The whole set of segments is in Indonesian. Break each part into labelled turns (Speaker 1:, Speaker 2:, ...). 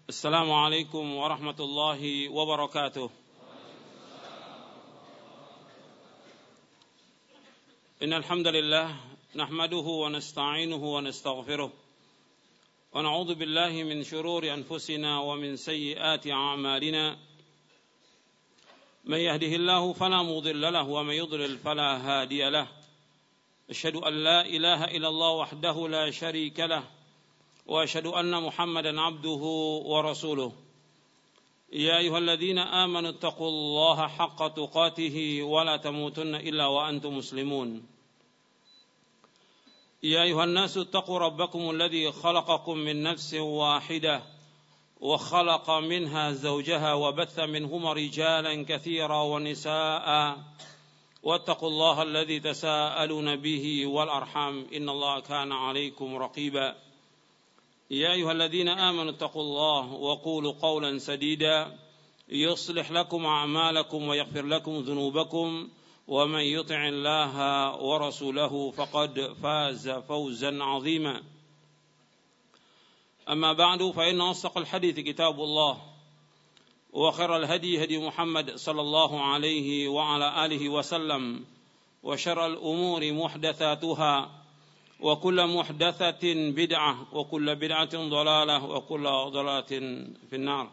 Speaker 1: Assalamualaikum warahmatullahi wabarakatuh. Innal hamdalillah nahmaduhu wa nasta'inuhu wa nastaghfiruh wa na'udzu billahi min shururi anfusina wa min sayyiati a'malina. Man yahdihillahu fala mudilla lahu wa man yudlil fala hadiya lahu. Asyhadu an la ilaha illallah wahdahu la syarika lahu وأشهد أن محمدا عبده ورسوله يا أيها الذين آمنوا اتقوا الله حق تقاته ولا تموتن إلا وأنتم مسلمون يا أيها الناس اتقوا ربكم الذي خلقكم من نفس واحدة وخلق منها زوجها وبث منهما رجالا كثيرا ونساء واتقوا الله الذي تساءلون به والأرحام إن الله كان عليكم رقيبا يا أيها الذين آمنوا اتقوا الله وقولوا قولا سديدا يصلح لكم أعمالكم ويغفر لكم ذنوبكم ومن يطع الله ورسوله فقد فاز فوزا عظيما أما بعد فإن أصدق الحديث كتاب الله وخير الهدي هدي محمد صلى الله عليه وعلى آله وسلم وشر الأمور محدثاتها وكل محدثة بدعة وكل بدعة ضلالة وكل ضلالة في النار.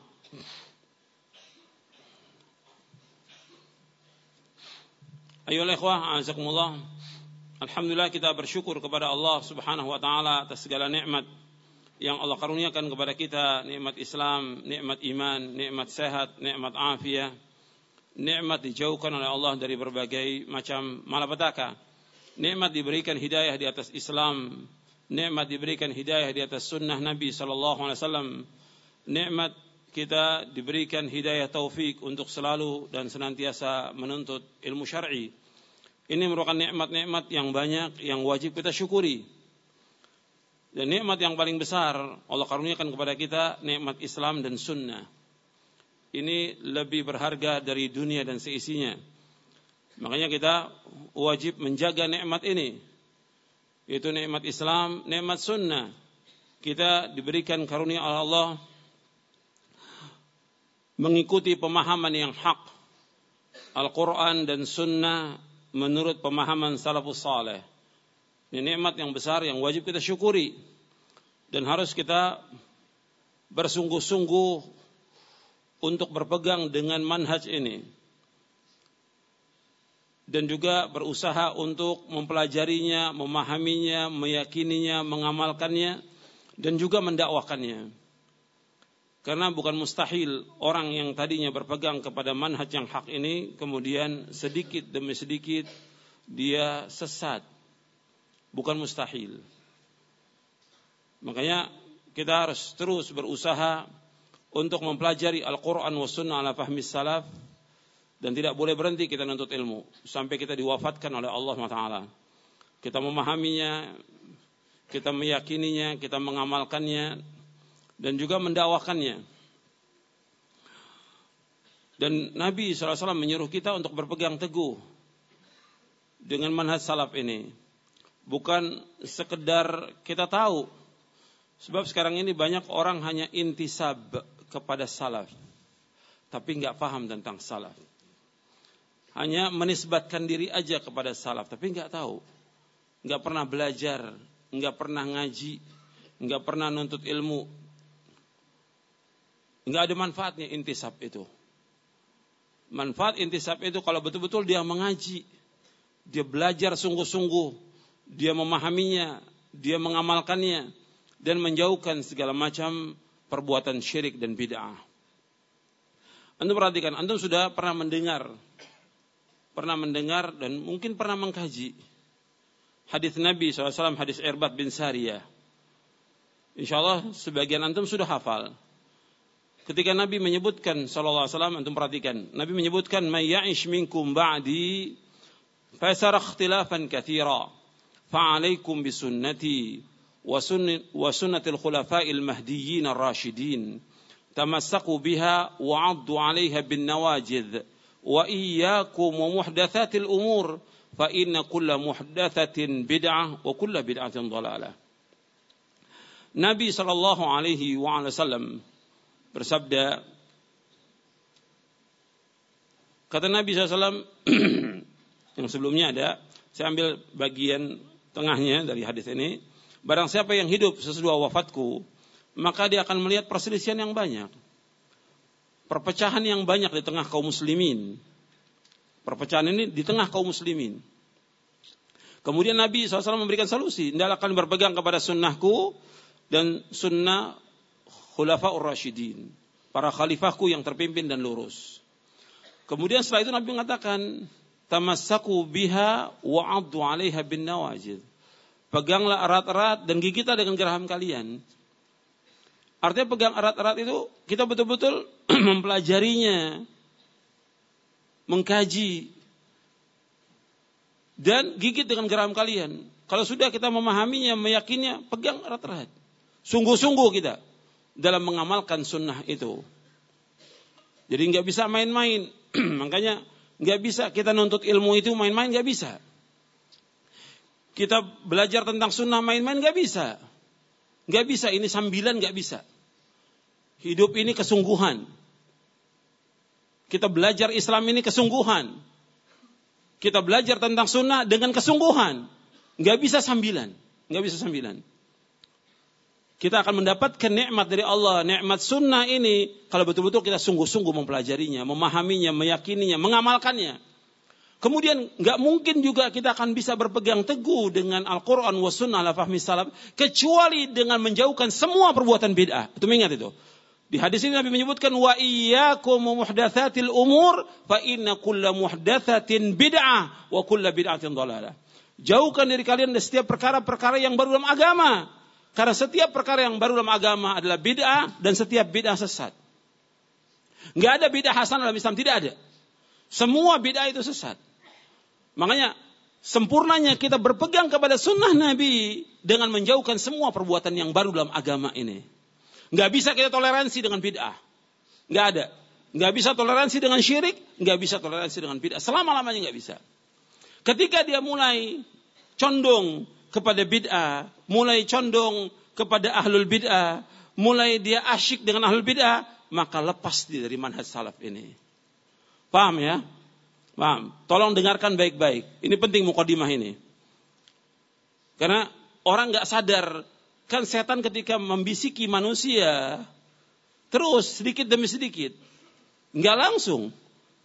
Speaker 1: Ayolah ikhwah, azakumullah. Alhamdulillah kita bersyukur kepada Allah Subhanahu wa taala atas segala nikmat yang Allah karuniakan kepada kita, nikmat Islam, nikmat iman, nikmat sehat, nikmat afiah, nikmat dijauhkan oleh Allah dari berbagai macam malapetaka. Nikmat diberikan hidayah di atas Islam, nikmat diberikan hidayah di atas sunnah Nabi SAW, nikmat kita diberikan hidayah taufik untuk selalu dan senantiasa menuntut ilmu syar'i. Ini merupakan nikmat-nikmat yang banyak yang wajib kita syukuri. Dan nikmat yang paling besar Allah karuniakan kepada kita nikmat Islam dan sunnah. Ini lebih berharga dari dunia dan seisinya. Makanya kita wajib menjaga nikmat ini. Itu nikmat Islam, nikmat sunnah. Kita diberikan karunia Allah mengikuti pemahaman yang hak Al-Quran dan sunnah menurut pemahaman salafus saleh. Ini nikmat yang besar yang wajib kita syukuri. Dan harus kita bersungguh-sungguh untuk berpegang dengan manhaj ini. Dan juga berusaha untuk mempelajarinya, memahaminya, meyakininya, mengamalkannya, dan juga mendakwakannya. Karena bukan mustahil orang yang tadinya berpegang kepada manhaj yang hak ini, kemudian sedikit demi sedikit dia sesat. Bukan mustahil. Makanya kita harus terus berusaha untuk mempelajari Al-Quran wa Sunnah ala fahmi salaf. Dan tidak boleh berhenti kita menuntut ilmu sampai kita diwafatkan oleh Allah SWT. Kita memahaminya, kita meyakininya, kita mengamalkannya, dan juga mendakwakannya. Dan Nabi SAW menyuruh kita untuk berpegang teguh dengan manhaj salaf ini. Bukan sekedar kita tahu. Sebab sekarang ini banyak orang hanya intisab kepada salaf, tapi enggak paham tentang salaf. Hanya menisbatkan diri aja kepada salaf, tapi enggak tahu. Enggak pernah belajar, enggak pernah ngaji, enggak pernah nuntut ilmu. Enggak ada manfaatnya intisab itu. Manfaat intisab itu kalau betul-betul dia mengaji, dia belajar sungguh-sungguh, dia memahaminya, dia mengamalkannya, dan menjauhkan segala macam perbuatan syirik dan bid'ah. Antum perhatikan, antum sudah pernah mendengar dan mungkin pernah mengkaji hadis Nabi SAW, hadis Irbad bin Sariyah. InsyaAllah sebagian antum sudah hafal. Ketika Nabi menyebutkan SAW, antum perhatikan, Nabi menyebutkan may ya'ish minkum ba'di fasara ikhtilafan katsira fa'alaikum bisunnati wa sunnatil khulafa'il mahdiyyin ar-rasyidin tamassaku biha wa 'addu 'alaiha bin nawajidh wa iyyakum wa muhdatsatil umur fa inna kulla muhdatsatin bid'ah wa kulla bid'atin dhalalah. Nabi sallallahu alaihi wasallam bersabda, kata Nabi SAW, yang sebelumnya ada, saya ambil bagian tengahnya dari hadis ini, barang siapa yang hidup sesudah wafatku, maka dia akan melihat perselisihan yang banyak, perpecahan yang banyak di tengah kaum muslimin. Perpecahan ini di tengah kaum muslimin. Kemudian Nabi SAW memberikan solusi, hendaklah kalian berpegang kepada sunnahku dan sunnah khulafaur rasyidin, para khalifahku yang terpimpin dan lurus. Kemudian setelah itu Nabi mengatakan, tamassaku biha wa'addu 'alaiha bin nawajid. Peganglah erat-erat dan gigitlah dengan geraham kalian. Artinya pegang erat-erat itu kita betul-betul mempelajarinya, mengkaji, dan gigit dengan geraham kalian. Kalau sudah kita memahaminya, meyakininya, pegang erat-erat. Sungguh-sungguh kita dalam mengamalkan sunnah itu. Jadi nggak bisa main-main. Makanya nggak bisa kita nuntut ilmu itu main-main, nggak bisa. Kita belajar tentang sunnah main-main, nggak bisa. Nggak bisa, ini sambilan, nggak bisa. Hidup ini kesungguhan. Kita belajar Islam ini kesungguhan. Kita belajar tentang sunnah dengan kesungguhan. Nggak bisa sambilan. Nggak bisa sambilan. Kita akan mendapatkan nikmat dari Allah. Nikmat sunnah ini kalau betul-betul kita sungguh-sungguh mempelajarinya, memahaminya, meyakininya, mengamalkannya. Kemudian nggak mungkin juga kita akan bisa berpegang teguh dengan Al-Quran wa sunnah ala fahmi salaf, kecuali dengan menjauhkan semua perbuatan bid'ah. Itu ingat itu. Di hadis ini Nabi menyebutkan, wa iyyakum muhdatsatil umur fa inna kulla muhdatsatin bid'ah wa kulla bid'atin dhalalah. Jauhkan dari kalian dari setiap perkara-perkara yang baru dalam agama. Karena setiap perkara yang baru dalam agama adalah bid'ah dan setiap bid'ah sesat. Enggak ada bid'ah hasanah dalam Islam, tidak ada. Semua bid'ah itu sesat. Makanya sempurnanya kita berpegang kepada sunnah Nabi dengan menjauhkan semua perbuatan yang baru dalam agama ini. Nggak bisa kita toleransi dengan bid'ah. Nggak ada. Nggak bisa toleransi dengan syirik. Nggak bisa toleransi dengan bid'ah. Selama-lamanya nggak bisa. Ketika dia mulai condong kepada bid'ah, mulai condong kepada ahlul bid'ah, mulai dia asyik dengan ahlul bid'ah, maka lepas dia dari manhaj salaf ini. Paham ya? Paham? Tolong dengarkan baik-baik. Ini penting mukadimah ini. Karena orang nggak sadar. Kan setan ketika membisiki manusia, terus sedikit demi sedikit, nggak langsung,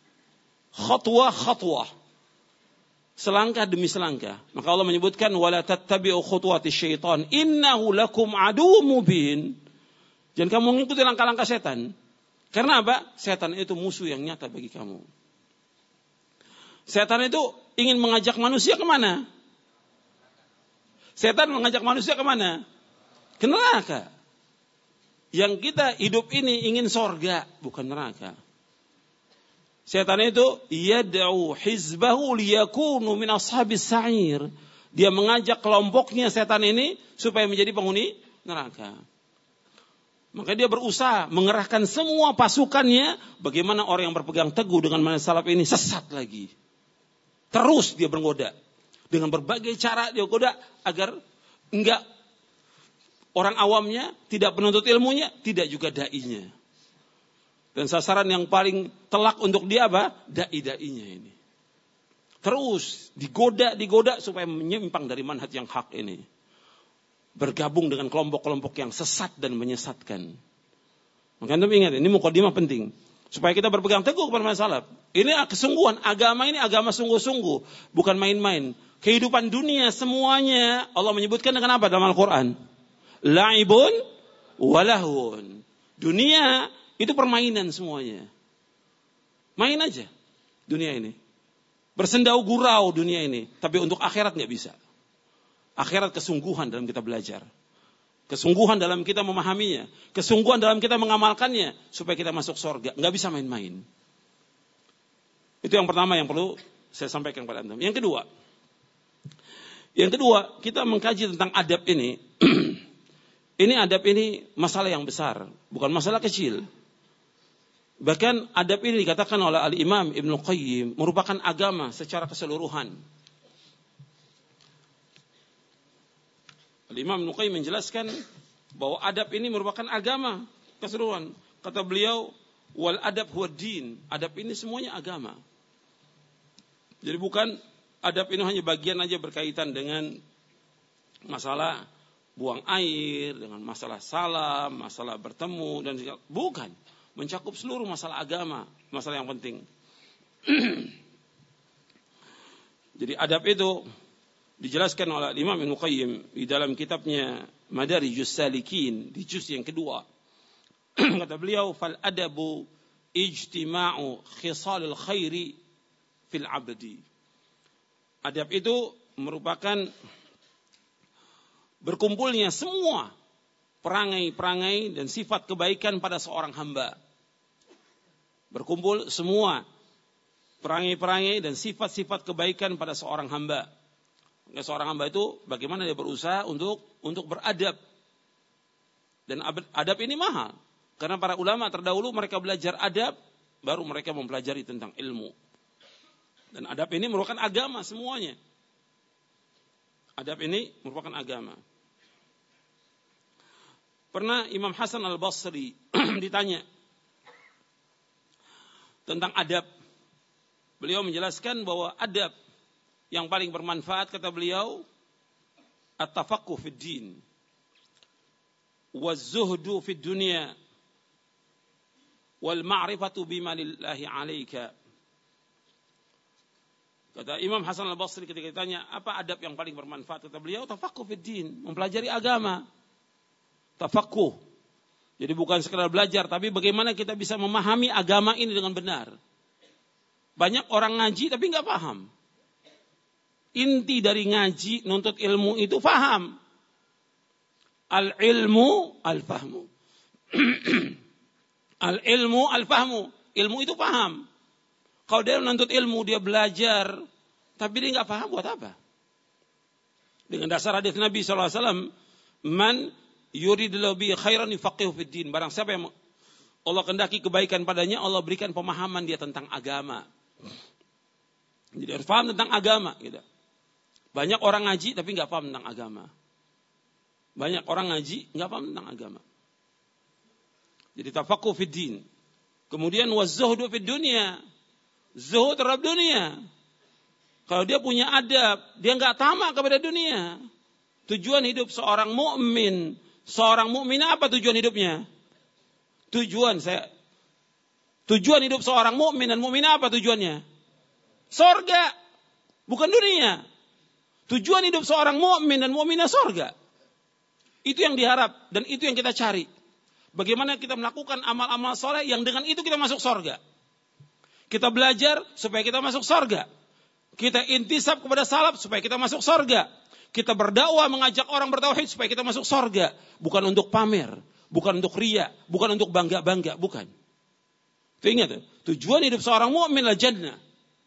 Speaker 1: khatwah, selangkah demi selangkah. Maka Allah menyebutkan, wala tattabi'u khutuwati syaitan, innahu lakum aduwwum mubin. Jangan kamu mengikuti langkah-langkah setan. Karena apa? Setan itu musuh yang nyata bagi kamu. Setan itu ingin mengajak manusia kemana? Setan mengajak manusia kemana? Ke neraka. Yang kita hidup ini ingin sorga, bukan neraka. Setan itu yad'u hizbahu liyakunu min ashabis sa'ir. Dia mengajak kelompoknya setan ini supaya menjadi penghuni neraka. Maka dia berusaha mengerahkan semua pasukannya bagaimana orang yang berpegang teguh dengan manhaj salaf ini sesat lagi. Terus dia bergoda dengan berbagai cara, dia goda agar enggak orang awamnya, tidak penuntut ilmunya, tidak juga da'inya. Dan sasaran yang paling telak untuk dia apa? Da'i-da'inya ini. Terus digoda supaya menyimpang dari manhaj yang hak ini. Bergabung dengan kelompok-kelompok yang sesat dan menyesatkan. Makanya ingat, ini mukadimah penting. Supaya kita berpegang teguh kepada manhaj salaf. Ini kesungguhan, agama ini agama sungguh-sungguh. Bukan main-main. Kehidupan dunia semuanya Allah menyebutkan dengan apa dalam Al-Quran? La'ibun walahun. Dunia itu permainan semuanya. Main aja dunia ini. Bersendau gurau dunia ini. Tapi untuk akhirat gak bisa. Akhirat kesungguhan dalam kita belajar. Kesungguhan dalam kita memahaminya. Kesungguhan dalam kita mengamalkannya. Supaya kita masuk surga. Gak bisa main-main. Itu yang pertama yang perlu saya sampaikan kepada Anda. Yang kedua, kita mengkaji tentang adab ini. Ini adab ini masalah yang besar, bukan masalah kecil. Bahkan adab ini dikatakan oleh Al-Imam Ibnu Qayyim merupakan agama secara keseluruhan. Al-Imam Ibnu Qayyim menjelaskan bahwa adab ini merupakan agama keseluruhan. Kata beliau, wal adab huwa din. Adab ini semuanya agama. Jadi bukan adab ini hanya bagian aja berkaitan dengan masalah buang air, dengan masalah salam, masalah bertemu dan segala. Bukan. Mencakup seluruh masalah agama, masalah yang penting. Jadi adab itu dijelaskan oleh Imam Ibnu Qayyim di dalam kitabnya Madarijus Salikin di juz yang kedua. Kata beliau, fal adabu ijtima'u khisalil khairi fil abdi. Adab itu merupakan berkumpulnya semua perangai-perangai dan sifat kebaikan pada seorang hamba. Berkumpul semua perangai-perangai dan sifat-sifat kebaikan pada seorang hamba. Seorang hamba itu bagaimana dia berusaha untuk beradab. Dan adab ini mahal. Karena para ulama terdahulu mereka belajar adab, baru mereka mempelajari tentang ilmu. Dan adab ini merupakan agama semuanya. Adab ini merupakan agama. Pernah Imam Hasan al-Basri ditanya tentang adab. Beliau menjelaskan bahwa adab yang paling bermanfaat, kata beliau, at-tafaqquh fid din, waz-zuhdu fid dunya, wal ma'rifatu bima lillahi 'alaika. Kata Imam Hasan al-Basri ketika ditanya, apa adab yang paling bermanfaat? Kata beliau, tafaqquh fid din, mempelajari agama. Tafaqquh. Jadi bukan sekedar belajar, tapi bagaimana kita bisa memahami agama ini dengan benar. Banyak orang ngaji tapi enggak paham. Inti dari ngaji, nuntut ilmu itu paham. Al-ilmu al-fahmu. Al-ilmu al-fahmu. Ilmu itu paham. Kalau dia menuntut ilmu, dia belajar, tapi dia enggak paham, buat apa? Dengan dasar hadis Nabi SAW, man yuridillahu bi khairan yufaqihu fid din. Barang siapa yang Allah kehendaki kebaikan padanya, Allah berikan pemahaman dia tentang agama. Jadi harus paham tentang agama gitu. Banyak orang ngaji tapi enggak paham tentang agama. Banyak orang ngaji enggak paham tentang agama. Jadi tafaqquh fid din. Kemudian waz-zuhdu fid dunya. Zuhud terhadap dunia. Kalau dia punya adab, dia enggak tamak kepada dunia. Tujuan hidup seorang mukmin, seorang mukmin apa tujuan hidupnya? Tujuan hidup seorang mukmin dan mukminah apa tujuannya? Sorga, bukan dunia. Tujuan hidup seorang mukmin dan mukminah sorga. Itu yang diharap dan itu yang kita cari. Bagaimana kita melakukan amal-amal soleh yang dengan itu kita masuk sorga. Kita belajar supaya kita masuk sorga. Kita intisab kepada salaf supaya kita masuk sorga. Kita berdakwah mengajak orang bertauhid supaya kita masuk sorga. Bukan untuk pamer, bukan untuk riya, bukan untuk bangga-bangga, bukan. Itu ingat, tujuan hidup seorang mukmin adalah jannah.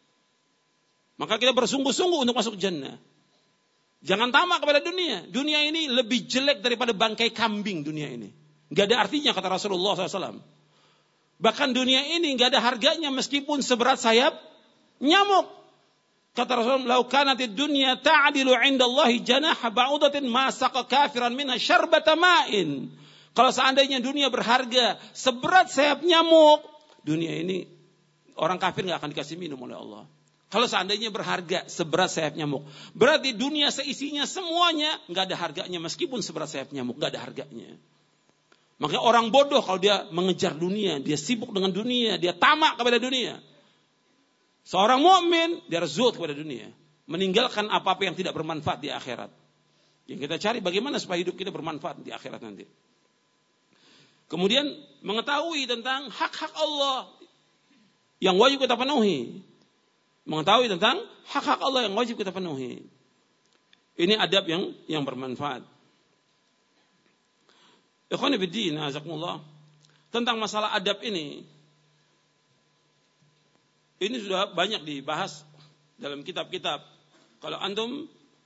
Speaker 1: Maka kita bersungguh-sungguh untuk masuk jannah. Jangan tamak kepada dunia. Dunia ini lebih jelek daripada bangkai kambing dunia ini. Gak ada artinya kata Rasulullah SAW. Bahkan dunia ini gak ada harganya meskipun seberat sayap nyamuk. Kata Rasulullah, "Lau kanatid dunya ta'dilu 'indallahi janaha ba'udatin ma saqa kafiran minha syarbata ma'in." Kalau seandainya dunia berharga seberat sayap nyamuk, dunia ini orang kafir enggak akan dikasih minum oleh Allah. Kalau seandainya berharga seberat sayap nyamuk, berarti dunia seisinya semuanya enggak ada harganya meskipun seberat sayap nyamuk, enggak ada harganya. Makanya orang bodoh kalau dia mengejar dunia, dia sibuk dengan dunia, dia tamak kepada dunia. Seorang mukmin dia zuhud kepada dunia, meninggalkan apa-apa yang tidak bermanfaat di akhirat. Yang kita cari bagaimana supaya hidup kita bermanfaat di akhirat nanti. Kemudian mengetahui tentang hak-hak Allah yang wajib kita penuhi. Mengetahui tentang hak-hak Allah yang wajib kita penuhi. Ini adab yang bermanfaat. Ikhwani fiddin, azakumullah. Tentang masalah adab ini sudah banyak dibahas dalam kitab-kitab. Kalau antum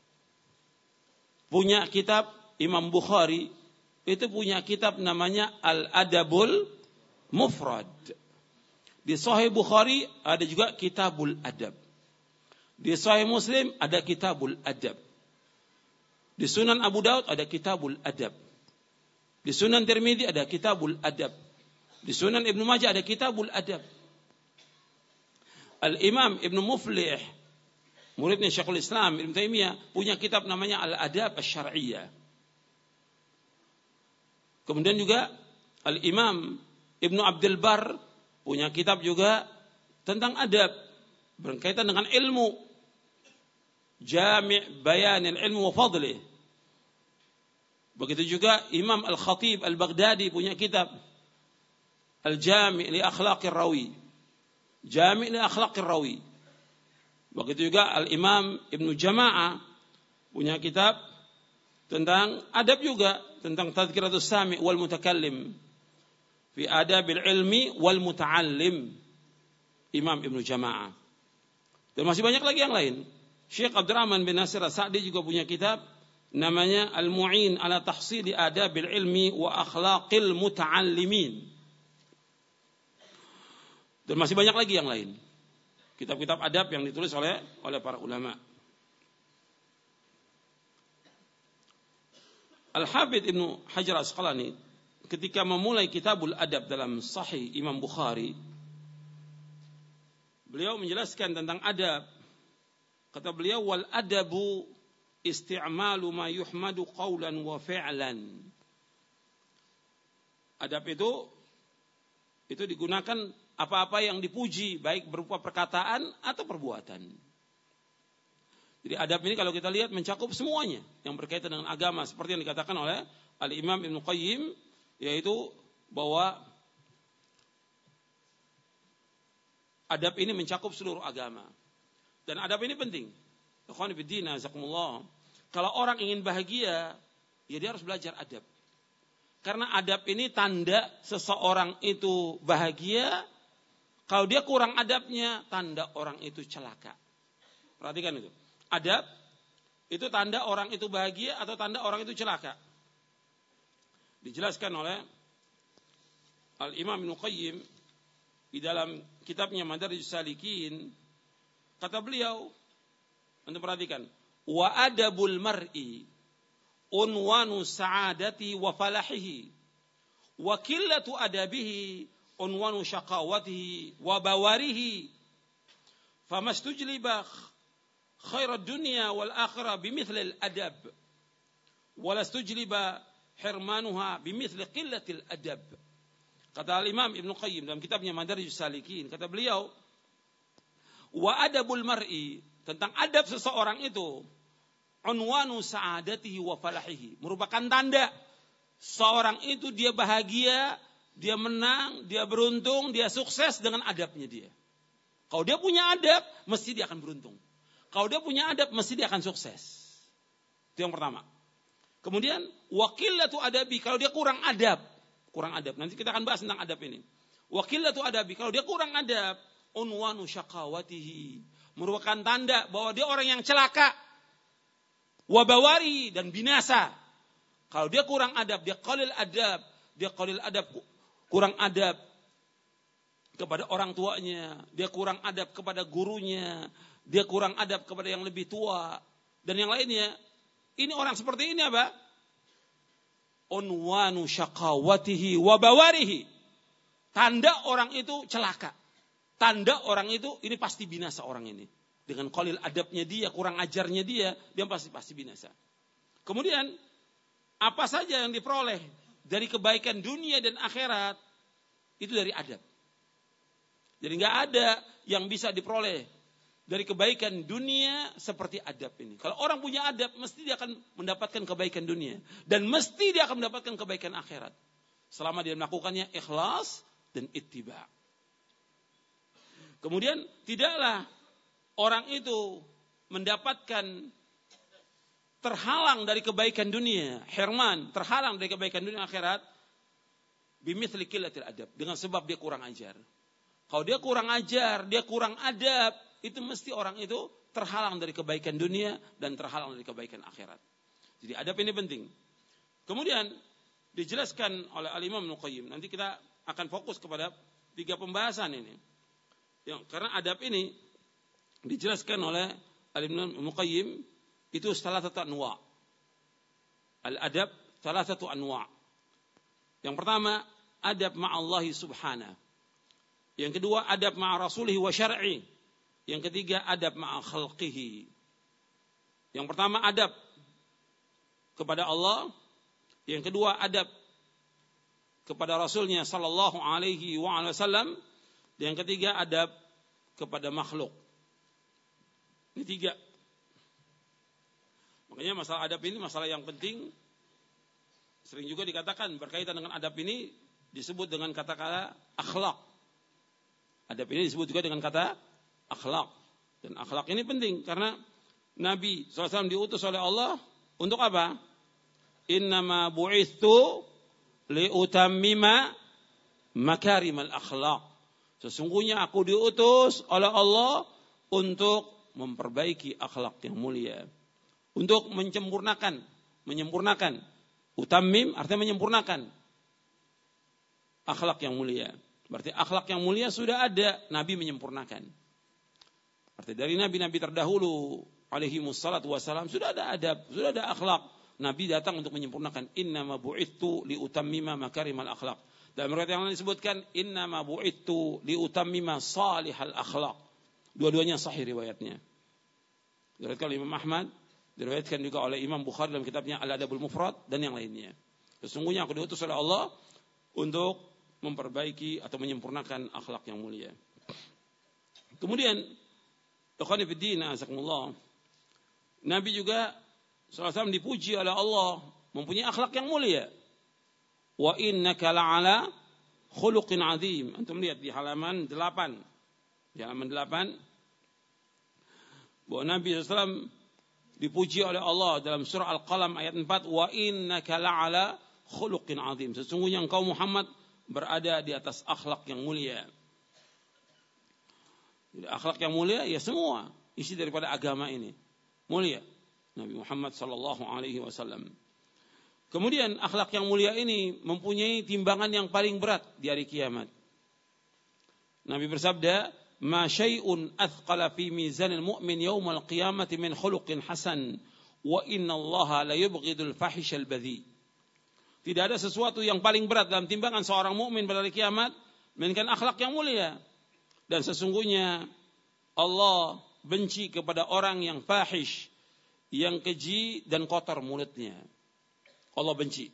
Speaker 1: punya kitab Imam Bukhari, itu punya kitab namanya Al-Adabul Mufrad. Di Sahih Bukhari ada juga Kitabul Adab. Di Sahih Muslim ada Kitabul Adab. Di Sunan Abu Daud ada Kitabul Adab. Di Sunan Tirmidzi ada Kitabul Adab. Di Sunan Ibnu Majah ada Kitabul Adab. Al-Imam Ibnu Muflih, muridnya Syekhul Islam Ibnu Taimiyah, punya kitab namanya Al-Adab Asy-Syar'iyyah. Kemudian juga Al-Imam Ibnu Abdul Bar punya kitab juga tentang adab berkaitan dengan ilmu. Jami' Bayanil Ilmu wa Fadlih. Begitu juga Imam Al-Khatib Al-Baghdadi punya kitab Al-Jami' li Akhlaqir Rawi. Jami' li Akhlaqir Rawi. Begitu juga Al-Imam Ibnu Jama'ah punya kitab tentang adab juga, tentang Tadhkiratus Sami' wal Mutakallim fi Adabil Ilmi wal Muta'allim. Imam Ibnu Jama'ah. Dan masih banyak lagi yang lain. Syekh Abdurrahman bin Nasir As-Sa'di juga punya kitab namanya Al-Mu'in ala Tahsili Adabil Ilmi wa Akhlaqil Muta'allimin. Dan masih banyak lagi yang lain. Kitab-kitab adab yang ditulis oleh para ulama. Al-Hafidz Ibnu Hajar Asqalani ketika memulai Kitabul Adab dalam Sahih Imam Bukhari, beliau menjelaskan tentang adab. Kata beliau, wal adabu isti'malu ma yuhmadu qawlan wa fi'lan. Adab itu digunakan apa-apa yang dipuji, baik berupa perkataan atau perbuatan. Jadi adab ini kalau kita lihat mencakup semuanya yang berkaitan dengan agama, seperti yang dikatakan oleh Al-Imam Ibnu Qayyim, yaitu bahwa adab ini mencakup seluruh agama. Dan adab ini penting. Ikhwan fillah, jazakumullah. Kalau orang ingin bahagia, ya dia harus belajar adab. Karena adab ini tanda seseorang itu bahagia. Kalau dia kurang adabnya, tanda orang itu celaka. Perhatikan itu. Adab itu tanda orang itu bahagia atau tanda orang itu celaka. Dijelaskan oleh Al-Imam Ibnu Qayyim di dalam kitabnya Madarijus Salikin. Kata beliau, anda perhatikan, wa adabul mar'i unwanu sa'adati wa falahihi wa qillatu adabihi unwanu syaqawatihi wa bawarihi famastujliba khairad dunya wal akhirah bimithli al adab wa lastujliba hirmanuha bimithli qillatil adab. Kata Al-Imam Ibnu Qayyim dalam kitabnya Madarijus Salikin, kata beliau, wa adabul mar'i, tentang adab seseorang itu, unwanu sa'adatihi wa falahihi, merupakan tanda seorang itu dia bahagia, dia menang, dia beruntung, dia sukses dengan adabnya dia. Kalau dia punya adab, mesti dia akan beruntung. Kalau dia punya adab, mesti dia akan sukses. Itu yang pertama. Kemudian waqillatu adabi, kalau dia kurang adab. Nanti kita akan bahas tentang adab ini. Waqillatu adabi, kalau dia kurang adab, unwanu syaqawatihi, merupakan tanda bahwa dia orang yang celaka. Wabawari, dan binasa. Kalau dia kurang adab, dia qalil adab, kurang adab kepada orang tuanya, dia kurang adab kepada gurunya, dia kurang adab kepada yang lebih tua dan yang lainnya. Ini orang seperti ini apa? Unwanu syaqawatihi wa bawarihi. Tanda orang itu celaka. Tanda orang itu ini pasti binasa orang ini. Dengan qalil adabnya dia, kurang ajarnya dia pasti binasa. Kemudian apa saja yang diperoleh dari kebaikan dunia dan akhirat itu dari adab. Jadi enggak ada yang bisa diperoleh dari kebaikan dunia seperti adab ini. Kalau orang punya adab, mesti dia akan mendapatkan kebaikan dunia. Dan mesti dia akan mendapatkan kebaikan akhirat. Selama dia melakukannya ikhlas dan ittiba. Kemudian tidaklah orang itu mendapatkan terhalang dari kebaikan dunia. Hirman, terhalang dari kebaikan dunia akhirat. Bimithli qillatil adab. Dengan sebab dia kurang ajar. Kalau dia kurang ajar, dia kurang adab, itu mesti orang itu terhalang dari kebaikan dunia dan terhalang dari kebaikan akhirat. Jadi adab ini penting. Kemudian dijelaskan oleh Al-Imam Ibnu Qayyim. Nanti kita akan fokus kepada 3 pembahasan ini. Karena adab ini dijelaskan oleh Al-Imam Ibnu Qayyim itu salah satu anwa. Al-adab salah satu anwa. Yang pertama, adab ma'allahi subhanahu. Yang kedua, adab ma'a rasulihi wa syar'i. Yang ketiga, adab ma'a khalqihi. Yang pertama, adab kepada Allah. Yang kedua, adab kepada Rasulnya sallallahu alaihi wasallam. Yang ketiga, adab kepada makhluk. Ini 3. Makanya masalah adab ini masalah yang penting. Sering juga dikatakan berkaitan dengan adab ini disebut dengan kata-kata akhlak. Adab ini disebut juga dengan kata akhlak. Dan akhlak ini penting karena Nabi SAW diutus oleh Allah untuk apa? Innama bu'ithu liutammima makarimal akhlak. Sesungguhnya aku diutus oleh Allah untuk memperbaiki akhlak yang mulia. Untuk menyempurnakan. Utammim artinya menyempurnakan akhlak yang mulia. Berarti akhlak yang mulia sudah ada, Nabi menyempurnakan. Berarti dari nabi-nabi terdahulu alaihi wassalatu wassalam sudah ada adab, sudah ada akhlak. Nabi datang untuk menyempurnakan. Innama bu'ithu liutammima makarimal akhlak. Dan riwayat yang lain disebutkan innama bu'ithu liutammima salihal akhlak. Dua-duanya sahih riwayatnya. Diriwayatkan oleh Imam Ahmad, diriwayatkan juga oleh Imam Bukhari dalam kitabnya Al-Adabul Mufrad dan yang lainnya. Sesungguhnya aku diutus oleh Allah untuk memperbaiki atau menyempurnakan akhlak yang mulia. Kemudian, ikhwani fid din, azakumullah. Nabi juga SAW dipuji oleh Allah mempunyai akhlak yang mulia. Wa innaka la'ala khuluqin azim. Antum lihat di halaman 8. Di halaman 8 bahwa Nabi SAW dipuji oleh Allah dalam surah Al-Qalam ayat 4, wa innaka la'ala khuluqin azim. Sesungguhnya engkau Muhammad berada di atas akhlak yang mulia. Jadi akhlak yang mulia ya semua isi daripada agama ini mulia. Nabi Muhammad sallallahu alaihi wasallam. Kemudian akhlak yang mulia ini mempunyai timbangan yang paling berat di hari kiamat. Nabi bersabda, "Ma syai'un athqala fi mizanil mu'min yaumal qiyamati min khuluqin hasan, wa innallaha la yubghidul fahishal badhi." Tidak ada sesuatu yang paling berat dalam timbangan seorang mukmin pada hari kiamat melainkan akhlak yang mulia. Dan sesungguhnya Allah benci kepada orang yang fahish, yang keji dan kotor mulutnya. Allah benci.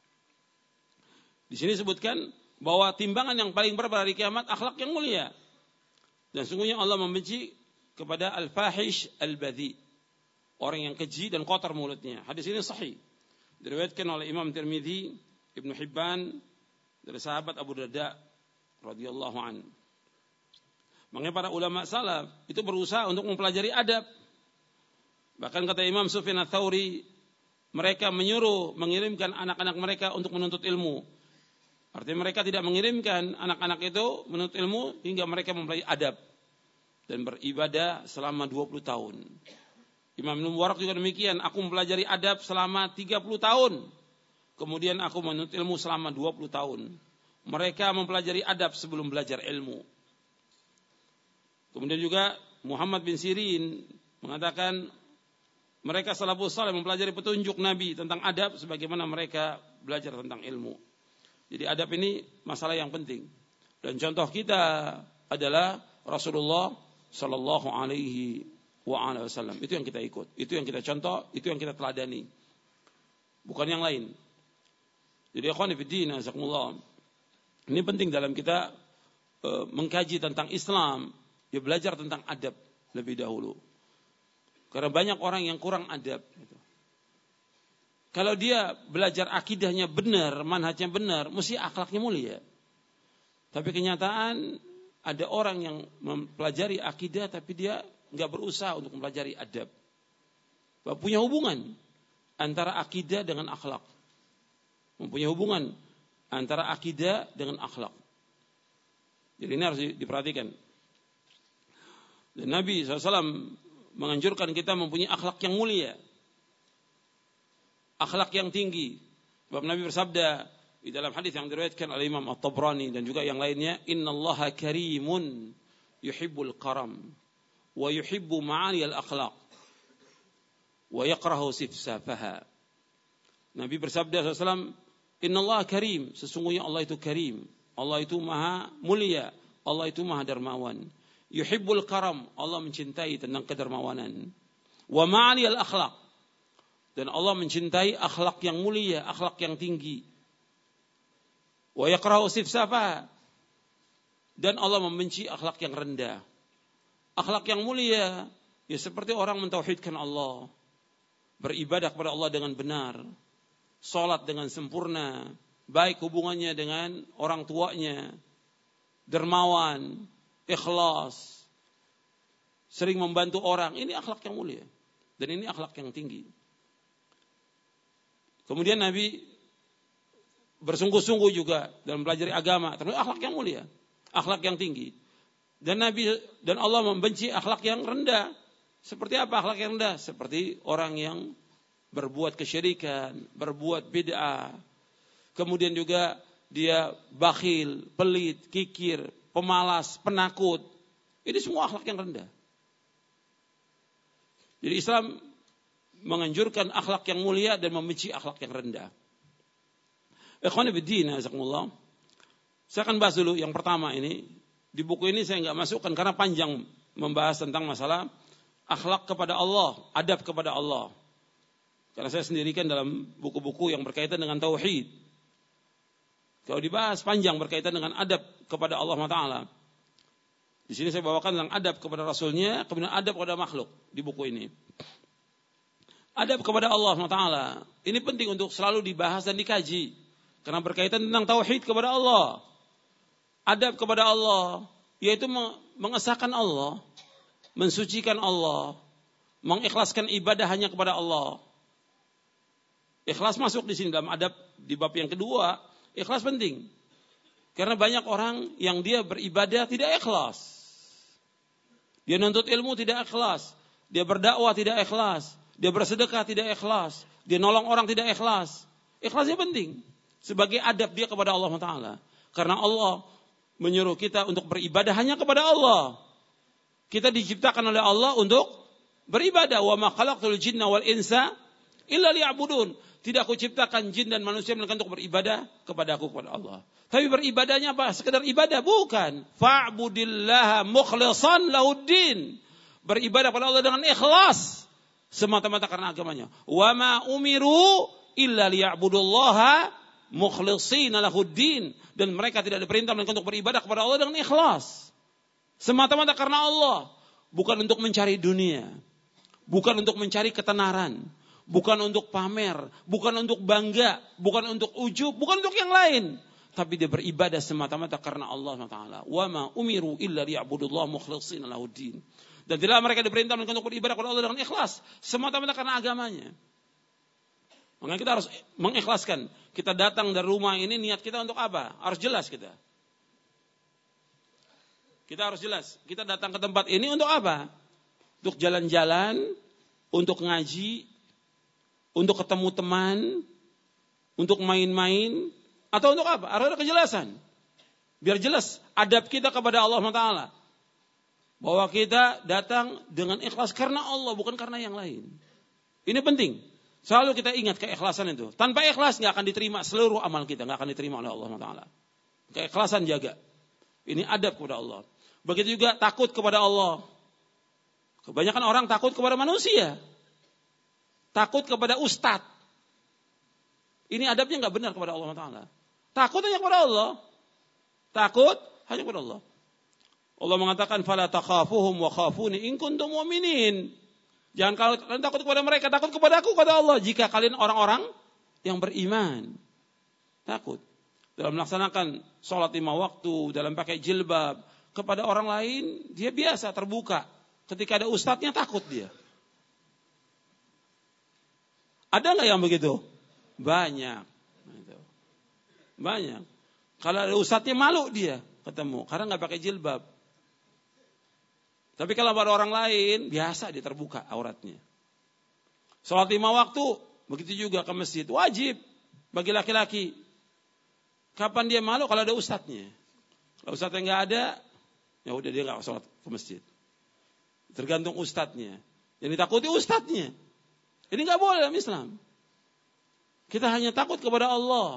Speaker 1: Di sini disebutkan bahwa timbangan yang paling berat pada hari kiamat akhlak yang mulia. Dan sesungguhnya Allah membenci kepada al-fahish al-badhi, orang yang keji dan kotor mulutnya. Hadis ini sahih. Diriwayatkan oleh Imam Tirmidzi, Ibnu Hibban dari sahabat Abu Darda radhiyallahu an. Makanya para ulama salaf itu berusaha untuk mempelajari adab. Bahkan kata Imam Sufyan Ats-Tsauri, mereka menyuruh mengirimkan anak-anak mereka untuk menuntut ilmu. Artinya mereka tidak mengirimkan anak-anak itu menuntut ilmu hingga mereka mempelajari adab dan beribadah selama 20 tahun. Imam Ibnu Mubarak juga demikian, aku mempelajari adab selama 30 tahun. Kemudian aku menuntut ilmu selama 20 tahun. Mereka mempelajari adab sebelum belajar ilmu. Kemudian juga Muhammad bin Sirin mengatakan mereka salafus saleh mempelajari petunjuk Nabi tentang adab sebagaimana mereka belajar tentang ilmu. Jadi adab ini masalah yang penting. Dan contoh kita adalah Rasulullah sallallahu alaihi wasallam. Itu yang kita ikut, itu yang kita contoh, itu yang kita teladani. Bukan yang lain. Jadi ikhwani fid din, azakumullah. Ini penting dalam kita mengkaji tentang Islam, ya belajar tentang adab lebih dahulu. Karena banyak orang yang kurang adab. Kalau dia belajar akidahnya benar, manhajnya benar, mesti akhlaknya mulia. Tapi kenyataan ada orang yang mempelajari akidah tapi dia enggak berusaha untuk mempelajari adab. Punya hubungan antara akidah dengan akhlak. Mempunyai hubungan antara akidah dengan akhlak. Jadi ini harus diperhatikan. Dan Nabi SAW menganjurkan kita mempunyai akhlak yang mulia, akhlak yang tinggi. Sebab Nabi bersabda di dalam hadis yang diriwayatkan oleh Imam At-Tabrani dan juga yang lainnya, "Innallaha karimun yuhibbul karam wa yuhibbu ma'aliyal akhlaq wa yakrahu sifsafaha." Nabi bersabda SAW, Innallaha karim, sesungguhnya Allah itu karim. Allah itu maha mulia, Allah itu maha dermawan. Yuhibbul karam, Allah mencintai tentang kedermawanan. Wa ma'aliyal akhlaq, dan Allah mencintai akhlak yang mulia, akhlak yang tinggi. Wa yakrahu sifsafa, dan Allah membenci akhlak yang rendah. Akhlak yang mulia ya seperti orang mentauhidkan Allah, beribadah kepada Allah dengan benar, salat dengan sempurna, baik hubungannya dengan orang tuanya, dermawan, ikhlas, sering membantu orang. Ini akhlak yang mulia dan ini akhlak yang tinggi. Kemudian Nabi bersungguh-sungguh juga dalam belajar agama, termasuk akhlak yang mulia, akhlak yang tinggi. Dan Allah membenci akhlak yang rendah. Seperti apa akhlak yang rendah? Seperti orang yang berbuat kesyirikan, berbuat bid'ah. Kemudian juga dia bakhil, pelit, kikir, pemalas, penakut. Ini semua akhlak yang rendah. Jadi Islam menganjurkan akhlak yang mulia dan membenci akhlak yang rendah. Ikhwani fiddin, jazakumullah. Saya akan bahas dulu yang pertama ini. Di buku ini saya enggak masukkan karena panjang membahas tentang masalah akhlak kepada Allah, adab kepada Allah. Karena saya sendirikan dalam buku-buku yang berkaitan dengan tauhid. Kalau dibahas panjang berkaitan dengan adab kepada Allah Taala. Di sini saya bawakan tentang adab kepada Rasulnya, kemudian adab kepada makhluk di buku ini. Adab kepada Allah Taala ini penting untuk selalu dibahas dan dikaji karena berkaitan tentang tauhid kepada Allah. Adab kepada Allah yaitu mengesahkan Allah, mensucikan Allah, mengikhlaskan ibadah hanya kepada Allah. Ikhlas masuk di sini dalam adab di bab yang kedua. Ikhlas penting. Karena banyak orang yang dia beribadah tidak ikhlas. Dia nuntut ilmu tidak ikhlas. Dia berdakwah tidak ikhlas. Dia bersedekah tidak ikhlas. Dia nolong orang tidak ikhlas. Ikhlasnya penting. Sebagai adab dia kepada Allah Ta'ala. Karena Allah menyuruh kita untuk beribadah hanya kepada Allah. Kita diciptakan oleh Allah untuk beribadah. Wa ma khalaqtul jinna wal insa illa liya'budun. Tidak aku ciptakan jin dan manusia melainkan untuk beribadah kepada aku, kepada Allah. Tapi beribadahnya apa? Sekedar ibadah? Bukan. Fa'budillaha mukhlishan lahuddin. Beribadah kepada Allah dengan ikhlas. Semata-mata karena agamanya. Wa ma umiru illa liya'budullaha mukhlishina lahuddin. Dan mereka tidak diperintah melainkan untuk beribadah kepada Allah dengan ikhlas. Semata-mata karena Allah. Bukan untuk mencari dunia. Bukan untuk mencari ketenaran. Bukan untuk pamer. Bukan untuk bangga. Bukan untuk ujub. Bukan untuk yang lain. Tapi dia beribadah semata-mata karena Allah SWT. Wa ma umiru illa liya'budullaha mukhlishina lahuddin. Dan tidak mereka diperintah melainkan untuk beribadah kepada Allah dengan ikhlas. Semata-mata karena agamanya. Maka kita harus mengikhlaskan. Kita datang dari rumah ini niat kita untuk apa? Harus jelas kita. Kita harus jelas. Kita datang ke tempat ini untuk apa? Untuk jalan-jalan, untuk ngaji, untuk ketemu teman, untuk main-main, atau untuk apa? Harus ada kejelasan. Biar jelas adab kita kepada Allah Taala. Bahwa kita datang dengan ikhlas karena Allah, bukan karena yang lain. Ini penting. Selalu kita ingat keikhlasan itu. Tanpa ikhlas gak akan diterima seluruh amal kita. Gak akan diterima oleh Allah Ta'ala. Keikhlasan jaga. Ini adab kepada Allah. Begitu juga takut kepada Allah. Kebanyakan orang takut kepada manusia. Takut kepada ustadz. Ini adabnya gak benar kepada Allah Ta'ala. Takut hanya kepada Allah. Takut hanya kepada Allah. Allah mengatakan, فَلَا تَخَافُهُمْ وَخَافُونِ إِن كُنْتُمْ مُؤْمِنِينَ. Jangan kalian takut kepada mereka, takut kepada aku, kepada Allah. Jika kalian orang-orang yang beriman. Takut. Dalam melaksanakan sholat 5 waktu, dalam pakai jilbab. Kepada orang lain, dia biasa, terbuka. Ketika ada ustadznya, takut dia. Ada nggak yang begitu? Banyak. Banyak. Kalau ada ustadznya, malu dia ketemu. Karena nggak pakai jilbab. Tapi kalau pada orang lain, biasa dia terbuka auratnya. Sholat 5 waktu, begitu juga ke masjid. Wajib bagi laki-laki. Kapan dia malu? Kalau ada ustadznya. Kalau ustadznya nggak ada, ya udah dia nggak sholat ke masjid. Tergantung ustadznya. Yang ditakuti ustadznya. Ini nggak boleh dalam Islam. Kita hanya takut kepada Allah.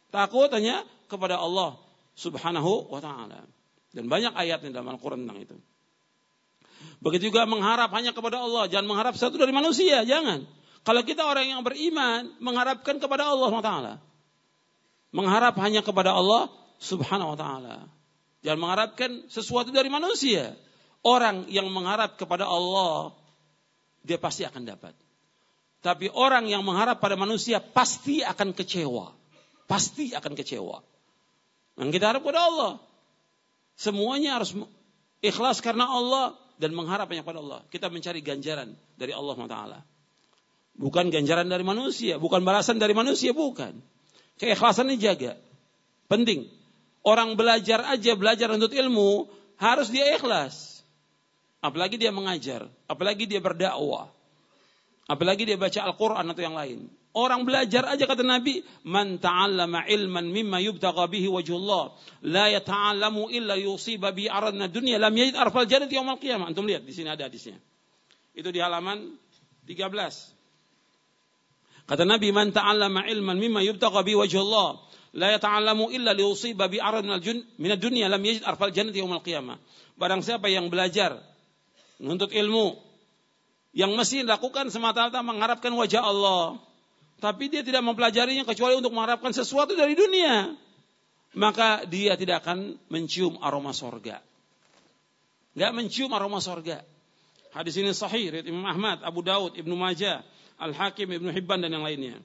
Speaker 1: Takut hanya kepada Allah Subhanahu wa ta'ala. Dan banyak ayatnya dalam Al-Quran tentang itu. Begitu juga mengharap hanya kepada Allah. Jangan mengharap sesuatu dari manusia. Jangan. Kalau kita orang yang beriman, mengharapkan kepada Allah Subhanahu wa ta'ala. Mengharap hanya kepada Allah Subhanahu wa ta'ala. Jangan mengharapkan sesuatu dari manusia. Orang yang mengharap kepada Allah, dia pasti akan dapat. Tapi orang yang mengharap pada manusia pasti akan kecewa. Pasti akan kecewa. Yang kita harap kepada Allah. Semuanya harus ikhlas karena Allah dan mengharap hanya kepada Allah. Kita mencari ganjaran dari Allah SWT. Bukan ganjaran dari manusia, bukan balasan dari manusia, bukan. Keikhlasan ini jaga. Penting. Orang belajar untuk ilmu, harus dia ikhlas. Apalagi dia mengajar, apalagi dia berdakwah. Apalagi dia baca Al-Quran atau yang lain. Orang belajar aja kata Nabi, man ta'allama ilman mimma yubtagha bihi wajhullah, la yata'allamu illa yusiba bi aradna dunya, lam yajid arfal jannati yaumil qiyamah. Antum lihat di sini ada hadisnya. Itu di halaman 13. Kata Nabi, man ta'allama ilman mimma yubtagha bihi wajhullah, la yata'allamu illa yusiba bi aradna minad dunya, lam yajid arfal jannati yaumil qiyamah. Barang siapa yang belajar menuntut ilmu yang mesti dilakukan semata-mata mengharapkan wajah Allah, tapi dia tidak mempelajarinya kecuali untuk mengharapkan sesuatu dari dunia, maka dia tidak akan mencium aroma sorga. Tidak mencium aroma sorga. Hadis ini sahih riwayat Imam Ahmad, Abu Daud, Ibnu Majah, Al-Hakim, Ibnu Hibban dan yang lainnya.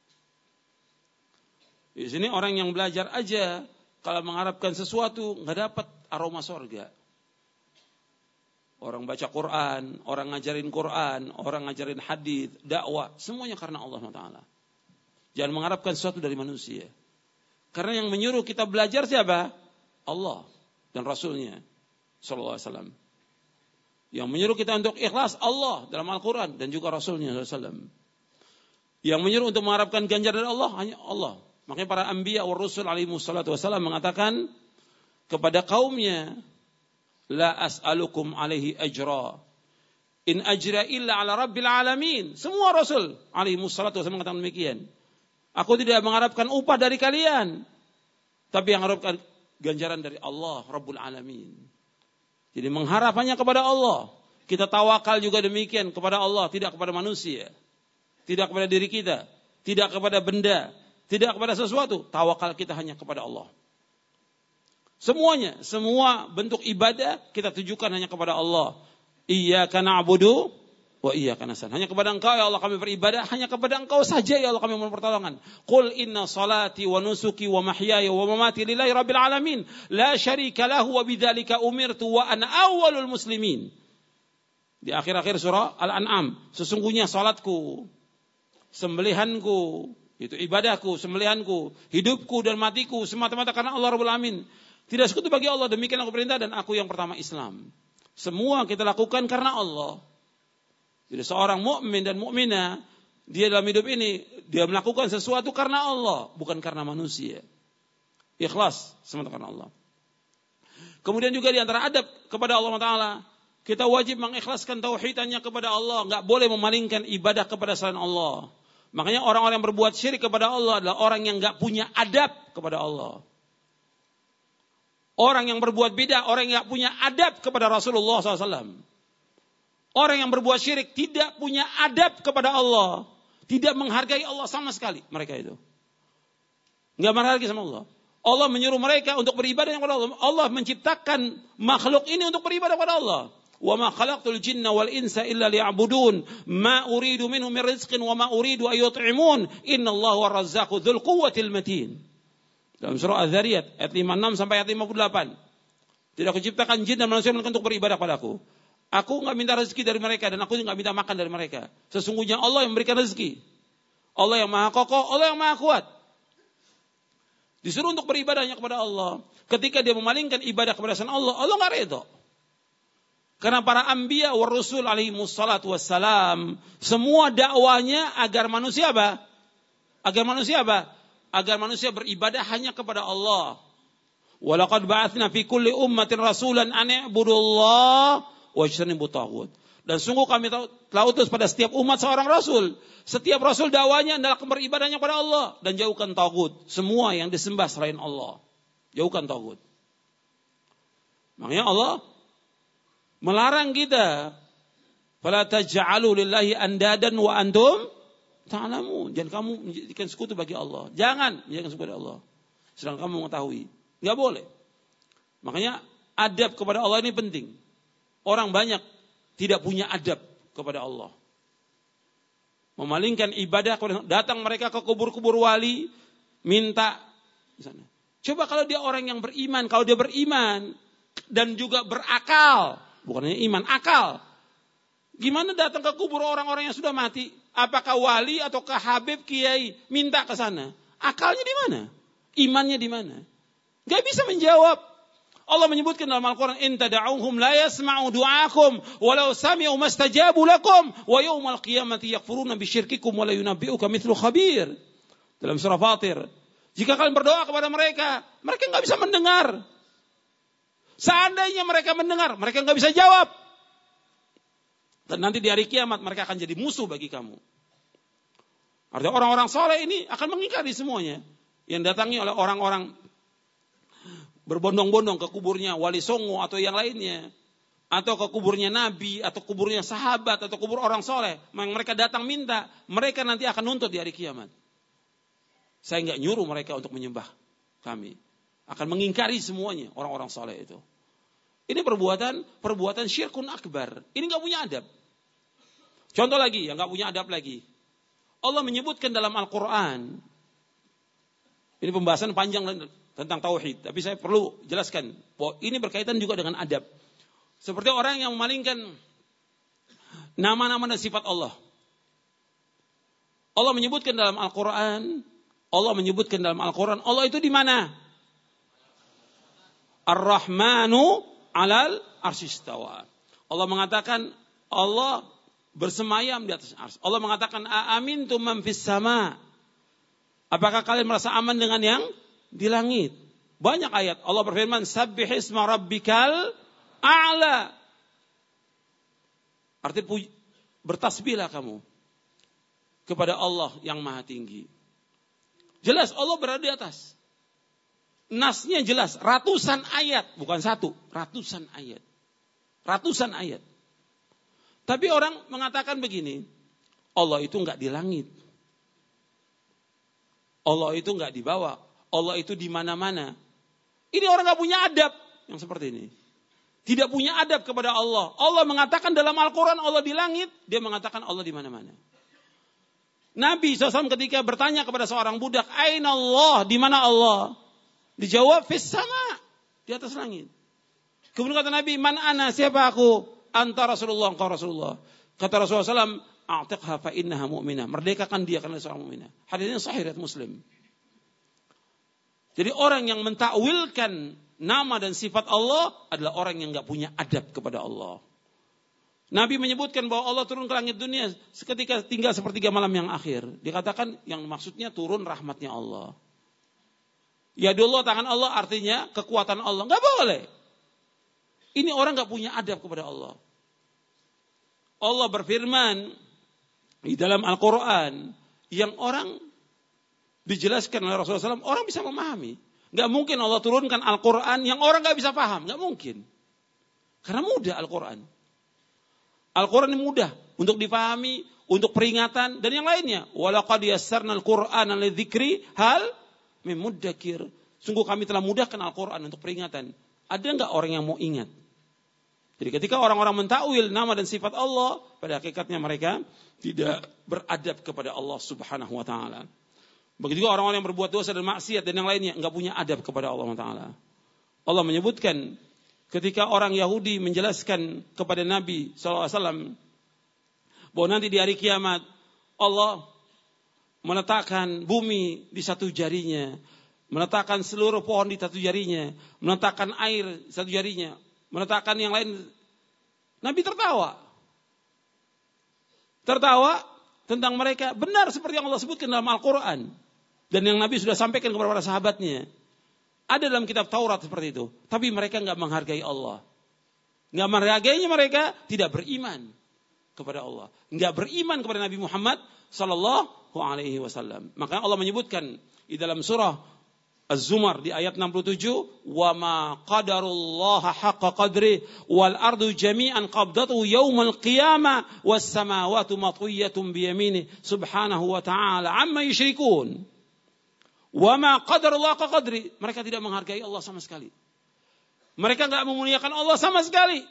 Speaker 1: Di sini orang yang belajar aja kalau mengharapkan sesuatu nggak dapat aroma sorga. Orang baca Quran, orang ngajarin Quran, orang ngajarin hadis, dakwah, semuanya karena Allah SWT. Jangan mengharapkan sesuatu dari manusia. Karena yang menyuruh kita belajar siapa? Allah dan Rasulnya sallallahu alaihi wasallam. Yang menyuruh kita untuk ikhlas Allah dalam Al-Quran dan juga Rasulnya sallallahu alaihi wasallam. Yang menyuruh untuk mengharapkan ganjaran dari Allah hanya Allah. Makanya para anbiya wa rusul alaihi wassalatu wasallam mengatakan kepada kaumnya, la as'alukum alaihi ajra. In ajra illa ala rabbil alamin. Semua Rasul alaihi wassalatu wasallam mengatakan demikian. Aku tidak mengharapkan upah dari kalian, tapi yang mengharapkan ganjaran dari Allah Rabbul Alamin. Jadi mengharap hanya kepada Allah. Kita tawakal juga demikian kepada Allah, tidak kepada manusia. Tidak kepada diri kita, tidak kepada benda, tidak kepada sesuatu. Tawakal kita hanya kepada Allah. Semuanya, semua bentuk ibadah kita tujukan hanya kepada Allah. Iyyaka na'budu wa iyyaka nasta'in. Hanya kepada Engkau ya Allah kami beribadah, hanya kepada Engkau saja ya Allah kami mohon pertolongan. Qul inna salati wa nusuki wa mahyaya wa mamati lillahi rabbil alamin, la syarika lahu wa bidzalika umirtu wa ana awwalul muslimin. Di akhir-akhir surah Al-An'am, sesungguhnya salatku, sembelihanku, itu ibadahku, sembelihanku, hidupku dan matiku semata-mata karena Allah Rabbul Alamin. Tidak sekutu bagi Allah, demikian aku perintah dan aku yang pertama Islam. Semua kita lakukan karena Allah. Jadi seorang mukmin dan mukminah, dia dalam hidup ini, dia melakukan sesuatu karena Allah, bukan karena manusia. Ikhlas semata karena Allah. Kemudian juga di antara adab kepada Allah Ta'ala, kita wajib mengikhlaskan tauhidnya kepada Allah. Enggak boleh memalingkan ibadah kepada selain Allah. Makanya orang-orang yang berbuat syirik kepada Allah adalah orang yang enggak punya adab kepada Allah. Orang yang berbuat bidah, orang yang tidak punya adab kepada Rasulullah SAW. Orang yang berbuat syirik tidak punya adab kepada Allah. Tidak menghargai Allah sama sekali. Mereka itu. Tidak menghargai sama Allah. Allah menyuruh mereka untuk beribadah kepada Allah. Allah menciptakan makhluk ini untuk beribadah kepada Allah. Wa ma khalaqtul jinna wal insa illa liya'budun. Ma uridu minhum min rizqin wa ma uridu ayyut'imun. Innallaha war-razzaqu dzul quwwatil matin. Dalam surah Az-Zariyat ayat 56 sampai ayat 58. Tidak kuciptakan jin dan manusia untuk beribadah padaku. Aku enggak minta rezeki dari mereka dan aku enggak minta makan dari mereka. Sesungguhnya Allah yang memberikan rezeki. Allah yang Maha Kokoh, Allah yang Maha Kuat. Disuruh untuk beribadahnya kepada Allah. Ketika dia memalingkan ibadah kepada selain Allah, Allah enggak redha. Karena para anbiya wa rusul alaihi wassalatu wassalam, semua dakwanya agar manusia apa? Agar manusia apa? Agar manusia beribadah hanya kepada Allah. Walaqad ba'atsna fi kulli ummatin rasulan an i'budullaha wajtanibut taghut. Dan sungguh kami telah utus pada setiap umat seorang rasul. Setiap rasul dakwanya adalah beribadahnya kepada Allah. Dan jauhkan tagut. Semua yang disembah selain Allah. Jauhkan tagut. Makanya Allah melarang kita. Fala taj'alu lillahi andadan wa antum ta'lamun. Jangan kamu menjadikan sekutu bagi Allah. Jangan menjadikan sekutu bagi Allah. Sedang kamu mengetahui. Enggak boleh. Makanya adab kepada Allah ini penting. Orang banyak tidak punya adab kepada Allah. Memalingkan ibadah kepada, datang mereka ke kubur-kubur wali, minta misalnya. Coba kalau dia orang yang beriman, kalau dia beriman dan juga berakal, bukan hanya iman, akal. Gimana datang ke kubur orang-orang yang sudah mati? Apakah wali ataukah habib kiai minta ke sana? Akalnya di mana? Imannya di mana? Gak bisa menjawab. Allah menyebutkan dalam Al-Quran, in tada'uhum la yasma'u du'akum walau sami'u mastajabu lakum wa yawmal qiyamati yakfuruna bisyirkikum wa la yunabbi'uka mithlu khabir. Dalam surah Fatir. Jika kalian berdoa kepada mereka, mereka enggak bisa mendengar. Seandainya mereka mendengar, mereka enggak bisa jawab. Dan nanti di hari kiamat mereka akan jadi musuh bagi kamu. Artinya orang-orang soleh ini akan mengingkari semuanya yang datangi oleh orang-orang berbondong-bondong ke kuburnya Wali Songo atau yang lainnya, atau ke kuburnya Nabi, atau kuburnya sahabat, atau kubur orang soleh. Mereka datang minta, mereka nanti akan nuntut di hari kiamat. Saya enggak nyuruh mereka untuk menyembah kami. Akan mengingkari semuanya orang-orang soleh itu. Ini perbuatan syirkun akbar. Ini enggak punya adab. Contoh lagi, yang enggak punya adab lagi. Allah menyebutkan dalam Al-Quran. Ini pembahasan panjang tentang tauhid, tapi saya perlu jelaskan bahwa ini berkaitan juga dengan adab. Seperti orang yang memalingkan nama-nama dan sifat Allah. Allah menyebutkan dalam Al-Quran, Allah itu di mana? Ar-Rahmanu 'alal arsyistawa. Allah mengatakan Allah bersemayam di atas arsy. Allah mengatakan aamintum man fis sama. Apakah kalian merasa aman dengan yang di langit? Banyak ayat Allah berfirman, sabbihisma rabbikal a'la. Artinya bertasbihlah kamu kepada Allah yang maha tinggi. Jelas Allah berada di atas. Nasnya jelas, ratusan ayat, bukan satu, ratusan ayat. Ratusan ayat. Tapi orang mengatakan begini, Allah itu enggak di langit. Allah itu enggak di bawah. Allah itu di mana-mana. Ini orang enggak punya adab yang seperti ini. Tidak punya adab kepada Allah. Allah mengatakan dalam Al-Quran Allah di langit, dia mengatakan Allah di mana-mana. Nabi SAW ketika bertanya kepada seorang budak, Aina Allah, di mana Allah? Dijawab, fis sama, di atas langit. Kemudian kata Nabi, man ana, siapa aku? Anta Rasulullah, engkau Rasulullah. Kata Rasulullah SAW, a'tiqha fa innaha mu'minah. Merdekakan dia karena seorang mu'minah. Hadisnya sahih riwayat Muslim. Jadi orang yang mentakwilkan nama dan sifat Allah adalah orang yang enggak punya adab kepada Allah. Nabi menyebutkan bahwa Allah turun ke langit dunia seketika tinggal sepertiga malam yang akhir. Dikatakan yang maksudnya turun rahmatnya Allah. Yadullah, tangan Allah artinya kekuatan Allah. Enggak boleh. Ini orang enggak punya adab kepada Allah. Allah berfirman di dalam Al-Quran yang orang dijelaskan oleh Rasulullah SAW, orang bisa memahami. Enggak mungkin Allah turunkan Al-Quran yang orang enggak bisa paham. Enggak mungkin. Karena mudah Al-Quran. Al-Quran ini mudah untuk dipahami, untuk peringatan dan yang lainnya. Walaqad yassarnal Qur'ana lidzikri hal mim muddakir. Sungguh kami telah mudahkan Al-Quran untuk peringatan. Ada enggak orang yang mau ingat? Jadi ketika orang-orang mentakwil nama dan sifat Allah, pada hakikatnya mereka tidak beradab kepada Allah Subhanahu wa taala. Begitu juga orang-orang yang berbuat dosa dan maksiat dan yang lainnya enggak punya adab kepada Allah taala. Allah menyebutkan ketika orang Yahudi menjelaskan kepada Nabi SAW bahwa nanti di hari kiamat Allah meletakkan bumi di satu jarinya, meletakkan seluruh pohon di satu jarinya, meletakkan air di satu jarinya, meletakkan yang lain. Nabi tertawa tentang mereka. Benar seperti yang Allah sebutkan dalam Al-Quran dan yang Nabi sudah sampaikan kepada para sahabatnya. Ada dalam kitab Taurat seperti itu. Tapi mereka enggak menghargai Allah. Enggak menghargainya, mereka tidak beriman. kepada Allah, enggak beriman kepada Nabi Muhammad sallallahu alaihi wasallam. Maka Allah menyebutkan di dalam surah Az-Zumar di ayat 67, "Wa ma qadarullaha haqqa qadri wal ardu jami'an qabdatuhu yaumal qiyamah was samawati matwiyatun bi yaminihi subhanahu wa ta'ala amma yusyrikun." Wa ma qadarullaha haqqa qadri, mereka tidak menghargai Allah sama sekali. Mereka enggak memuliakan Allah sama sekali.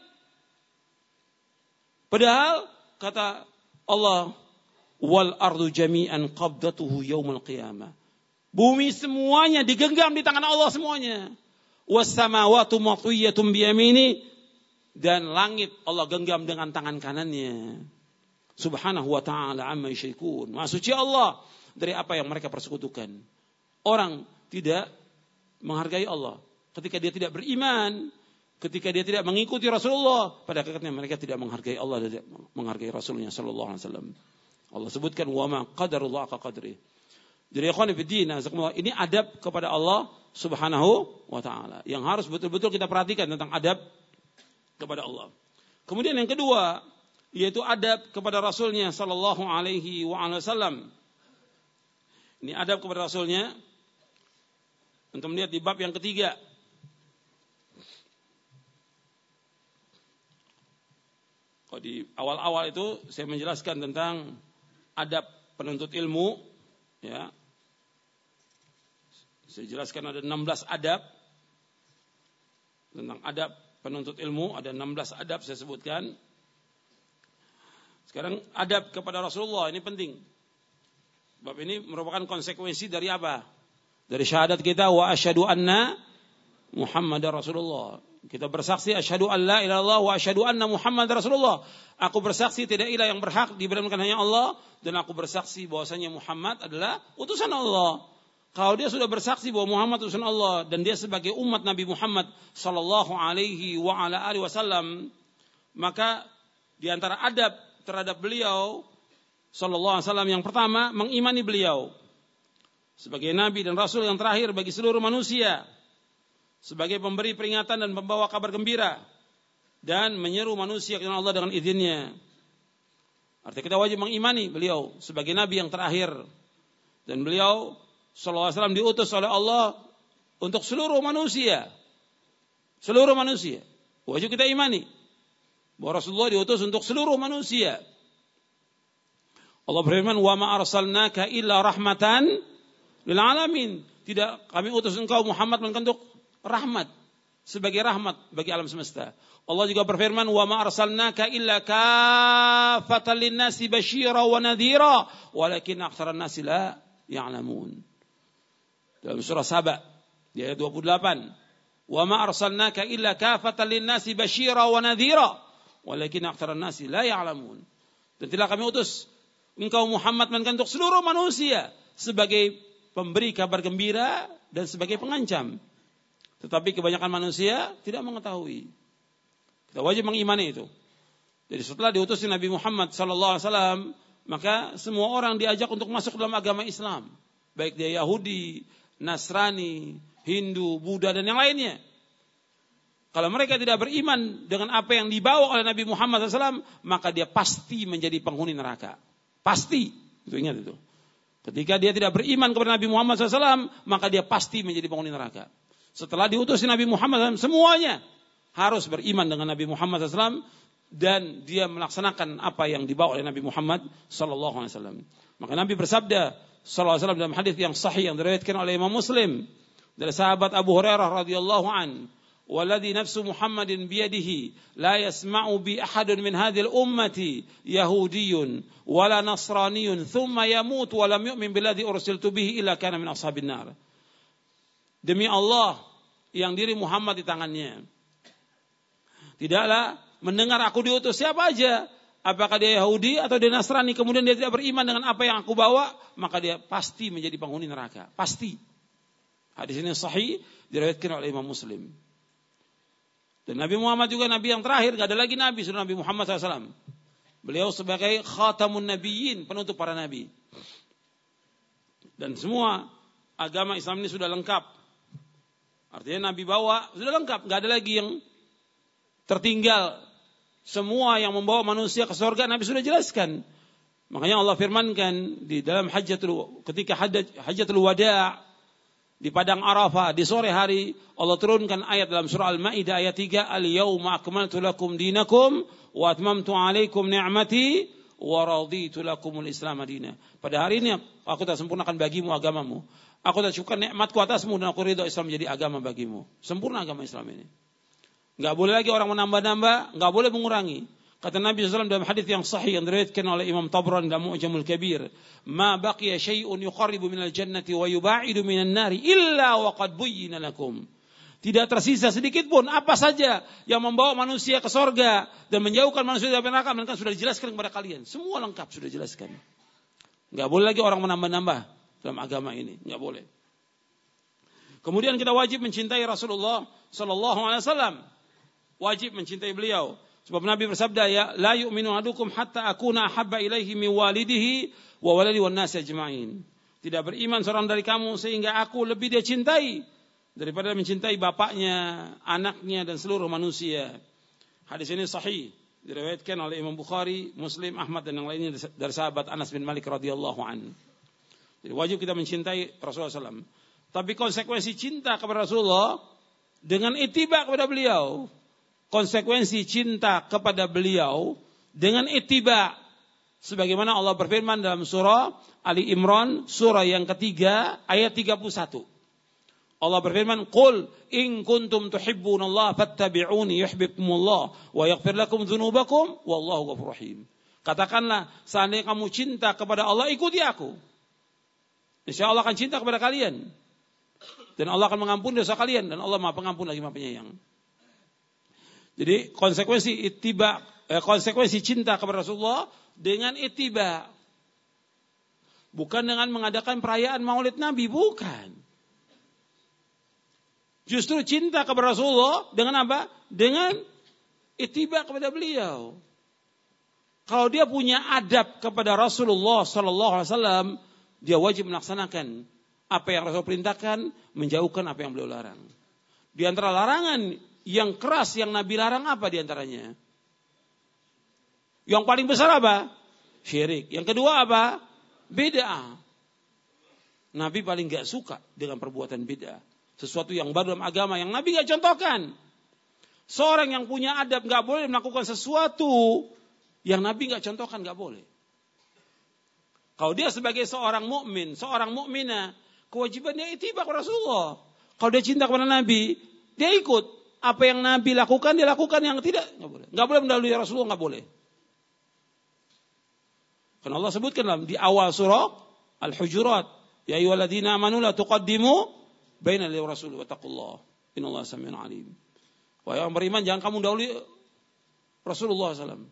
Speaker 1: Padahal kata Allah, "Wal ardu jami'an qabdatuhu yaumal qiyamah." Bumi semuanya digenggam di tangan Allah semuanya. Was samawati matwiyatun bi yamini, dan langit Allah genggam dengan tangan kanannya. Subhanahu wa ta'ala amma yusyrikun. Maha suci Allah dari apa yang mereka persekutukan. Orang tidak menghargai Allah ketika dia tidak beriman, ketika dia tidak mengikuti Rasulullah, pada hakikatnya mereka tidak menghargai Allah dan tidak menghargai Rasulnya sallallahu alaihi wasallam. Allah sebutkan wa ma qadarullah haqqa qadri. Jadi ikhwan fillah, ini adab kepada Allah Subhanahu wa taala yang harus betul-betul kita perhatikan tentang adab kepada Allah. Kemudian yang kedua yaitu adab kepada Rasulnya sallallahu alaihi wasallam. Ini adab kepada Rasulnya. Untuk melihat di bab yang ketiga. Kalau di awal-awal itu saya menjelaskan tentang adab penuntut ilmu, ya. Saya jelaskan ada 16 adab. Tentang adab penuntut ilmu ada 16 adab saya sebutkan. Sekarang adab kepada Rasulullah ini penting. Bab ini merupakan konsekuensi dari apa? Dari syahadat kita wa asyhadu anna Muhammadar Rasulullah. Kita bersaksi asyhadu an la ilaha illallah wa asyhadu anna Muhammadar Rasulullah. Aku bersaksi tidak ilah yang berhak diibadahkan hanya Allah, dan aku bersaksi bahwasanya Muhammad adalah utusan Allah. Kalau dia sudah bersaksi bahwa Muhammad utusan Allah dan dia sebagai umat Nabi Muhammad sallallahu alaihi wa ala alihi wasallam, maka di antara adab terhadap beliau sallallahu alaihi wasallam yang pertama, mengimani beliau sebagai nabi dan rasul yang terakhir bagi seluruh manusia, sebagai pemberi peringatan dan pembawa kabar gembira, dan menyeru manusia ke Allah dengan izinnya. Artinya kita wajib mengimani beliau sebagai nabi yang terakhir, dan beliau sallallahu alaihi wasallam diutus oleh Allah untuk seluruh manusia. Seluruh manusia. Wajib kita imani bahwa Rasulullah diutus untuk seluruh manusia. Allah berfirman, "Wa ma arsalnaka illa rahmatan lil alamin." Tidak kami utus engkau Muhammad melainkan untuk rahmat, sebagai rahmat bagi alam semesta. Allah juga berfirman, "Wa ma arsalnaka illa kaffatan lin-nasi basyira wa nadhira, walakin aktsaran nasi la ya'lamun." Dalam surah Saba di ayat 28, "Wa ma arsalnaka illa kaffatan lin-nasi basyira wa nadhira, walakin aktsaran nasi la ya'lamun." Dan tidak kami utus engkau Muhammad melainkan untuk seluruh manusia sebagai pemberi kabar gembira dan sebagai pengancam. Tetapi kebanyakan manusia tidak mengetahui. Kita wajib mengimani itu. Jadi setelah diutusnya Nabi Muhammad sallallahu alaihi wasallam, maka semua orang diajak untuk masuk dalam agama Islam, baik dia Yahudi, Nasrani, Hindu, Buddha dan yang lainnya. Kalau mereka tidak beriman dengan apa yang dibawa oleh Nabi Muhammad SAW, maka dia pasti menjadi penghuni neraka. Pasti. Itu ingat itu. Ketika dia tidak beriman kepada Nabi Muhammad SAW, maka dia pasti menjadi penghuni neraka. Setelah diutus Nabi Muhammad SAW, semuanya harus beriman dengan Nabi Muhammad SAW, dan dia melaksanakan apa yang dibawa oleh Nabi Muhammad SAW. Maka Nabi bersabda sallallahu alaihi wasallam dalam hadis yang sahih yang diriwayatkan oleh Imam Muslim dari sahabat Abu Hurairah radhiyallahu an, "Walladzi nafsu Muhammadin biyadihi la yasma'u bi ahadun min hadhil ummati yahudiyyun wala nasraniyyun thumma yamut wa lam yu'min billadzi ursiltu bihi illa kana min ashabin nar." Demi Allah yang diri Muhammad di tangannya, tidaklah mendengar aku diutus siapa aja, apakah dia Yahudi atau dia Nasrani, kemudian dia tidak beriman dengan apa yang aku bawa, maka dia pasti menjadi penghuni neraka. Pasti. Hadis ini sahih, diriwayatkan oleh Imam Muslim. Dan Nabi Muhammad juga Nabi yang terakhir, tidak ada lagi Nabi sudah Nabi Muhammad SAW. Beliau sebagai khatamun nabiyyin, penutup para Nabi. Dan semua agama Islam ini sudah lengkap. Artinya Nabi bawa sudah lengkap, tidak ada lagi yang tertinggal Semua yang membawa manusia ke surga Nabi sudah jelaskan. Makanya Allah firmankan di dalam ketika hajjatul wada' di padang Arafah di sore hari, Allah turunkan ayat dalam surah Al-Maidah ayat 3, "Al-yauma akmaltu lakum dinakum wa atmamtu 'alaikum ni'mati wa raditu lakumul Islam madina." Pada hari ini aku telah sempurnakan bagimu agamamu. Aku telah cukupkan nikmatku atasmu dan aku ridha Islam menjadi agama bagimu. Sempurna agama Islam ini. Enggak boleh lagi orang menambah-nambah, enggak boleh mengurangi. Kata Nabi SAW dalam hadis yang sahih yang diriwayatkan oleh Imam Tabrani dalam Mu'jamul Kabir, "Ma baqiya syai'un yuqarribu minal jannati wa yuba'idu minan nari illa wa qad buyyina lakum." Tidak tersisa sedikit pun apa saja yang membawa manusia ke surga dan menjauhkan manusia dari neraka, melainkan sudah dijelaskan kepada kalian. Semua lengkap sudah dijelaskan. Enggak boleh lagi orang menambah-nambah dalam agama ini, enggak boleh. Kemudian kita wajib mencintai Rasulullah sallallahu alaihi wasallam. Wajib mencintai beliau. Sebab Nabi bersabda, "Ya la yu'minu ahadukum hatta akuna ahabba ilaihi min walidihi wa waladi wan nas ajma'in." Tidak beriman seorang dari kamu sehingga aku lebih dia cintai daripada mencintai bapaknya, anaknya dan seluruh manusia. Hadis ini sahih, diriwayatkan oleh Imam Bukhari, Muslim, Ahmad dan yang lainnya dari sahabat Anas bin Malik radhiyallahu anhu. Jadi wajib kita mencintai Rasulullah SAW. Tapi konsekuensi cinta kepada Rasulullah dengan ittiba kepada beliau. Konsekuensi cinta kepada beliau dengan ittiba. Sebagaimana Allah berfirman dalam surah Ali Imran, surah yang ketiga, ayat 31. Allah berfirman, "Qul in kuntum tuhibbunallaha fattabi'uni yuhibbukumullah wa yaghfir lakum dzunubakum wallahu ghafurur rahim." Katakanlah, seandainya kamu cinta kepada Allah, ikuti aku. Insyaallah akan cinta kepada kalian. Dan Allah akan mengampuni dosa kalian dan Allah Maha Pengampun lagi Maha Penyayang. Jadi konsekuensi cinta kepada Rasulullah dengan ittiba. Bukan dengan mengadakan perayaan Maulid Nabi, bukan. Justru cinta kepada Rasulullah dengan apa? Dengan ittiba kepada beliau. Kalau dia punya adab kepada Rasulullah sallallahu alaihi wasallam, dia wajib melaksanakan apa yang Rasul perintahkan, menjauhkan apa yang beliau larang. Di antara larangan yang keras yang Nabi larang apa diantaranya? Yang paling besar apa? Syirik. Yang kedua apa? Bid'ah. Nabi paling gak suka dengan perbuatan bid'ah. Sesuatu yang baru dalam agama yang Nabi gak contohkan. Seorang yang punya adab gak boleh melakukan sesuatu yang Nabi gak contohkan, gak boleh. Kalau dia sebagai seorang mukmin, seorang mukminah, kewajibannya ittiba kepada Rasulullah. Kalau dia cinta kepada Nabi, dia ikut. Apa yang Nabi lakukan, dia lakukan. Yang tidak, nggak boleh. Nggak boleh mendahului Rasulullah, nggak boleh. Karena Allah sebutkan di awal surah Al-Hujurat, "Ya ayyuhalladzina amanu la tuqaddimu baina lillahi wa rasuli wattaqullah. Innallaha samiun alim." Wahai orang beriman, jangan kamu dahului Rasulullah SAW.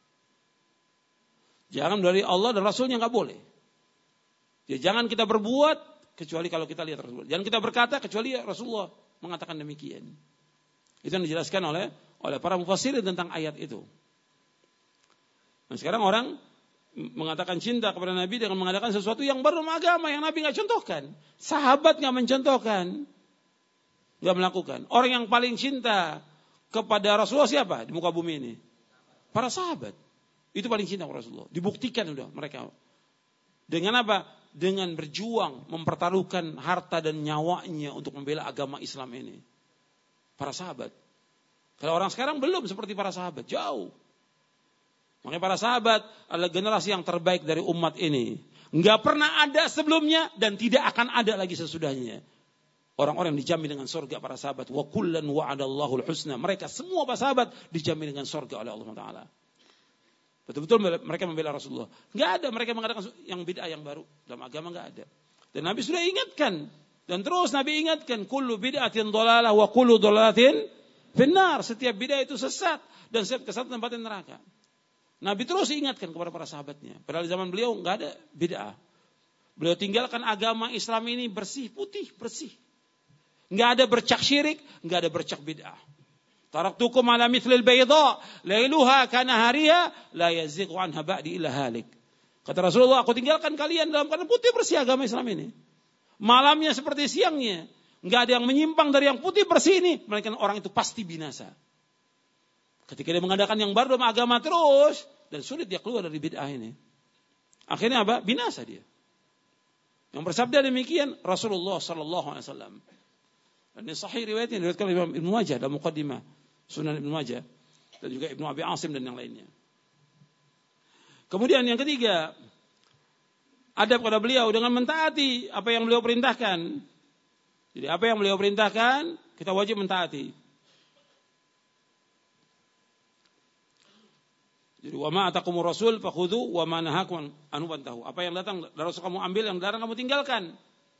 Speaker 1: Jangan dari Allah dan Rasulnya, nggak boleh. Ya, jangan kita berbuat kecuali kalau kita lihat Rasulullah. Jangan kita berkata kecuali Rasulullah mengatakan demikian. Itu yang dijelaskan oleh para mufassirin tentang ayat itu. Nah, sekarang orang mengatakan cinta kepada Nabi dengan mengadakan sesuatu yang baru agama yang Nabi nggak contohkan, sahabat nggak mencontohkan, nggak melakukan. Orang yang paling cinta kepada Rasulullah siapa di muka bumi ini? Para sahabat. Itu paling cinta kepada Rasulullah. Dibuktikan sudah mereka. Dengan apa? Dengan berjuang, mempertaruhkan harta dan nyawanya untuk membela agama Islam ini. Para sahabat. Kalau orang sekarang belum seperti para sahabat, jauh. Makanya para sahabat adalah generasi yang terbaik dari umat ini. Enggak pernah ada sebelumnya dan tidak akan ada lagi sesudahnya. Orang-orang yang dijamin dengan surga para sahabat. Wa kullan wa'adallahul husna. Mereka semua para sahabat dijamin dengan surga oleh Allah Taala. Betul-betul mereka membela Rasulullah. Enggak ada mereka mengadakan yang bid'ah yang baru dalam agama, enggak ada. Dan Nabi sudah ingatkan. Dan terus Nabi ingatkan, kullu bid'atin dhalalah wa kullu dhalalatin finnar. Setiap bid'ah itu sesat dan setiap kesesatan tempatnya neraka. Nabi terus ingatkan kepada para sahabatnya. Padahal di zaman beliau enggak ada bid'ah. Beliau tinggalkan agama Islam ini bersih, putih, bersih. Enggak ada bercak syirik, enggak ada bercak bid'ah. Taraktukum ala mithlil bayda, lailuha kanahariha, la yazighu anha ba'di illa halik. Kata Rasulullah, aku tinggalkan kalian dalam keadaan putih bersih agama Islam ini. Malamnya seperti siangnya. Enggak ada yang menyimpang dari yang putih bersih ini, melainkan orang itu pasti binasa. Ketika dia mengadakan yang baru dalam agama terus, dan sulit dia keluar dari bid'ah ini. Akhirnya apa? Binasa dia. Yang bersabda demikian Rasulullah sallallahu alaihi wasallam. Dan ini sahih riwayatnya diriwayatkan oleh Imam Ibnu Majah dalam Muqaddimah Sunan Ibnu Majah dan juga Ibnu Abi Asim dan yang lainnya. Kemudian yang ketiga, adab kepada beliau dengan mentaati apa yang beliau perintahkan. Jadi apa yang beliau perintahkan, kita wajib mentaati. Jadi wa ma atakumur rasul fakhudhu wa ma nahakum anhu fantahu. Apa yang datang dari Rasul kamu ambil, yang dilarang kamu tinggalkan.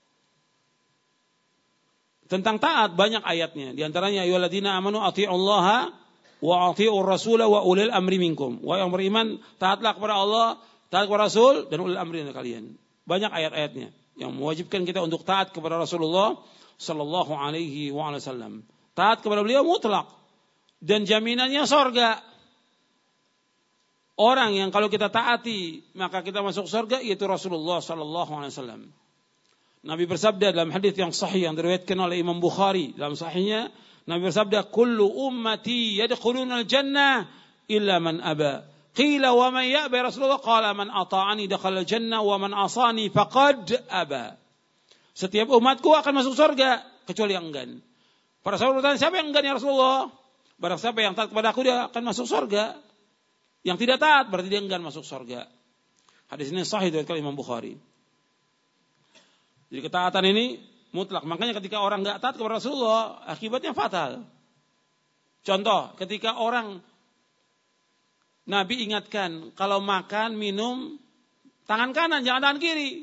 Speaker 1: Tentang taat banyak ayatnya. Di antaranya ayyuhalladzina amanu athi'ullaha wa athi'ur rasula wa ulil amri minkum. Wahai yang beriman, taatlah kepada Allah, taat kepada Rasul dan ulil amri dari kalian. Banyak ayat-ayatnya yang mewajibkan kita untuk taat kepada Rasulullah sallallahu alaihi wasallam. Taat kepada beliau mutlak dan jaminannya surga. Orang yang kalau kita taati maka kita masuk surga yaitu Rasulullah sallallahu alaihi wasallam. Nabi bersabda dalam hadis yang sahih yang diriwayatkan oleh Imam Bukhari dalam sahihnya, Nabi bersabda, "Kullu ummati yadkhuluna al-jannah illa man aba." Qila wa man ya'ba Rasulullah? Qala man ata'ani dakhala al-jannah wa man asani faqad aba. Setiap umatku akan masuk surga kecuali yang enggan. Para sahabat bertanya, siapa yang enggan ya Rasulullah? Barang siapa yang taat kepada aku dia akan masuk surga. Yang tidak taat berarti dia enggan masuk surga. Hadis ini sahih diriwayatkan Imam Bukhari. Jadi ketaatan ini mutlak. Makanya ketika orang enggak taat kepada Rasulullah, akibatnya fatal. Contoh, ketika orang Nabi ingatkan kalau makan, minum tangan kanan, jangan tangan kiri.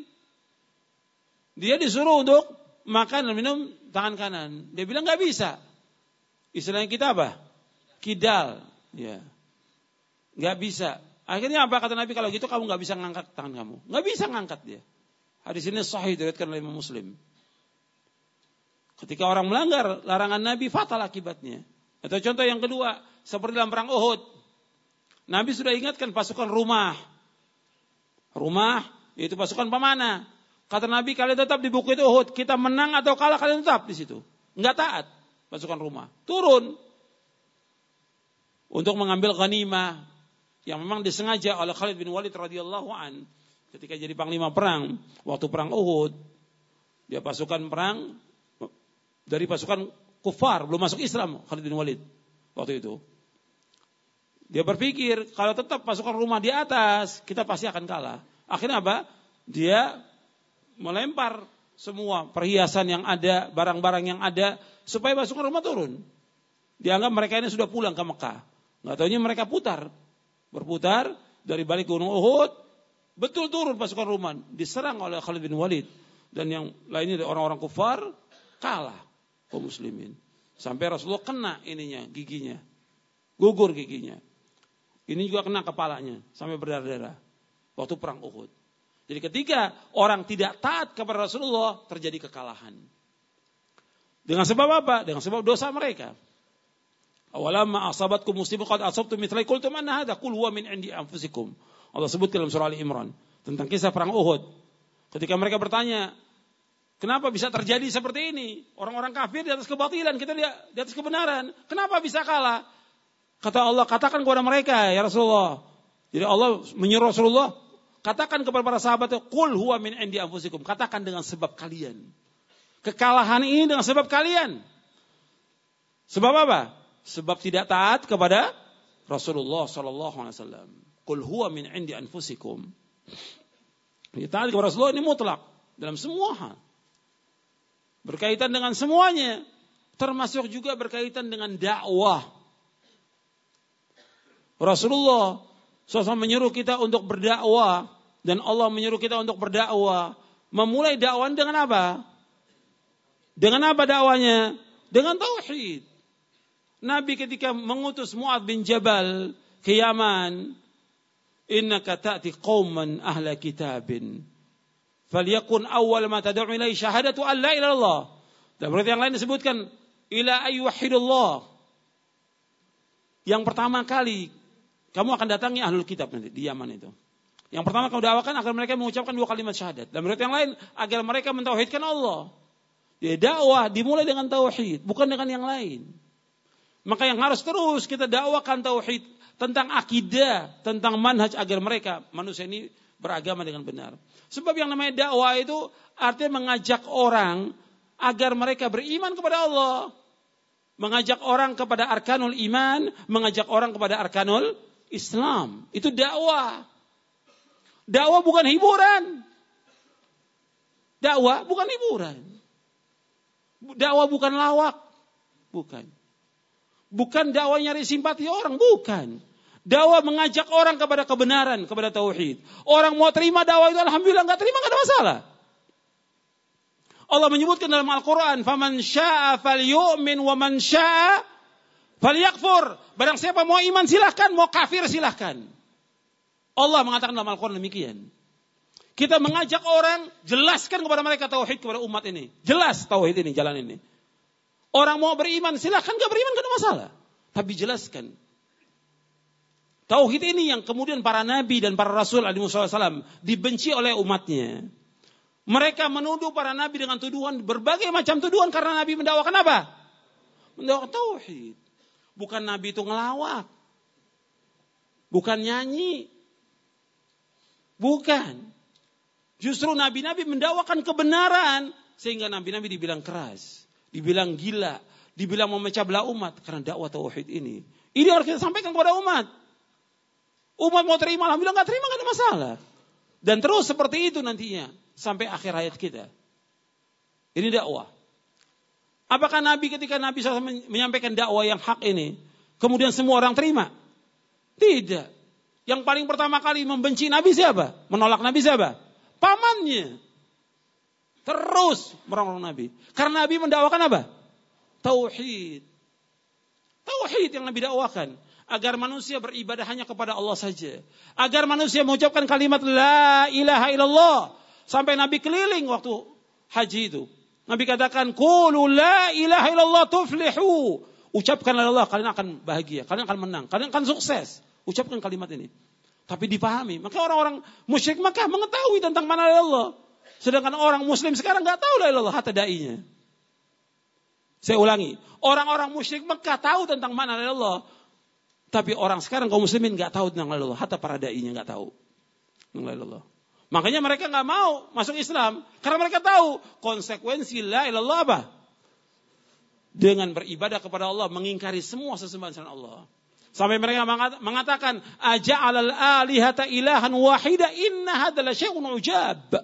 Speaker 1: Dia disuruh untuk makan dan minum tangan kanan. Dia bilang enggak bisa. Istilahnya kita apa? Kidal, ya. Enggak bisa. Akhirnya apa kata Nabi, kalau gitu kamu enggak bisa ngangkat tangan kamu. Enggak bisa ngangkat dia. Hadis ini sahih diriwayatkan oleh Imam Muslim. Ketika orang melanggar larangan Nabi, fatal akibatnya. Atau contoh yang kedua, seperti dalam perang Uhud. Nabi sudah ingatkan pasukan rumah. Rumah yaitu pasukan pemanah. Kata Nabi, kalian tetap di bukit Uhud, kita menang atau kalah kalian tetap di situ. Enggak taat pasukan rumah. Turun untuk mengambil ghanimah yang memang disengaja oleh Khalid bin Walid radhiyallahu an ketika jadi panglima perang waktu perang Uhud. Dia pasukan perang dari pasukan kufar, belum masuk Islam Khalid bin Walid waktu itu. Dia berpikir kalau tetap pasukan rumah di atas, kita pasti akan kalah. Akhirnya apa? Dia melempar semua perhiasan yang ada, barang-barang yang ada supaya pasukan rumah turun. Dianggap mereka ini sudah pulang ke Mekah. Nggak taunya mereka berputar dari balik gunung Uhud, betul turun pasukan rumah, diserang oleh Khalid bin Walid dan yang lainnya dari orang-orang kufar, kalah kaum muslimin. Sampai Rasulullah kena ininya, giginya, gugur giginya. Ini juga kena kepalanya sampai berdarah-darah waktu perang Uhud. Jadi ketika orang tidak taat kepada Rasulullah, terjadi kekalahan. Dengan sebab apa? Dengan sebab dosa mereka. Awalamma asabatkum musibah qad asabtum mithlai qultum anna hadha qul huwa min indi anfusikum. Allah sebut dalam surah Ali Imran tentang kisah perang Uhud. Ketika mereka bertanya, kenapa bisa terjadi seperti ini? Orang-orang kafir di atas kebatilan, kita di atas kebenaran. Kenapa bisa kalah? Kata Allah, katakan kepada mereka, ya Rasulullah. Jadi Allah menyuruh Rasulullah, katakan kepada para sahabat, qul huwa min indi anfusikum. Katakan dengan sebab kalian. Kekalahan ini dengan sebab kalian. Sebab apa? Sebab tidak taat kepada Rasulullah sallallahu alaihi wasallam. Qul huwa min indi anfusikum. Taat kepada Rasulullah ini mutlak dalam semua hal. Berkaitan dengan semuanya, termasuk juga berkaitan dengan dakwah. Rasulullah SAW menyuruh kita untuk berdakwah dan Allah menyuruh kita untuk berdakwah. Memulai dakwah dengan apa? Dengan apa dakwanya? Dengan tauhid. Nabi ketika mengutus Mu'adz bin Jabal ke Yaman, innaka ta'ti qauman ahla kitabin falyakun awwal ma tad'u ilaihi syahadatu an la ilaha illallah. Dan berarti yang lain disebutkan ila ayyuhidullah. Yang pertama kali kamu akan datangi ahlul kitab nanti di Yaman itu. Yang pertama kamu dakwakan agar mereka mengucapkan 2 kalimat syahadat. Dan berarti yang lain agar mereka mentauhidkan Allah. Jadi dakwah dimulai dengan tauhid, bukan dengan yang lain. Maka yang harus terus kita dakwakan tauhid, tentang akidah, tentang manhaj agar mereka manusia ini beragama dengan benar. Sebab yang namanya dakwah itu artinya mengajak orang agar mereka beriman kepada Allah. Mengajak orang kepada arkanul iman, mengajak orang kepada arkanul Islam. Itu dakwah. Dakwah bukan hiburan. Dakwah bukan hiburan. Dakwah bukan lawak. Bukan. Bukan dakwah nyari simpati orang, bukan. Dakwah mengajak orang kepada kebenaran, kepada tauhid. Orang mau terima dakwah itu alhamdulillah, enggak terima enggak ada masalah. Allah menyebutkan dalam Al-Qur'an, "Faman syaa'a falyu'min wa man syaa'a falyakfur." Barang siapa mau iman silahkan, mau kafir silahkan. Allah mengatakan dalam Al-Qur'an demikian. Kita mengajak orang, jelaskan kepada mereka tauhid kepada umat ini. Jelas tauhid ini, jalan ini. Orang mau beriman, silahkan gak beriman, gak ada masalah. Tapi jelaskan. Tauhid ini yang kemudian para nabi dan para rasul alaihi wasallam dibenci oleh umatnya. Mereka menuduh para nabi dengan tuduhan, berbagai macam tuduhan karena nabi mendakwakan apa? Mendakwakan tauhid. Bukan nabi itu ngelawak. Bukan nyanyi. Bukan. Justru nabi-nabi mendakwakan kebenaran. Sehingga nabi-nabi dibilang keras. Dibilang gila, dibilang memecah belah umat karena dakwah tauhid ini. Ini harus kita sampaikan kepada umat. Umat mau terima, alhamdulillah, enggak terima enggak ada masalah. Dan terus seperti itu nantinya sampai akhir hayat kita. Ini dakwah. Apakah Nabi ketika Nabi SAW menyampaikan dakwah yang hak ini, kemudian semua orang terima? Tidak. Yang paling pertama kali membenci Nabi siapa? Menolak Nabi siapa? Pamannya. Terus merongrong Nabi. Karena Nabi mendakwakan apa? Tauhid. Tauhid yang Nabi dakwakan. Agar manusia beribadah hanya kepada Allah saja. Agar manusia mengucapkan kalimat La ilaha illallah. Sampai Nabi keliling waktu haji itu. Nabi katakan, Qulu la ilaha illallah tuflihu. Ucapkan la ilallah, kalian akan bahagia. Kalian akan menang. Kalian akan sukses. Ucapkan kalimat ini. Tapi dipahami. Maka orang-orang musyrik Makkah mengetahui tentang mana la ilallah. Sedangkan orang muslim sekarang enggak tahu la ilallah hatta dai-nya. Saya ulangi, orang-orang musyrik Mekah tahu tentang makna la ilallah, tapi orang sekarang kaum muslimin enggak tahu tentang la ilallah, hatta para dai-nya enggak tahu tentang la ilallah. Makanya mereka enggak mau masuk Islam karena mereka tahu konsekuensi la ilallah apa? Dengan beribadah kepada Allah, mengingkari semua sesembahan selain Allah. Sampai mereka mengatakan, aja'alal alihata ilahan wahida inna hadza la syai'un ujab.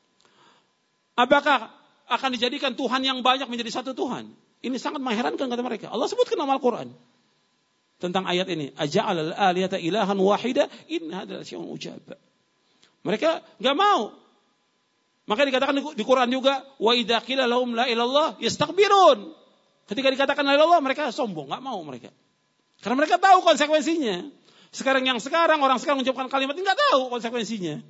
Speaker 1: Apakah akan dijadikan Tuhan yang banyak menjadi satu Tuhan? Ini sangat mengherankan kata mereka. Allah sebutkan dalam Al-Quran tentang ayat ini. Aja'alal alihata ilahan wahida inna hadza la syai'un ujab. Mereka enggak mau. Maka dikatakan di Quran juga, wa idza qila lahum la ilallah yastakbirun. Ketika dikatakan la ilallah mereka sombong, enggak mau mereka. Karena mereka tahu konsekuensinya. Orang sekarang mengucapkan kalimat ini enggak tahu konsekuensinya.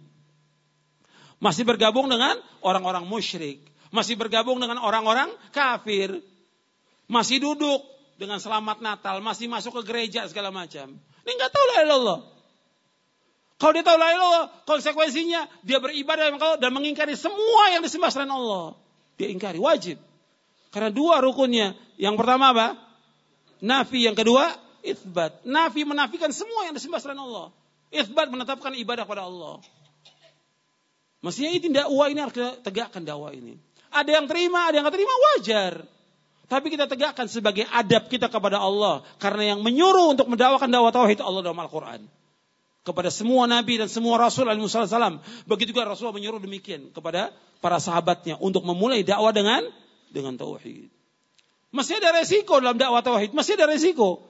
Speaker 1: Masih bergabung dengan orang-orang musyrik. Masih bergabung dengan orang-orang kafir. Masih duduk dengan selamat Natal. Masih masuk ke gereja segala macam. Ini enggak tahu la ilaha illallah. Kalau dia tahu la ilaha illallah, konsekuensinya dia beribadah dan mengingkari semua yang disembah selain Allah. Dia ingkari, wajib. Karena dua rukunnya. Yang pertama apa? Nafi. Yang kedua, itsbat. Nafi menafikan semua yang disembah selain Allah. Itsbat menetapkan ibadah pada Allah. Mestinya ini dakwah ini harus kita tegakkan dakwah ini. Ada yang terima, ada yang tidak terima, wajar. Tapi kita tegakkan sebagai adab kita kepada Allah. Karena yang menyuruh untuk mendakwakan dakwah tauhid Allah dalam Al-Quran. Kepada semua nabi dan semua rasul alaihi wasallam. Begitu juga Rasulullah menyuruh demikian kepada para sahabatnya untuk memulai dakwah dengan tauhid. Masih ada resiko dalam dakwah tauhid, masih ada resiko.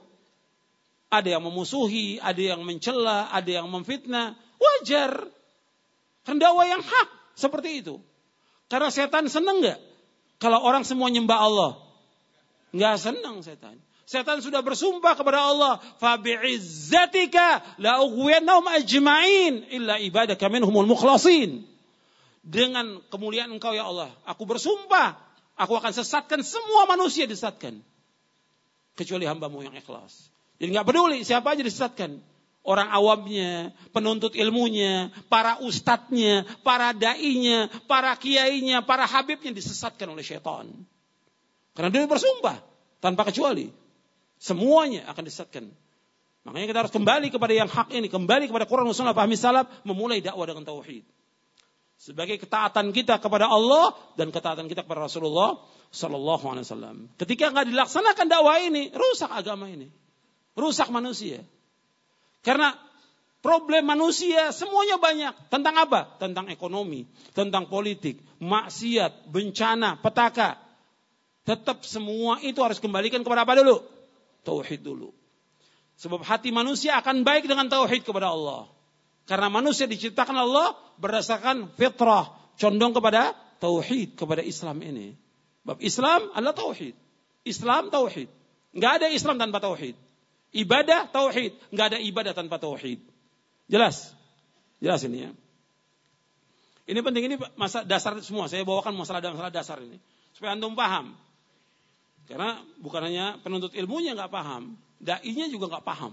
Speaker 1: Ada yang memusuhi, ada yang mencela, ada yang memfitnah, wajar. Karena dakwah yang hak seperti itu. Karena setan senang enggak kalau orang semua nyembah Allah? Enggak senang setan. Setan sudah bersumpah kepada Allah, fa bi'izzatika la ughwiyannahum ajma'in illa ibadaka minhumul mukhlasin. Dengan kemuliaan Engkau ya Allah, aku bersumpah, aku akan sesatkan semua manusia disesatkan kecuali hamba-Mu yang ikhlas. Jadi enggak peduli siapa aja disesatkan. Orang awamnya, penuntut ilmunya, para ustadznya, para dai-nya, para kiainya, para habibnya disesatkan oleh syaitan. Karena dia bersumpah tanpa kecuali. Semuanya akan disesatkan. Makanya kita harus kembali kepada yang hak ini, kembali kepada Quran dan Sunnah pahami salaf, memulai dakwah dengan tauhid. Sebagai ketaatan kita kepada Allah dan ketaatan kita kepada Rasulullah sallallahu alaihi wasallam. Ketika enggak dilaksanakan dakwah ini, rusak agama ini. Rusak manusia. Karena problem manusia semuanya banyak. Tentang apa? Tentang ekonomi, tentang politik, maksiat, bencana, petaka. Tetap semua itu harus kembalikan kepada apa dulu? Tauhid dulu. Sebab hati manusia akan baik dengan tauhid kepada Allah. Karena manusia diciptakan Allah berdasarkan fitrah, condong kepada tauhid, kepada Islam ini. Sebab Islam adalah tauhid. Islam tauhid. Enggak ada Islam tanpa tauhid. Ibadah tauhid, enggak ada ibadah tanpa tauhid. Jelas? Jelas ini ya. Ini penting, ini masalah dasar semua. Saya bawakan masalah dasar ini supaya antum paham. Karena bukan hanya penuntut ilmunya enggak paham, dai-nya juga enggak paham.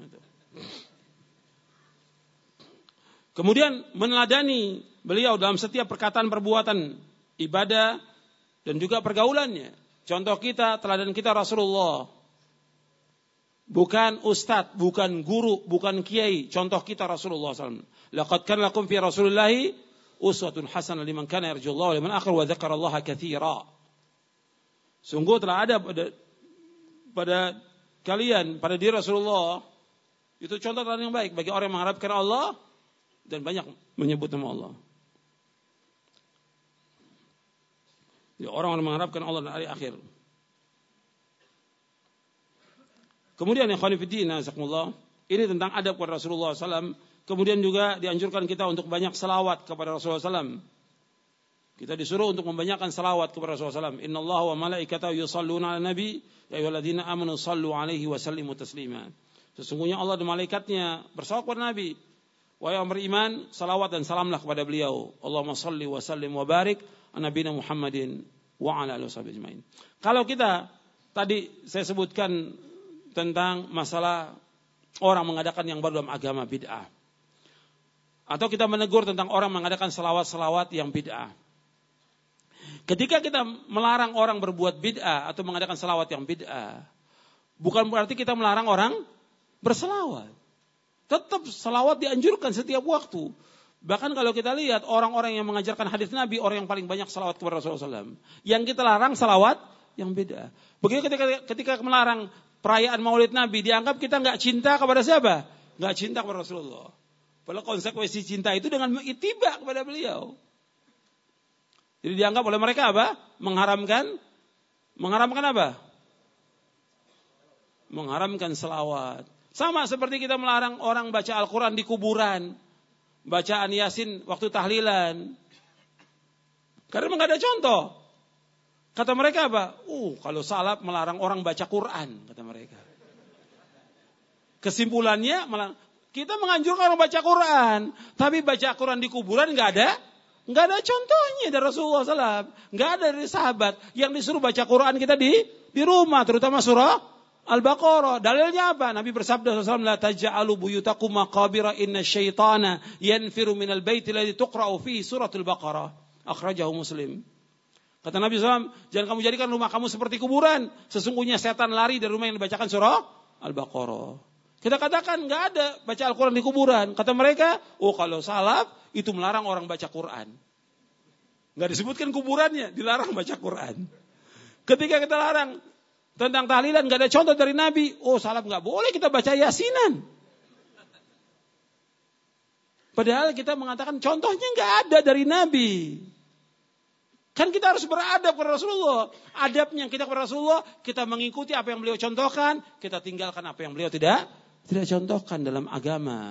Speaker 1: Kemudian meneladani beliau dalam setiap perkataan, perbuatan, ibadah dan juga pergaulannya. Contoh kita, teladan kita Rasulullah. Bukan ustadz, bukan guru, bukan kiai. Contoh kita Rasulullah SAW. Laqad kana lakum fi Rasulillahi uswatun hasanah liman kana yarjullaha wal yawmal akhir wa dzakarallaha katsira. Sungguh telah ada pada kalian, pada diri Rasulullah, itu contoh teladan yang baik bagi orang yang mengharapkan Allah dan banyak menyebut nama Allah. Ya, orang mengharapkan Allah dan hari akhir. Kemudian yang khonifuddin, azakumullah, ini tentang adab kepada Rasulullah SAW. Kemudian juga dianjurkan kita untuk banyak salawat kepada Rasulullah SAW. Kita disuruh untuk membanyakkan salawat kepada Rasulullah SAW. Inna Allah wa malaikatahu yusalluna ala nabi, ya ayyuhalladzina amanu sallu alaihi wa sallimu taslima. Sesungguhnya Allah dan malaikatnya bersalawat kepada Nabi. Wahai orang beriman, salawat dan salamlah kepada beliau. Allahumma salli wa sallim wa barik ala nabiyina Muhammadin wa ala alihi wasallam. Kalau kita tadi saya sebutkan tentang masalah orang mengadakan yang baru dalam agama bid'ah. Atau kita menegur tentang orang mengadakan selawat-selawat yang bid'ah. Ketika kita melarang orang berbuat bid'ah atau mengadakan selawat yang bid'ah, bukan berarti kita melarang orang berselawat. Tetap selawat dianjurkan setiap waktu. Bahkan kalau kita lihat orang-orang yang mengajarkan hadis Nabi, orang yang paling banyak selawat kepada Rasulullah SAW. Yang kita larang selawat yang beda. Begitu ketika melarang perayaan Maulid Nabi, dianggap kita nggak cinta kepada siapa? Nggak cinta kepada Rasulullah. Padahal konsekuensi cinta itu dengan mengittiba kepada beliau. Jadi dianggap oleh mereka apa? Mengharamkan apa? Mengharamkan selawat. Sama seperti kita melarang orang baca Al-Quran di kuburan. Bacaan Yasin waktu tahlilan. Karena memang gak ada contoh. Kata mereka apa? Kalau salaf melarang orang baca Quran. Kata mereka. Kesimpulannya, kita menganjurkan orang baca Quran. Tapi baca Quran di kuburan gak ada contohnya dari Rasulullah SAW. Gak ada dari sahabat. Yang disuruh baca Quran kita di rumah. Terutama surah Al-Baqarah. Dalilnya apa? Nabi bersabda SAW, la taj'alu buyutakum maqabira inna syaitana yanfiru minal baiti alladhi tuqra'u fihi suratul Baqarah. Akhrajahu Muslim. Kata Nabi SAW, jangan kamu jadikan rumah kamu seperti kuburan. Sesungguhnya setan lari dari rumah yang dibacakan surah Al-Baqarah. Kita katakan enggak ada baca Al-Quran di kuburan. Kata mereka, kalau salaf itu melarang orang baca Quran. Enggak disebutkan kuburannya, dilarang baca Quran. Ketika kita larang tentang tahlilan, gak ada contoh dari Nabi. Salaf gak boleh kita baca Yasinan. Padahal kita mengatakan contohnya gak ada dari Nabi. Kan kita harus beradab kepada Rasulullah. Adabnya kita kepada Rasulullah, kita mengikuti apa yang beliau contohkan, kita tinggalkan apa yang beliau tidak contohkan dalam agama.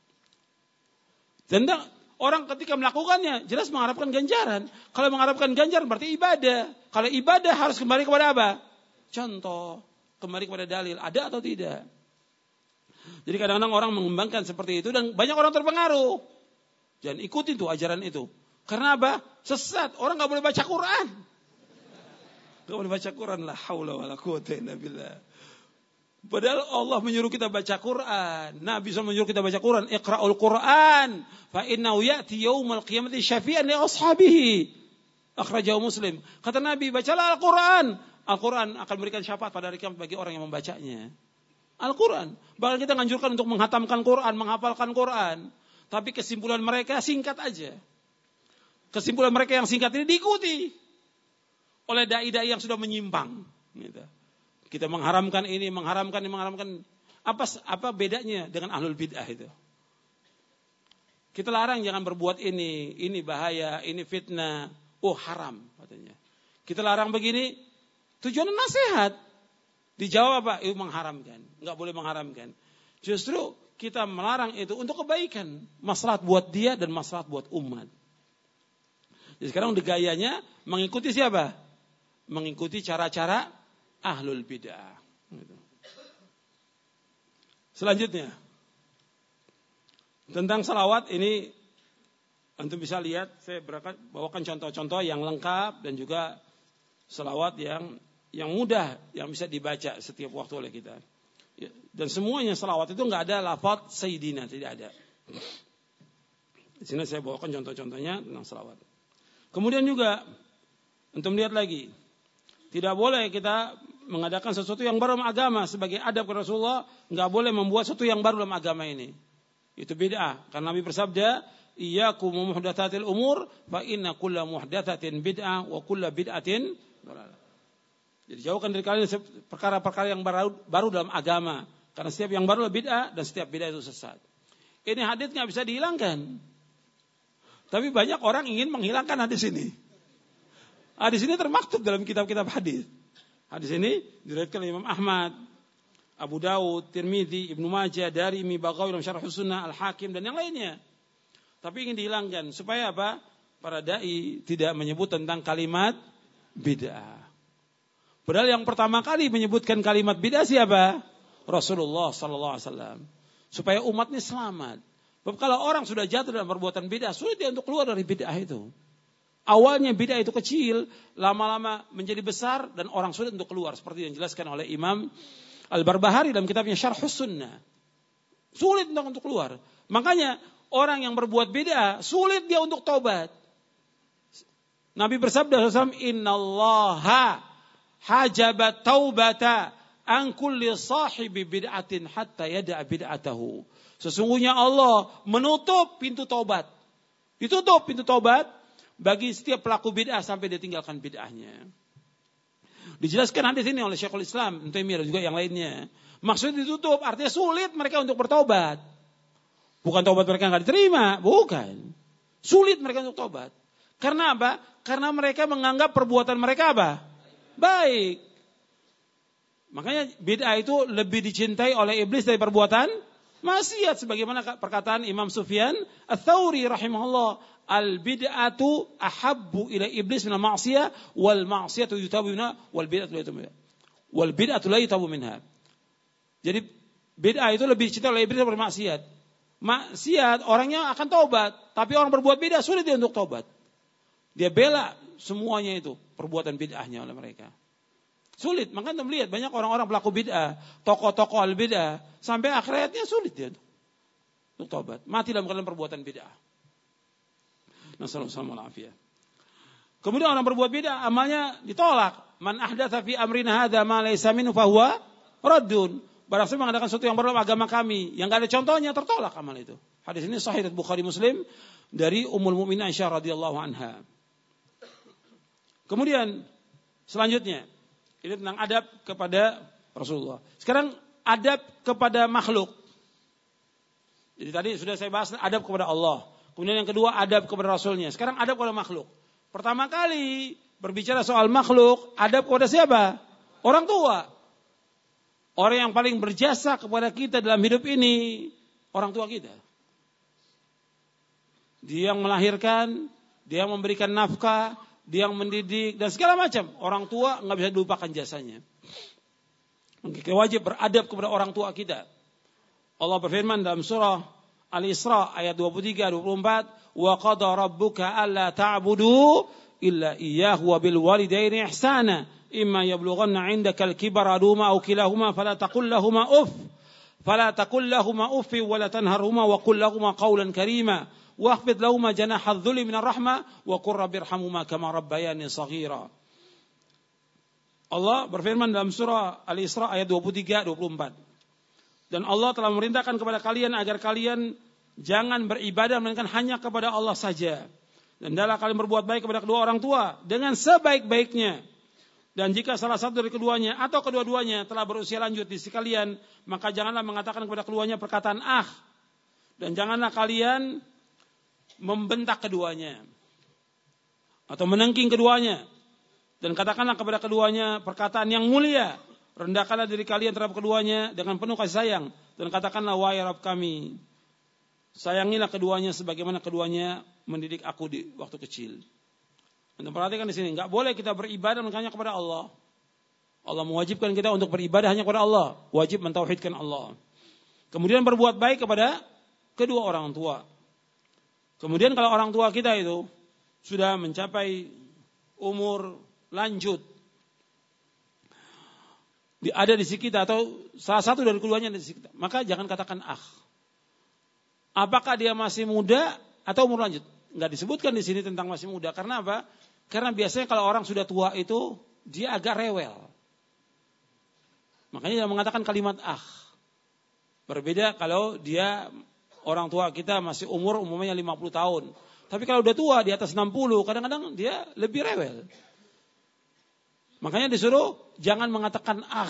Speaker 1: Dan orang ketika melakukannya, jelas mengharapkan ganjaran. Kalau mengharapkan ganjaran berarti ibadah. Kalau ibadah harus kembali kepada apa? Contoh, kembali kepada dalil, ada atau tidak. Jadi kadang-kadang orang mengembangkan seperti itu dan banyak orang terpengaruh. Jangan ikutin tuh ajaran itu. Karena apa? Sesat, orang gak boleh baca Quran. Gak boleh baca Quran, la haula wa la quwwata illa billah. Padahal Allah menyuruh kita baca Quran. Nabi SAW menyuruh kita baca Quran. Iqra'ul Quran, fa innahu ya'ti yaumal qiyamati syafi'an li ashabihi. Akhrajahu Muslim. Kata Nabi, bacalah Al-Quran. Al-Quran akan memberikan syafaat pada hari kiamat bagi orang yang membacanya. Al-Quran. Bahkan kita menganjurkan untuk menghatamkan Quran, menghafalkan Quran. Tapi kesimpulan mereka singkat aja. Kesimpulan mereka yang singkat ini diikuti oleh dai-dai yang sudah menyimpang. Gitu. Kita mengharamkan ini, mengharamkan. Apa bedanya dengan ahlul bid'ah itu? Kita larang jangan berbuat ini bahaya, ini fitnah, haram katanya. Kita larang begini, tujuannya nasihat. Dijawab apa? Mengharamkan. Enggak boleh mengharamkan. Justru kita melarang itu untuk kebaikan, maslahat buat dia dan maslahat buat umat. Jadi sekarang gayanya mengikuti siapa? Mengikuti cara-cara ahlul bid'ah. Selanjutnya, tentang salawat ini antum bisa lihat, saya bawakan contoh-contoh yang lengkap dan juga salawat yang mudah, yang bisa dibaca setiap waktu oleh kita. Dan semuanya salawat itu nggak ada lafaz sayyidina, tidak ada. Di sini saya bawakan contoh-contohnya tentang salawat. Kemudian juga antum lihat lagi, tidak boleh kita mengadakan sesuatu yang baru dalam agama sebagai adab kepada Rasulullah. Nggak boleh membuat sesuatu yang baru dalam agama ini. Itu bid'ah. Karena Nabi bersabda, iyyakum muhdatsatil umur fa inna kulla muhdatsatin bid'ah wa kulla bid'atin dhalalah. Jadi jauhkan dari kalian perkara-perkara yang baru dalam agama. Karena setiap yang baru adalah bid'ah dan setiap bid'ah itu sesat. Ini hadis nggak bisa dihilangkan. Tapi banyak orang ingin menghilangkan hadis ini. Hadis ini termaktub dalam kitab-kitab hadis. Hadis ini diriwayatkan oleh Imam Ahmad, Abu Dawud, Tirmidzi, Ibnu Majah, Darimi, Baghawi dalam Syarh Sunnah, Al-Hakim dan yang lainnya. Tapi ingin dihilangkan supaya apa? Para dai tidak menyebut tentang kalimat bid'ah. Padahal yang pertama kali menyebutkan kalimat bid'ah siapa? Rasulullah sallallahu alaihi wasallam. Supaya umat ini selamat. Sebab kalau orang sudah jatuh dalam perbuatan bid'ah, sulit dia untuk keluar dari bid'ah itu. Awalnya bid'ah itu kecil, lama-lama menjadi besar dan orang sulit untuk keluar. Seperti yang dijelaskan oleh Imam Al-Barbahari dalam kitabnya Syarh Sunnah. Sulit untuk keluar. Makanya orang yang berbuat bid'ah, sulit dia untuk taubat. Nabi bersabda SAW, Innallaha hajabat taubata an kulli sahibi bid'atin hatta yada'a bid'atahu. Sesungguhnya Allah menutup pintu taubat. Ditutup pintu taubat bagi setiap pelaku bid'ah sampai dia tinggalkan bid'ahnya. Dijelaskan hadis ini oleh Syekhul Islam, Ibnu Taimiyah dan juga yang lainnya. Maksudnya ditutup, artinya sulit mereka untuk bertobat. Bukan tobat mereka nggak diterima, bukan. Sulit mereka untuk tobat. Karena apa? Karena mereka menganggap perbuatan mereka apa? Baik. Makanya bid'ah itu lebih dicintai oleh iblis dari perbuatan maksiat. Sebagaimana perkataan Imam Sufyan Ats-Tsauri rahimahullah. Al-bid'atu ahabbu ila iblis minal ma'siyah wal ma'siyatu yutabu minha wal bid'atu la yutabu minha. Jadi bid'ah itu lebih dicintai oleh iblis daripada maksiat. Maksiat orangnya akan taubat, tapi orang berbuat bid'ah sulit dia untuk taubat. Dia bela semuanya itu perbuatan bid'ahnya oleh mereka. Sulit, makanya kita melihat banyak orang-orang pelaku bid'ah, tokoh-tokoh al-bid'ah, sampai akhiratnya sulit dia untuk taubat. Mati dalam keadaan perbuatan bid'ah. Nasallallahu alaihi wasallam. Kemudian orang berbuat bid'ah, amalnya ditolak. Man ahdatsa fi amrina hadza ma laysa minhu fa huwa raddun. Barang siapa mengadakan sesuatu yang baru dalam agama kami, yang enggak ada contohnya, tertolak amal itu. Hadis ini sahih riwayat Bukhari Muslim dari Ummul Mukminin Aisyah radhiyallahu anha. Kemudian selanjutnya ini tentang adab kepada Rasulullah. Sekarang adab kepada makhluk. Jadi tadi sudah saya bahas adab kepada Allah. Kemudian yang kedua adab kepada Rasulnya. Sekarang adab kepada makhluk. Pertama kali berbicara soal makhluk, adab kepada siapa? Orang tua. Orang yang paling berjasa kepada kita dalam hidup ini, orang tua kita. Dia yang melahirkan, dia yang memberikan nafkah, dia yang mendidik, dan segala macam. Orang tua nggak bisa dilupakan jasanya. Kita wajib beradab kepada orang tua kita. Allah berfirman dalam surah Al-Isra ayat 23-24, wa qada rabbuka alla ta'budu illa iyyahu wa bil walidaini ihsana imma yablughanna 'indaka al-kibara ahaduhuma aw kilahuma fala taqul lahumu uff wa la tanharhuma wa qul lahumu qawlan karima wakhfid lahumu janaha adh-dhulli minar rahmah wa qur rabbirhamhuma kama rabbayani shaghira.
Speaker 2: Allah berfirman dalam surah Al-Isra ayat 23-24. Dan Allah telah memerintahkan kepada kalian agar kalian jangan beribadah melainkan hanya kepada Allah saja. Dan hendaklah kalian berbuat baik kepada kedua orang tua dengan sebaik-baiknya. Dan jika salah satu dari keduanya atau kedua-duanya telah berusia lanjut di sisi kalian, maka janganlah mengatakan kepada keduanya perkataan ah. Dan janganlah kalian membentak keduanya atau menengking keduanya. Dan katakanlah kepada keduanya perkataan yang mulia. Rendahkanlah diri kalian terhadap keduanya dengan penuh kasih sayang. Dan katakanlah, wahai Rabb kami, sayangilah keduanya sebagaimana keduanya mendidik aku di waktu kecil. Untuk perhatikan di sini, enggak boleh kita beribadah hanya kepada Allah. Allah mewajibkan kita untuk beribadah hanya kepada Allah. Wajib mentauhidkan Allah. Kemudian berbuat baik kepada kedua orang tua. Kemudian kalau orang tua kita itu sudah mencapai umur lanjut, ada di sisi kita atau salah satu dari keduanya di sisi kita, maka jangan katakan ah. Apakah dia masih muda atau umur lanjut? Enggak disebutkan di sini tentang masih muda. Karena apa? Karena biasanya kalau orang sudah tua itu dia agak rewel. Makanya dia mengatakan kalimat ah. Berbeda kalau dia orang tua kita masih umumnya 50 tahun. Tapi kalau udah tua di atas 60, kadang-kadang dia lebih rewel. Makanya disuruh jangan mengatakan ah.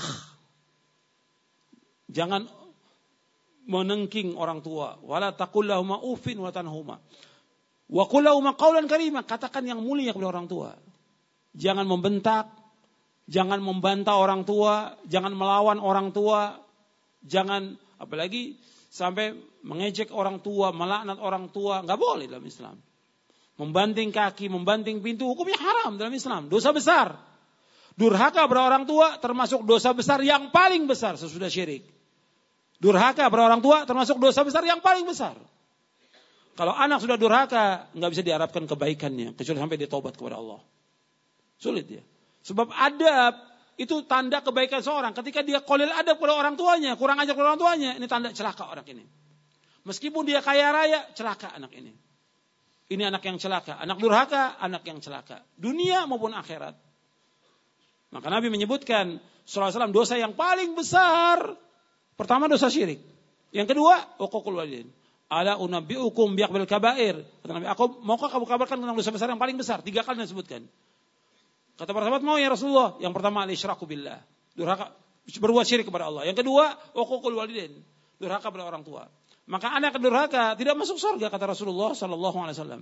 Speaker 2: Jangan menengking orang tua. Wala taqul lahuma uffin wa tanhuma. Wa qul lahuma qawlan karima. Katakan yang mulia kepada orang tua. Jangan membentak, jangan membantah orang tua, jangan melawan orang tua, jangan apalagi sampai mengejek orang tua, melaknat orang tua, enggak boleh dalam Islam. Membanting kaki, membanting pintu, hukumnya haram dalam Islam, dosa besar. Durhaka kepada orang tua termasuk dosa besar yang paling besar sesudah syirik. Durhaka kepada orang tua termasuk dosa besar yang paling besar. Kalau anak sudah durhaka, enggak bisa diharapkan kebaikannya kecuali sampai dia taubat kepada Allah. Sulit ya. Sebab adab itu tanda kebaikan seorang. Ketika dia qolil adab kepada orang tuanya, kurang ajar kepada orang tuanya, ini tanda celaka orang ini. Meskipun dia kaya raya, celaka anak ini. Ini anak yang celaka, anak durhaka, anak yang celaka. Dunia maupun akhirat. Maka Nabi menyebutkan sallallahu alaihi wasallam dosa yang paling besar. Pertama dosa syirik. Yang kedua, uququl walidain. Ala unabbiukum bi'akbaril kabair. Kata Nabi, aku maukah kamu kabarkan tentang dosa besar yang paling besar? 3 kali disebutkan. Kata para sahabat, mau ya Rasulullah. Yang pertama al-isyraku billah. Durhaka, berbuat syirik kepada Allah. Yang kedua, uququl walidain. Durhaka kepada orang tua. Maka anak durhaka tidak masuk surga kata Rasulullah sallallahu alaihi wasallam.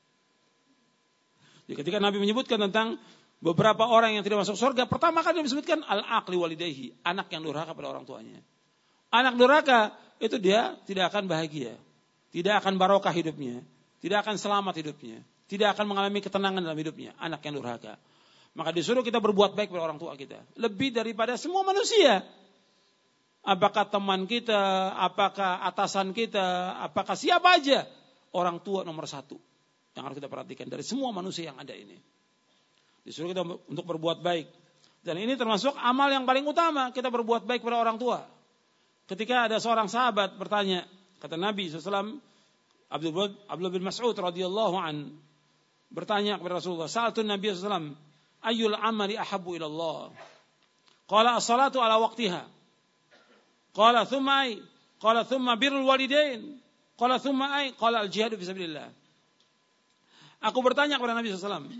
Speaker 2: Jadi ketika Nabi menyebutkan tentang beberapa orang yang tidak masuk surga, pertama kali disebutkan al-aqli walidayhi, anak yang durhaka pada orang tuanya. Anak durhaka itu dia tidak akan bahagia, tidak akan barokah hidupnya, tidak akan selamat hidupnya, tidak akan mengalami ketenangan dalam hidupnya, anak yang durhaka. Maka disuruh kita berbuat baik pada orang tua kita, lebih daripada semua manusia. Apakah teman kita, apakah atasan kita, apakah siapa aja, orang tua nomor 1 yang harus kita perhatikan dari semua manusia yang ada ini. Disuruh kita untuk berbuat baik. Dan ini termasuk amal yang paling utama, kita berbuat baik pada orang tua. Ketika ada seorang sahabat bertanya, kata Nabi SAW, Abdullah bin Mas'ud radhiyallahu an bertanya kepada Rasulullah, sa'altu Nabi SAW, ayyul amali ahabbu ilallah? Qala as-salatu ala waqtiha. Qala thumma ay? Qala thumma birrul walidain. Qala thumma ay? Qala al-jihadu fi sabilillah. Aku bertanya kepada Nabi SAW,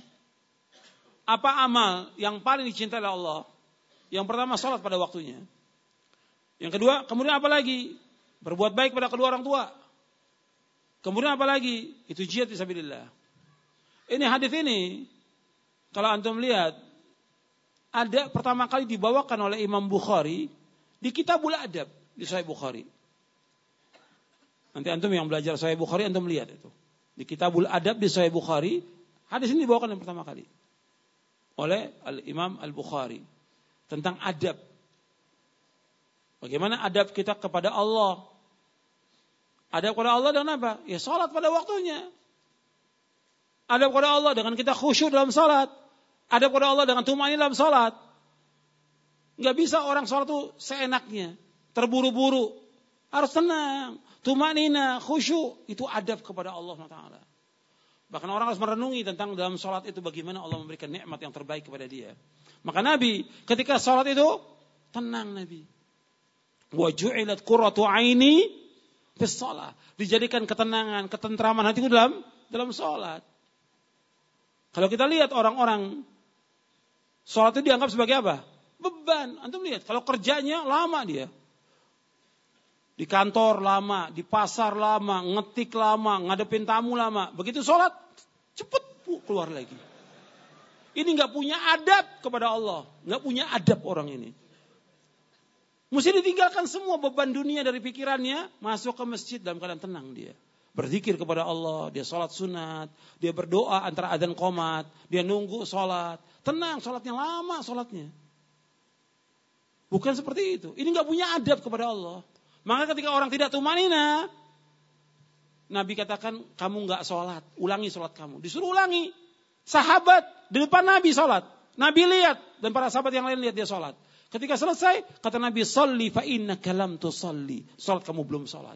Speaker 2: apa amal yang paling dicintai oleh Allah? Yang pertama salat pada waktunya. Yang kedua, kemudian apa lagi? Berbuat baik pada kedua orang tua. Kemudian apa lagi? Itu jihad fi sabilillah. Ini hadis ini kalau antum lihat ada pertama kali dibawakan oleh Imam Bukhari di Kitabul Adab di Sahih Bukhari. Nanti antum yang belajar Sahih Bukhari antum lihat itu. Di Kitabul Adab di Sahih Bukhari, hadis ini dibawakan yang pertama kali oleh Al-Imam Al-Bukhari tentang adab. Bagaimana adab kita kepada Allah? Adab kepada Allah dengan apa? Ya salat pada waktunya. Adab kepada Allah dengan kita khusyuk dalam salat. Adab kepada Allah dengan tumaini dalam salat. Enggak bisa orang salat itu seenaknya, terburu-buru. Harus tenang, tumanina, khusyuk, itu adab kepada Allah SWT. Bahkan orang harus merenungi tentang dalam sholat itu bagaimana Allah memberikan nikmat yang terbaik kepada dia. Maka Nabi ketika sholat itu tenang Nabi. Wa ju'ilat qurratu aini fis shalah. Dijadikan ketenangan, ketentraman hatiku dalam sholat. Kalau kita lihat orang-orang sholat itu dianggap sebagai apa? Beban. Antum lihat, kalau kerjanya lama dia. Di kantor lama, di pasar lama, ngetik lama, ngadepin tamu lama. Begitu sholat, cepet keluar lagi. Ini gak punya adab kepada Allah. Gak punya adab orang ini. Mesti ditinggalkan semua beban dunia dari pikirannya. Masuk ke masjid dalam keadaan tenang dia. Berzikir kepada Allah, dia sholat sunat. Dia berdoa antara adzan qomat. Dia nunggu sholat. Tenang, sholatnya lama sholatnya. Bukan seperti itu. Ini gak punya adab kepada Allah. Maka ketika orang tidak tumanina, Nabi katakan kamu gak sholat, ulangi sholat kamu. Disuruh ulangi. Sahabat di depan Nabi sholat. Nabi lihat dan para sahabat yang lain lihat dia sholat. Ketika selesai kata Nabi, "Shalli fa innaka lam tusalli." Sholat kamu belum sholat.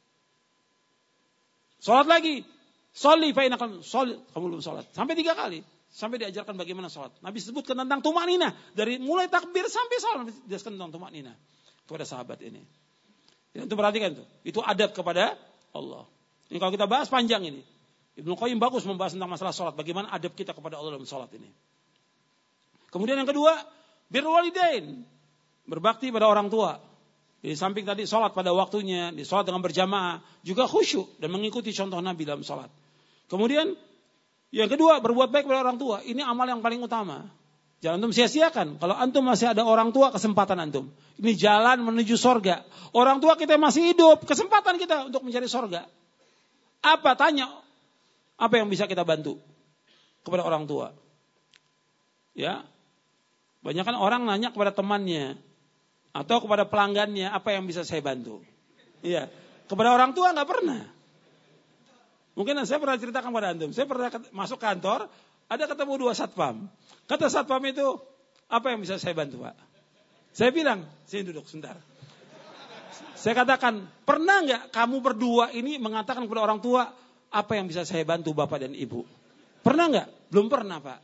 Speaker 2: Sholat lagi. "Shalli fa innaka lam tusalli." Kamu belum sholat. Sampai 3 kali. Sampai diajarkan bagaimana sholat. Nabi sebutkan tentang tumanina. Dari mulai takbir sampai sholat. Nabi jelaskan tentang tumanina kepada sahabat ini. Itu perhatikan tuh. Itu adab kepada Allah. Ini kalau kita bahas panjang ini. Ibnu Qayyim bagus membahas tentang masalah sholat. Bagaimana adab kita kepada Allah dalam sholat ini. Kemudian yang kedua, birrul walidain. Berbakti pada orang tua. Di samping tadi sholat pada waktunya. Di sholat dengan berjamaah. Juga khusyuk dan mengikuti contoh Nabi dalam sholat. Kemudian yang kedua, berbuat baik kepada orang tua. Ini amal yang paling utama. Jangan antum sia-siakan. Kalau antum masih ada orang tua, kesempatan antum. Ini jalan menuju sorga. Orang tua kita masih hidup, kesempatan kita untuk mencari sorga. Apa? Tanya. Apa yang bisa kita bantu kepada orang tua? Ya. Banyak kan orang nanya kepada temannya. Atau kepada pelanggannya, apa yang bisa saya bantu? Iya. Kepada orang tua nggak pernah. Mungkin saya pernah ceritakan pada antum. Saya pernah masuk kantor, ada ketemu 2 satpam. Kata satpam itu, apa yang bisa saya bantu Pak? Saya bilang, sini duduk sebentar. Saya katakan, pernah nggak kamu berdua ini mengatakan kepada orang tua, apa yang bisa saya bantu Bapak dan Ibu? Pernah nggak? Belum pernah Pak.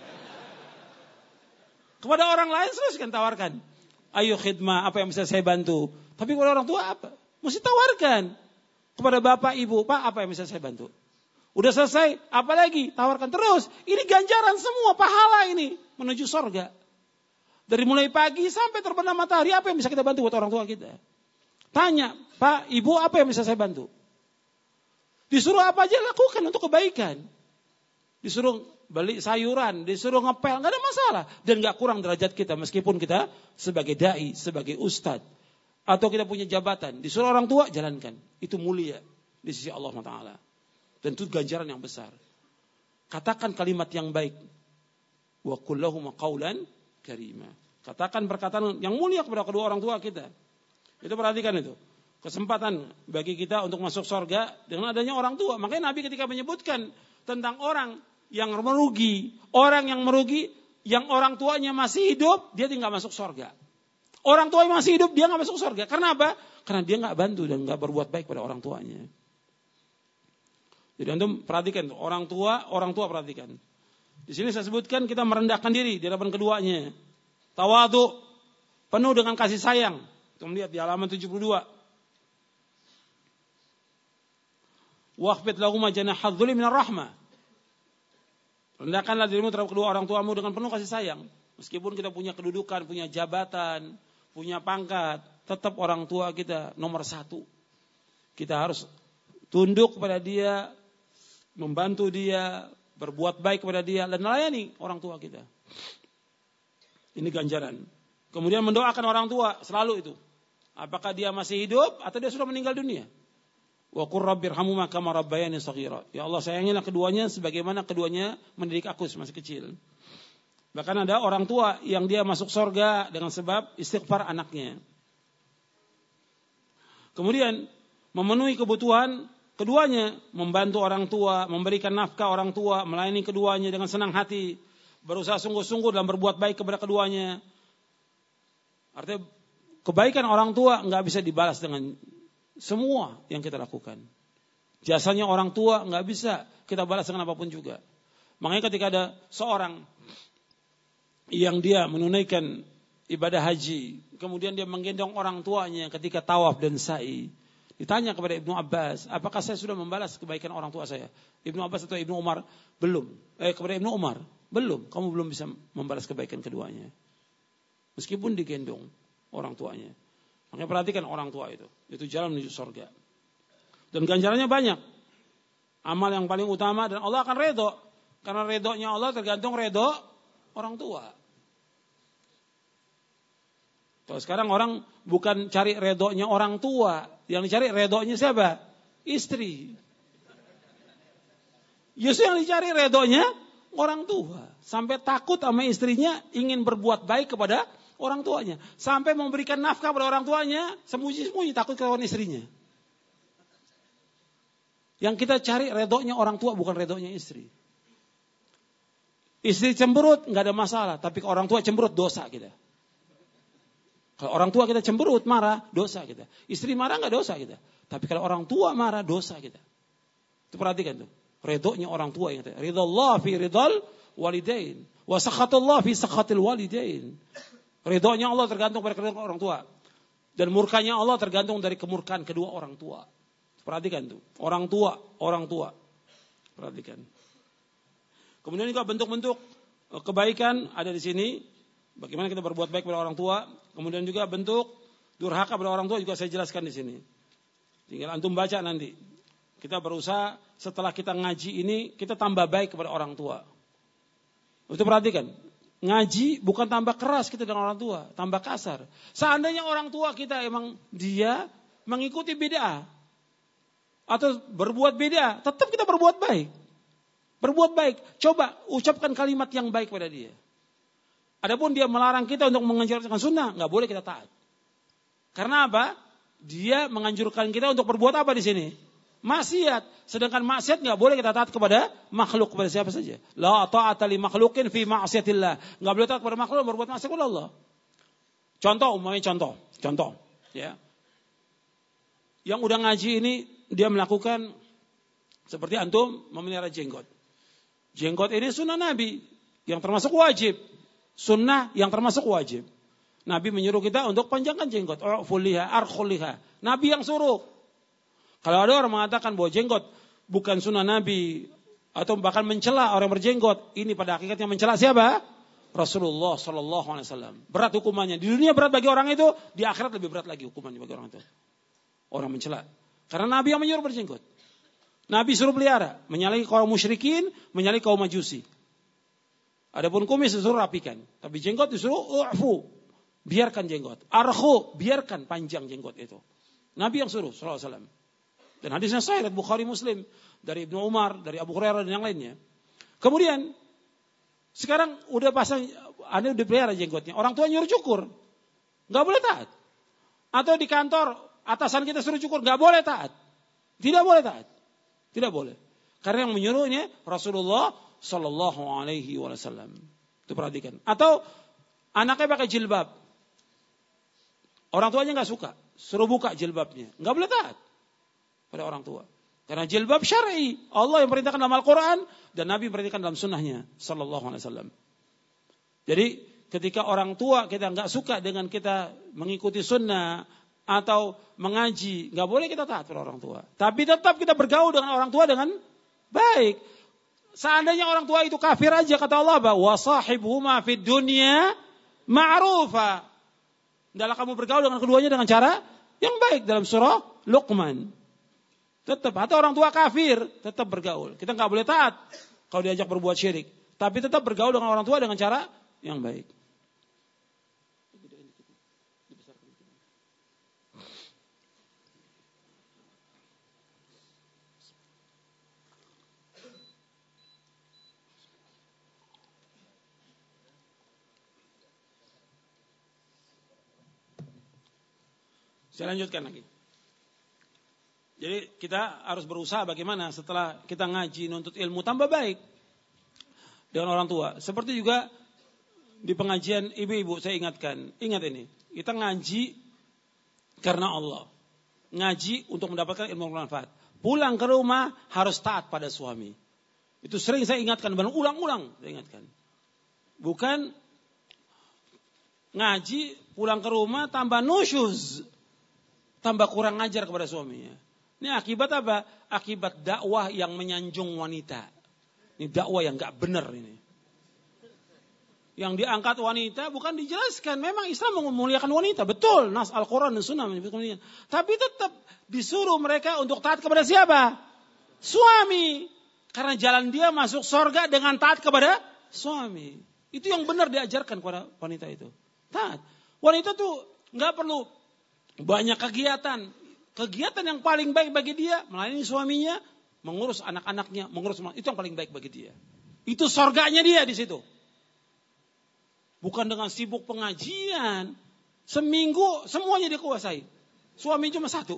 Speaker 2: Kepada orang lain teruskan tawarkan. Ayo khidmah, apa yang bisa saya bantu? Tapi kepada orang tua apa? Mesti tawarkan. Kepada Bapak, Ibu, Pak, apa yang bisa saya bantu? Udah selesai, apalagi? Tawarkan terus. Ini ganjaran semua, pahala ini. Menuju sorga. Dari mulai pagi sampai terbenam matahari, apa yang bisa kita bantu buat orang tua kita? Tanya, Pak, Ibu, apa yang bisa saya bantu? Disuruh apa aja lakukan untuk kebaikan. Disuruh beli sayuran, disuruh ngepel, gak ada masalah. Dan gak kurang derajat kita, meskipun kita sebagai da'i, sebagai ustadz. Atau kita punya jabatan. Disuruh orang tua, jalankan. Itu mulia di sisi Allah Ta'ala. Dan itu ganjaran yang besar. Katakan kalimat yang baik. Wa kullahum qawlan karima. Katakan perkataan yang mulia kepada kedua orang tua kita. Itu perhatikan itu. Kesempatan bagi kita untuk masuk surga dengan adanya orang tua. Makanya Nabi ketika menyebutkan tentang orang yang merugi. Orang yang merugi, yang orang tuanya masih hidup, dia tinggal masuk surga. Orang tua yang masih hidup, dia gak masuk surga. Karena apa? Karena dia gak bantu dan gak berbuat baik pada orang tuanya. Jadi antum perhatikan tuh, orang tua perhatikan. Di sini saya sebutkan kita merendahkan diri di hadapan keduanya. Tawadhu, penuh dengan kasih sayang. Kita lihat di halaman 72. Waqfid lahum janahadz dzulli minar rahmah. Rendahkanlah dirimu terhadap kedua orang tuamu dengan penuh kasih sayang. Meskipun kita punya kedudukan, punya jabatan, punya pangkat, tetap orang tua kita nomor 1. Kita harus tunduk kepada dia, membantu dia, berbuat baik kepada dia, dan melayani orang tua kita. Ini ganjaran. Kemudian mendoakan orang tua, selalu itu. Apakah dia masih hidup atau dia sudah meninggal dunia. Wa qur rabbirhamhuma kama rabbayani shaghira. Ya Allah, sayangilah keduanya sebagaimana keduanya mendidik aku masih kecil. Bahkan ada orang tua yang dia masuk surga dengan sebab istighfar anaknya. Kemudian memenuhi kebutuhan keduanya, membantu orang tua, memberikan nafkah orang tua, melayani keduanya dengan senang hati, berusaha sungguh-sungguh dalam berbuat baik kepada keduanya. Artinya kebaikan orang tua nggak bisa dibalas dengan semua yang kita lakukan. Jasanya orang tua nggak bisa kita balas dengan apapun juga. Makanya ketika ada seorang yang dia menunaikan ibadah haji, kemudian dia menggendong orang tuanya ketika tawaf dan sa'i, ditanya kepada Ibnu Abbas, apakah saya sudah membalas kebaikan orang tua saya? Ibnu Abbas atau Ibnu Umar? Belum. Kepada Ibnu Umar, belum. Kamu belum bisa membalas kebaikan keduanya. Meskipun digendong orang tuanya. Makanya perhatikan orang tua itu jalan menuju surga. Dan ganjarannya banyak. Amal yang paling utama dan Allah akan redho. Karena redhonya Allah tergantung redho orang tua. Kalau sekarang orang bukan cari redhonya orang tua. Yang dicari redhonya siapa? Istri. Justru yang dicari redhonya orang tua. Sampai takut sama istrinya ingin berbuat baik kepada orang tuanya. Sampai memberikan nafkah pada orang tuanya. Sembunyi-sembunyi takut kelawan istrinya. Yang kita cari redhonya orang tua bukan redhonya istri. Istri cemberut nggak ada masalah, tapi kalau orang tua cemberut dosa kita. Kalau orang tua kita cemberut marah dosa kita. Istri marah nggak dosa kita, tapi kalau orang tua marah dosa kita. Itu perhatikan tuh, redhonya orang tua yang kita. Ridallah fi ridal walidain, wa sakhatullah fi sakhatil walidain. Redhonya Allah tergantung pada kedua orang tua, dan murkanya Allah tergantung dari kemurkaan kedua orang tua. Perhatikan tuh, orang tua. Perhatikan. Kemudian juga bentuk-bentuk kebaikan ada di sini. Bagaimana kita berbuat baik pada orang tua. Kemudian juga bentuk durhaka pada orang tua juga saya jelaskan di sini. Tinggal antum baca nanti. Kita berusaha setelah kita ngaji ini kita tambah baik kepada orang tua. Itu perhatikan. Ngaji bukan tambah keras kita dengan orang tua, tambah kasar. Seandainya orang tua kita emang dia mengikuti bid'ah atau berbuat beda, tetap kita berbuat baik. Berbuat baik. Coba ucapkan kalimat yang baik pada dia. Adapun dia melarang kita untuk menganjurkan sunnah, nggak boleh kita taat. Karena apa? Dia menganjurkan kita untuk berbuat apa di sini? Maksiat. Sedangkan maksiat nggak boleh kita taat kepada makhluk, kepada siapa saja. La ta'ata li makhlukin fi ma'siyatillah. Nggak boleh taat kepada makhluk berbuat maksiat kepada Allah. Contoh. Ya. Yang udah ngaji ini dia melakukan seperti antum memelihara jenggot. Jenggot ini sunnah Nabi yang termasuk wajib. Sunnah yang termasuk wajib. Nabi menyuruh kita untuk panjangkan jenggot. Ufuliha, arkhuliha. Nabi yang suruh. Kalau ada orang mengatakan bahwa jenggot bukan sunnah Nabi atau bahkan mencela orang berjenggot, ini pada hakikatnya mencela siapa? Rasulullah Sallallahu Alaihi Wasallam. Berat hukumannya. Di dunia berat bagi orang itu, di akhirat lebih berat lagi hukumannya bagi orang itu. Orang mencela. Karena Nabi yang menyuruh berjenggot. Nabi suruh pelihara, menyalahi kaum musyrikin, menyalahi kaum majusi. Adapun kumis disuruh rapikan, tapi jenggot disuruh u'fu, biarkan jenggot. Arkhu, biarkan panjang jenggot itu. Nabi yang suruh sallallahu alaihi wasallam. Dan hadisnya sahih dari Bukhari Muslim, dari Ibnu Umar, dari Abu Hurairah dan yang lainnya. Kemudian sekarang udah pasang, Anda udah pelihara jenggotnya, orang tua nyuruh cukur, nggak boleh taat. Atau di kantor atasan kita suruh cukur, nggak boleh taat. Tidak boleh taat. Tidak boleh. Karena yang menyuruhnya Rasulullah Sallallahu Alaihi Wasallam. Itu perhatikan. Atau anaknya pakai jilbab, orang tuanya nggak suka, suruh buka jilbabnya, nggak boleh taat pada orang tua. Karena jilbab syar'i, Allah yang perintahkan dalam Al-Quran dan Nabi perintahkan dalam sunnahnya Sallallahu Alaihi Wasallam. Jadi ketika orang tua kita nggak suka dengan kita mengikuti sunnah atau mengaji, nggak boleh kita taat pada orang tua. Tapi tetap kita bergaul dengan orang tua dengan baik. Seandainya orang tua itu kafir aja, kata Allah, wa sahibhuma fid dunya ma'rufa. Hendaklah kamu bergaul dengan keduanya dengan cara yang baik dalam surah Luqman. Tetap, atau orang tua kafir, tetap bergaul. Kita nggak boleh taat kalau diajak berbuat syirik. Tapi tetap bergaul dengan orang tua dengan cara yang baik. Saya lanjutkan lagi. Jadi kita harus berusaha bagaimana setelah kita ngaji nuntut ilmu tambah baik dengan orang tua. Seperti juga di pengajian ibu-ibu saya ingatkan. Ingat ini, kita ngaji karena Allah. Ngaji untuk mendapatkan ilmu bermanfaat. pulang ke rumah harus taat pada suami. Itu sering saya ingatkan, berulang-ulang saya ingatkan. Bukan ngaji, pulang ke rumah tambah nusyuz, tambah kurang ajar kepada suaminya. Ini akibat apa? Akibat dakwah yang menyanjung wanita. Ini dakwah yang gak benar ini. Yang diangkat wanita bukan dijelaskan. Memang Islam memuliakan wanita. Betul. Nas Al-Quran dan Sunnah menyebutkan. Tapi tetap disuruh mereka untuk taat kepada siapa? Suami. Karena jalan dia masuk surga dengan taat kepada suami. Itu yang benar diajarkan kepada wanita itu. Taat. Wanita tuh gak perlu banyak kegiatan. Kegiatan yang paling baik bagi dia melayani suaminya, mengurus anak-anaknya, itu yang paling baik bagi dia. Itu surganya dia di situ. Bukan dengan sibuk pengajian. Seminggu semuanya dia kuasai. Suami cuma satu.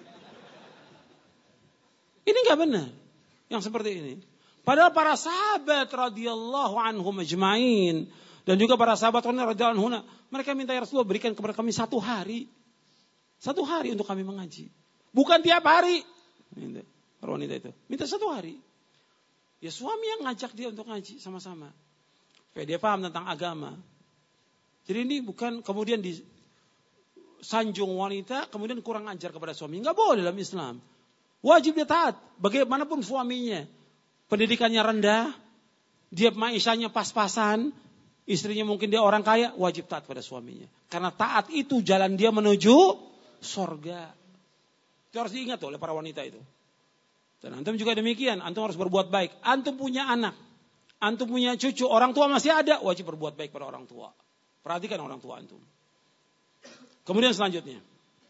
Speaker 2: Ini gak benar. Yang seperti ini. Padahal para sahabat radhiyallahu anhum ajma'in. Dan juga para sahabat radhiyallahu anhum. Mereka minta ya Rasulullah berikan kepada kami 1 hari. 1 hari untuk kami mengaji. Bukan tiap hari. Para wanita itu. Minta 1 hari. Ya suami yang ngajak dia untuk ngaji sama-sama. Supaya dia paham tentang agama. Jadi ini bukan kemudian disanjung wanita. Kemudian kurang ajar kepada suami. Enggak boleh dalam Islam. Wajib dia taat. Bagaimanapun suaminya. Pendidikannya rendah. Dia maishanya pas-pasan. Istrinya mungkin dia orang kaya. Wajib taat pada suaminya. Karena taat itu jalan dia menuju surga. Itu harus diingat oleh para wanita itu. Dan antum juga demikian. Antum harus berbuat baik. Antum punya anak. Antum punya cucu. Orang tua masih ada. Wajib berbuat baik pada orang tua. Perhatikan orang tua antum. Kemudian selanjutnya.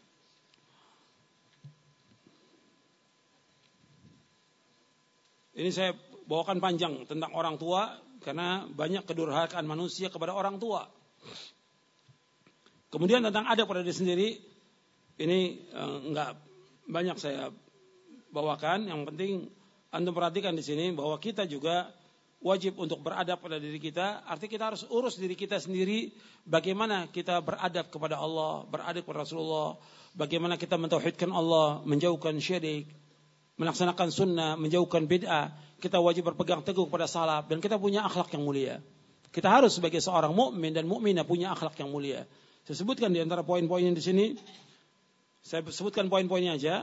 Speaker 2: Ini saya bawakan panjang tentang orang tua. Karena banyak kedurhakaan manusia kepada orang tua. Kemudian tentang adab pada diri sendiri. Ini enggak banyak saya bawakan. Yang penting antum perhatikan di sini bahwa kita juga wajib untuk beradab pada diri kita. Artinya kita harus urus diri kita sendiri. Bagaimana kita beradab kepada Allah, beradab kepada Rasulullah. Bagaimana kita mentauhidkan Allah, menjauhkan syirik, melaksanakan sunnah, menjauhkan bid'ah. Kita wajib berpegang teguh kepada salaf. Dan kita punya akhlak yang mulia. Kita harus sebagai seorang mukmin dan mukminah punya akhlak yang mulia. Saya sebutkan di antara poin-poinnya di sini. Saya sebutkan poin-poinnya aja.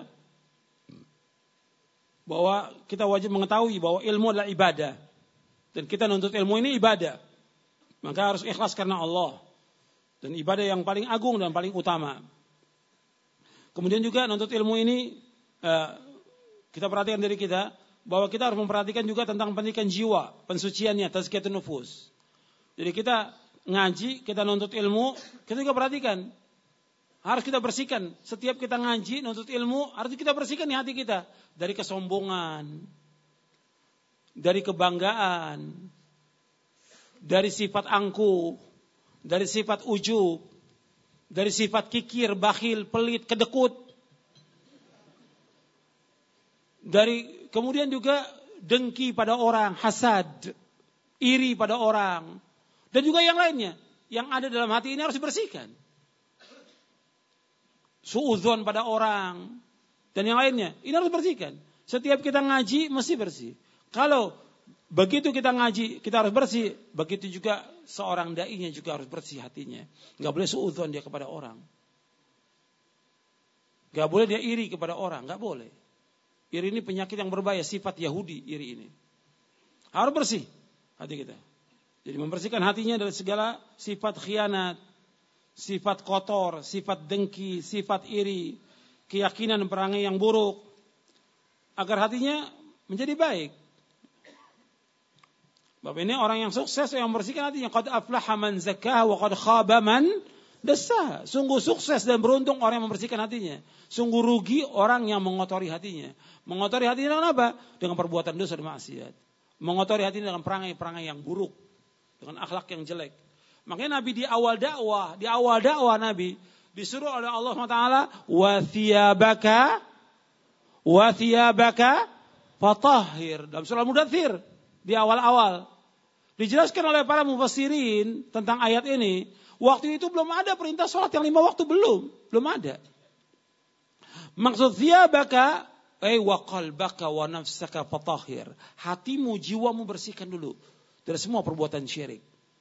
Speaker 2: Bahwa kita wajib mengetahui bahwa ilmu adalah ibadah. Dan kita nuntut ilmu ini ibadah. Maka harus ikhlas karena Allah. Dan ibadah yang paling agung dan paling utama. Kemudian juga nuntut ilmu ini. Kita perhatikan diri kita. Bahwa kita harus memperhatikan juga tentang pendidikan jiwa. Pensuciannya, tazkiyatun nufus. Jadi kita ngaji, kita nuntut ilmu. Kita juga perhatikan. Harus kita bersihkan. Setiap kita ngaji, nuntut ilmu. Harus kita bersihkan di hati kita. Dari kesombongan. Dari kebanggaan, dari sifat angkuh, dari sifat ujub, dari sifat kikir, bakhil, pelit, kedekut. Dari kemudian juga dengki pada orang, hasad, iri pada orang, dan juga yang lainnya yang ada dalam hati ini harus dibersihkan. Suudzon pada orang dan yang lainnya ini harus dibersihkan. Setiap kita ngaji mesti bersih. Kalau begitu kita ngaji, kita harus bersih. Begitu juga seorang da'inya juga harus bersih hatinya. Gak boleh suudzon dia kepada orang. Gak boleh dia iri kepada orang. Gak boleh. Iri ini penyakit yang berbahaya. Sifat Yahudi iri ini. Harus bersih hati kita. Jadi membersihkan hatinya dari segala sifat khianat, sifat kotor, sifat dengki, sifat iri, keyakinan perangai yang buruk. Agar hatinya menjadi baik. Bapak ini orang yang sukses yang membersihkan hatinya. Qad aflaha man zakkaha wa qad khaba man dassaha. Sungguh sukses dan beruntung orang yang membersihkan hatinya. Sungguh rugi orang yang mengotori hatinya. Mengotori hatinya dengan apa? Dengan perbuatan dosa dan maksiat. Mengotori hatinya dengan perangai-perangai yang buruk. Dengan akhlak yang jelek. Makanya Nabi di awal dakwah Nabi disuruh oleh Allah SWT wa thiyabaka fatahhir. Dalam surah Al-Mudaththir di awal-awal. Dijelaskan oleh para mufassirin tentang ayat ini. Waktu itu belum ada perintah sholat yang 5 waktu. Belum ada. Maksud thiyabaka, wa qalbaka wa nafsaka fatahhir. Hatimu, jiwamu bersihkan dulu dari semua perbuatan syirik.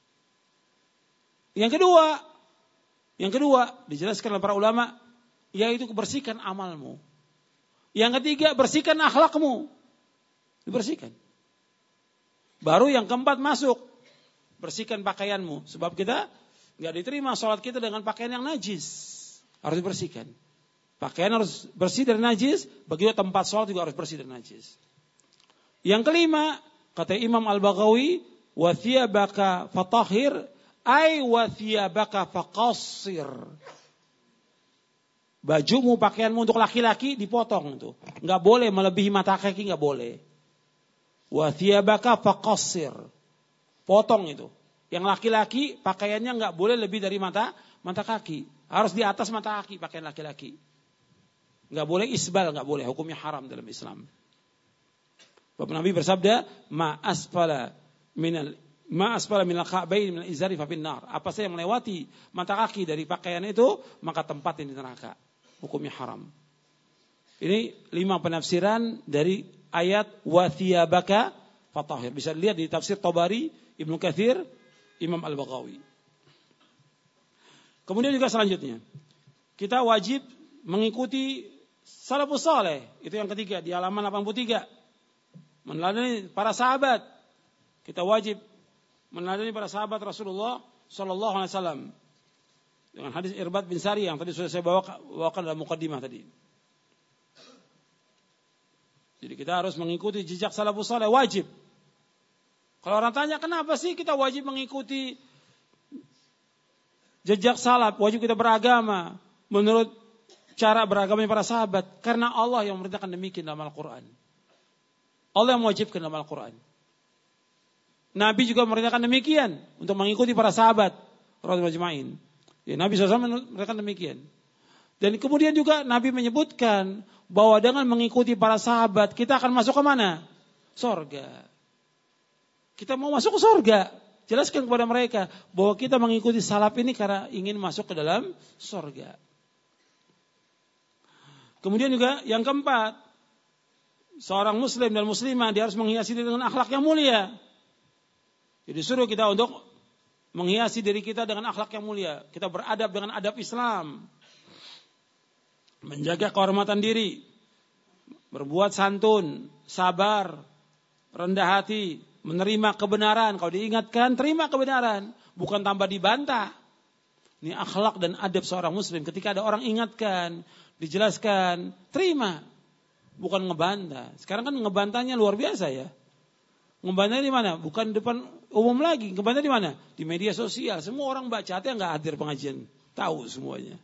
Speaker 2: Yang kedua dijelaskan oleh para ulama, yaitu bersihkan amalmu. Yang ketiga, bersihkan akhlakmu. Dibersihkan. Baru yang keempat masuk, bersihkan pakaianmu. Sebab kita nggak diterima sholat kita dengan pakaian yang najis. Harus dibersihkan. Pakaian harus bersih dari najis, begitu tempat sholat juga harus bersih dari najis. Yang kelima, kata Imam Al-Baghawi, wa thiyabaka fatahhir ay wa thiyabaka faqassir. Bajumu, pakaianmu untuk laki-laki dipotong tuh. Enggak boleh melebihi mata kaki, enggak boleh. Wa thiyabaka faqassir. Potong itu. Yang laki-laki pakaiannya enggak boleh lebih dari mata kaki. Harus di atas mata kaki pakaian laki-laki. Enggak boleh isbal, enggak boleh, hukumnya haram dalam Islam. Bapak Nabi bersabda, ma asfala minal ka'bayn minal izari fa finnar. Apa saja yang melewati mata kaki dari pakaian itu, maka tempatnya di neraka. Hukumnya haram. Ini 5 penafsiran dari ayat wa thiyabaka fatahhir. Bisa dilihat di tafsir Tabari, Ibnu Katsir, Imam Al-Baghawi. Kemudian juga selanjutnya, kita wajib mengikuti salafus saleh. Itu yang ketiga di halaman 83. Meneladani para sahabat. Kita wajib meneladani para sahabat Rasulullah sallallahu alaihi wasallam. Dengan hadis Irbad bin Sari yang tadi sudah saya bawakan dalam mukaddimah tadi. Jadi kita harus mengikuti jejak salafus saleh, wajib. Kalau orang tanya kenapa sih kita wajib mengikuti jejak salaf, wajib kita beragama menurut cara beragamanya para sahabat? Karena Allah yang memerintahkan demikian dalam Al-Quran. Allah yang mewajibkan dalam Al-Quran. Nabi juga memerintahkan demikian untuk mengikuti para sahabat radhiyallahu ajma'in. Ya, Nabi SAW memerintahkan demikian. Dan kemudian juga Nabi menyebutkan bahwa dengan mengikuti para sahabat kita akan masuk ke mana? Surga. Kita mau masuk ke surga. Jelaskan kepada mereka bahwa kita mengikuti salaf ini karena ingin masuk ke dalam surga. Kemudian juga yang keempat, seorang muslim dan muslimah dia harus menghiasi diri dengan akhlak yang mulia. Jadi suruh kita untuk menghiasi diri kita dengan akhlak yang mulia. Kita beradab dengan adab Islam. Menjaga kehormatan diri. Berbuat santun, sabar, rendah hati, menerima kebenaran. Kalau diingatkan, terima kebenaran. Bukan tambah dibantah. Ini akhlak dan adab seorang muslim. Ketika ada orang ingatkan, dijelaskan, terima. Bukan ngebantah. Sekarang kan ngebantahnya luar biasa ya. Ngebantahnya di mana? Bukan depan umum lagi. Ngebantah di mana? Di media sosial. Semua orang baca, hati nggak hadir pengajian. Tahu semuanya.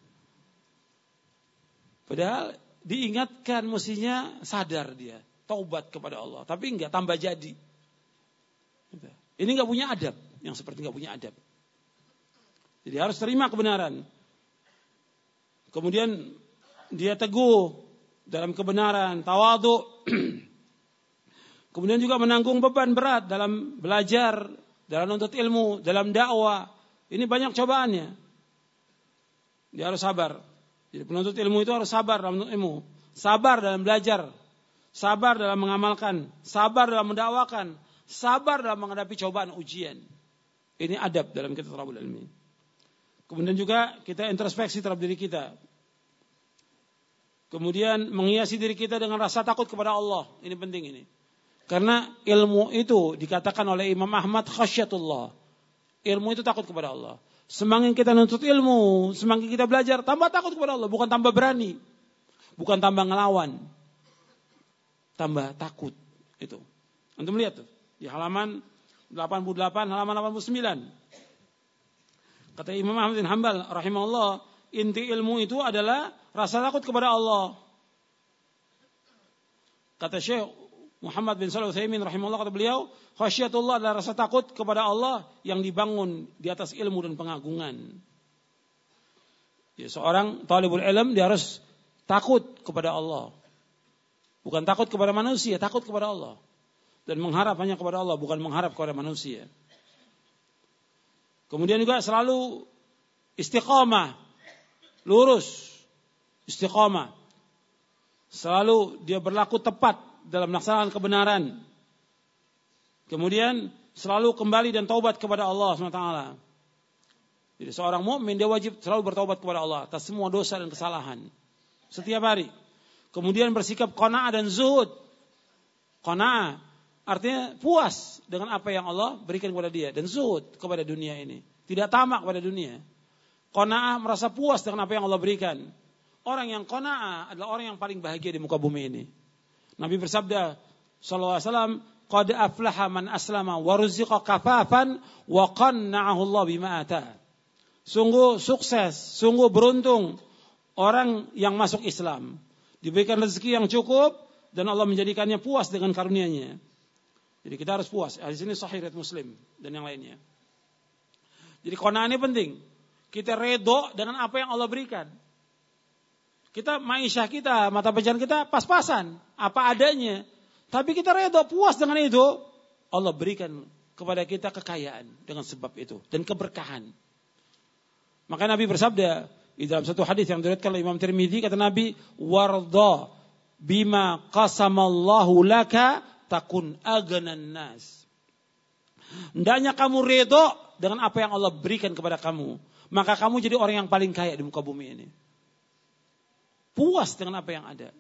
Speaker 2: Padahal diingatkan mestinya sadar dia. Taubat kepada Allah. Tapi nggak tambah jadi. Ini nggak punya adab. Yang seperti nggak punya adab. Jadi harus terima kebenaran. Kemudian dia teguh dalam kebenaran, tawadhu. Kemudian juga menanggung beban berat dalam belajar, dalam menuntut ilmu, dalam dakwah. Ini banyak cobaannya. Dia harus sabar. Jadi penuntut ilmu itu harus sabar dalam menuntut ilmu. Sabar dalam belajar. Sabar dalam mengamalkan. Sabar dalam mendakwakan. Sabar dalam menghadapi cobaan ujian. Ini adab dalam kita thalabul ilmi. Kemudian juga kita introspeksi terhadap diri kita. Kemudian menghiasi diri kita dengan rasa takut kepada Allah. Ini penting ini. Karena ilmu itu dikatakan oleh Imam Ahmad khasyatullah. Ilmu itu takut kepada Allah. Semakin kita nuntut ilmu, semakin kita belajar, tambah takut kepada Allah. Bukan tambah berani. Bukan tambah ngelawan. Tambah takut. Itu. Antum lihat tuh. Di halaman 88, halaman 89. Kata Imam Ahmad bin Hanbal rahimahullah, inti ilmu itu adalah rasa takut kepada Allah. Kata Syekh Muhammad bin Shalih Al-Utsaimin rahimahullah, kata beliau, khasyatullah adalah rasa takut kepada Allah yang dibangun di atas ilmu dan pengagungan. Jadi seorang talibul ilm dia harus takut kepada Allah. Bukan takut kepada manusia, takut kepada Allah. Dan mengharap hanya kepada Allah, bukan mengharap kepada manusia. Kemudian juga selalu istiqamah, lurus, istiqamah. Selalu dia berlaku tepat dalam melaksanakan kebenaran. Kemudian selalu kembali dan taubat kepada Allah SWT. Jadi seorang mukmin dia wajib selalu bertaubat kepada Allah atas semua dosa dan kesalahan setiap hari. Kemudian bersikap qanaah dan zuhud. Qanaah artinya puas dengan apa yang Allah berikan kepada dia dan zuhud kepada dunia ini. Tidak tamak pada dunia. Qanaah merasa puas dengan apa yang Allah berikan. Orang yang qanaah adalah orang yang paling bahagia di muka bumi ini. Nabi bersabda sallallahu alaihi wasallam, "Qad aflaha man aslama wa ruziqa kafafan wa qanna'ahu Allah bima ata." Sungguh sukses, sungguh beruntung orang yang masuk Islam. Diberikan rezeki yang cukup dan Allah menjadikannya puas dengan karunia-Nya. Jadi kita harus puas. Hadis ini sahih riwayat Muslim dan yang lainnya. Jadi qanaah ini penting. Kita redho dengan apa yang Allah berikan. Kita ma'isyah kita, mata pencaharian kita pas-pasan, apa adanya. Tapi kita redho, puas dengan itu. Allah berikan kepada kita kekayaan dengan sebab itu dan keberkahan. Maka Nabi bersabda di dalam satu hadis yang diriwayatkan oleh Imam Tirmidzi, kata Nabi, "Warda bima qasamallahu laka takun aghanan nas." Hendaknya kamu redha dengan apa yang Allah berikan kepada kamu, maka kamu jadi orang yang paling kaya di muka bumi ini. Puas dengan apa yang ada.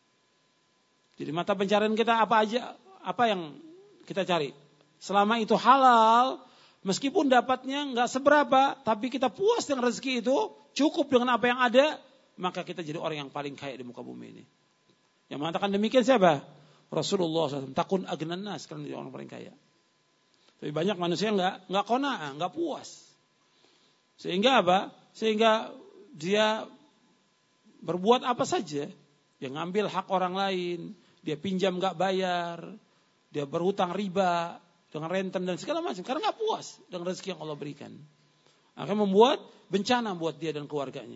Speaker 2: Jadi mata pencarian kita apa aja, apa yang kita cari. Selama itu halal, meskipun dapatnya enggak seberapa, tapi kita puas dengan rezeki itu, cukup dengan apa yang ada, maka kita jadi orang yang paling kaya di muka bumi ini. Yang mengatakan demikian siapa? Rasulullah SAW. Takun agnan nas, karena dia orang paling kaya. Tapi banyak manusia enggak qanaah, enggak puas. Sehingga apa? Sehingga dia berbuat apa saja. Dia ngambil hak orang lain, dia pinjam enggak bayar, dia berhutang riba dengan renten dan segala macam karena enggak puas dengan rezeki yang Allah berikan. Akan membuat bencana buat dia dan keluarganya.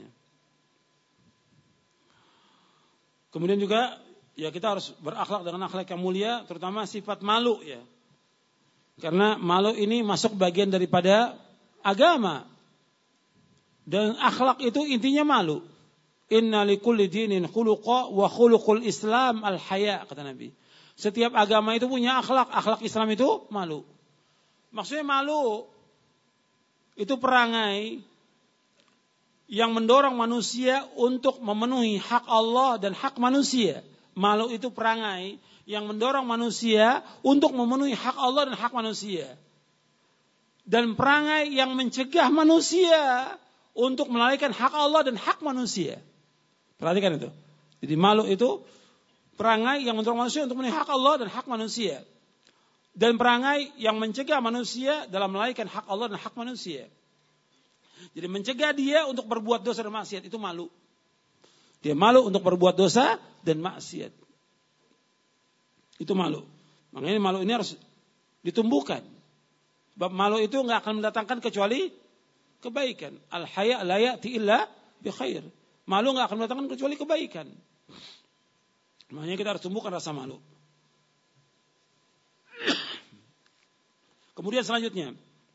Speaker 2: Kemudian juga ya kita harus berakhlak dengan akhlak yang mulia, terutama sifat malu ya. Karena malu ini masuk bagian daripada agama. Dan akhlak itu intinya malu. Inna likulli dinin khuluqa wa khuluqul Islam al-haya, kata Nabi. Setiap agama itu punya akhlak. Akhlak Islam itu malu. Maksudnya malu itu perangai yang mendorong manusia untuk memenuhi hak Allah dan hak manusia. Malu itu perangai yang mendorong manusia untuk memenuhi hak Allah dan hak manusia. Dan perangai yang mencegah manusia untuk melalaikan hak Allah dan hak manusia. Perhatikan itu. Jadi malu itu perangai yang mendorong manusia untuk memenuhi hak Allah dan hak manusia. Dan perangai yang mencegah manusia dalam melalaikan hak Allah dan hak manusia. Jadi mencegah dia untuk berbuat dosa dan maksiat, itu malu. Dia malu untuk berbuat dosa dan maksiat. Itu malu. Makanya malu ini harus ditumbuhkan. Sebab malu itu enggak akan mendatangkan kecuali kebaikan. Al-haya la ya'ti illa bi khair. Malu enggak akan mendatangkan kecuali kebaikan. Makanya kita harus tumbuhkan rasa malu. Kemudian selanjutnya,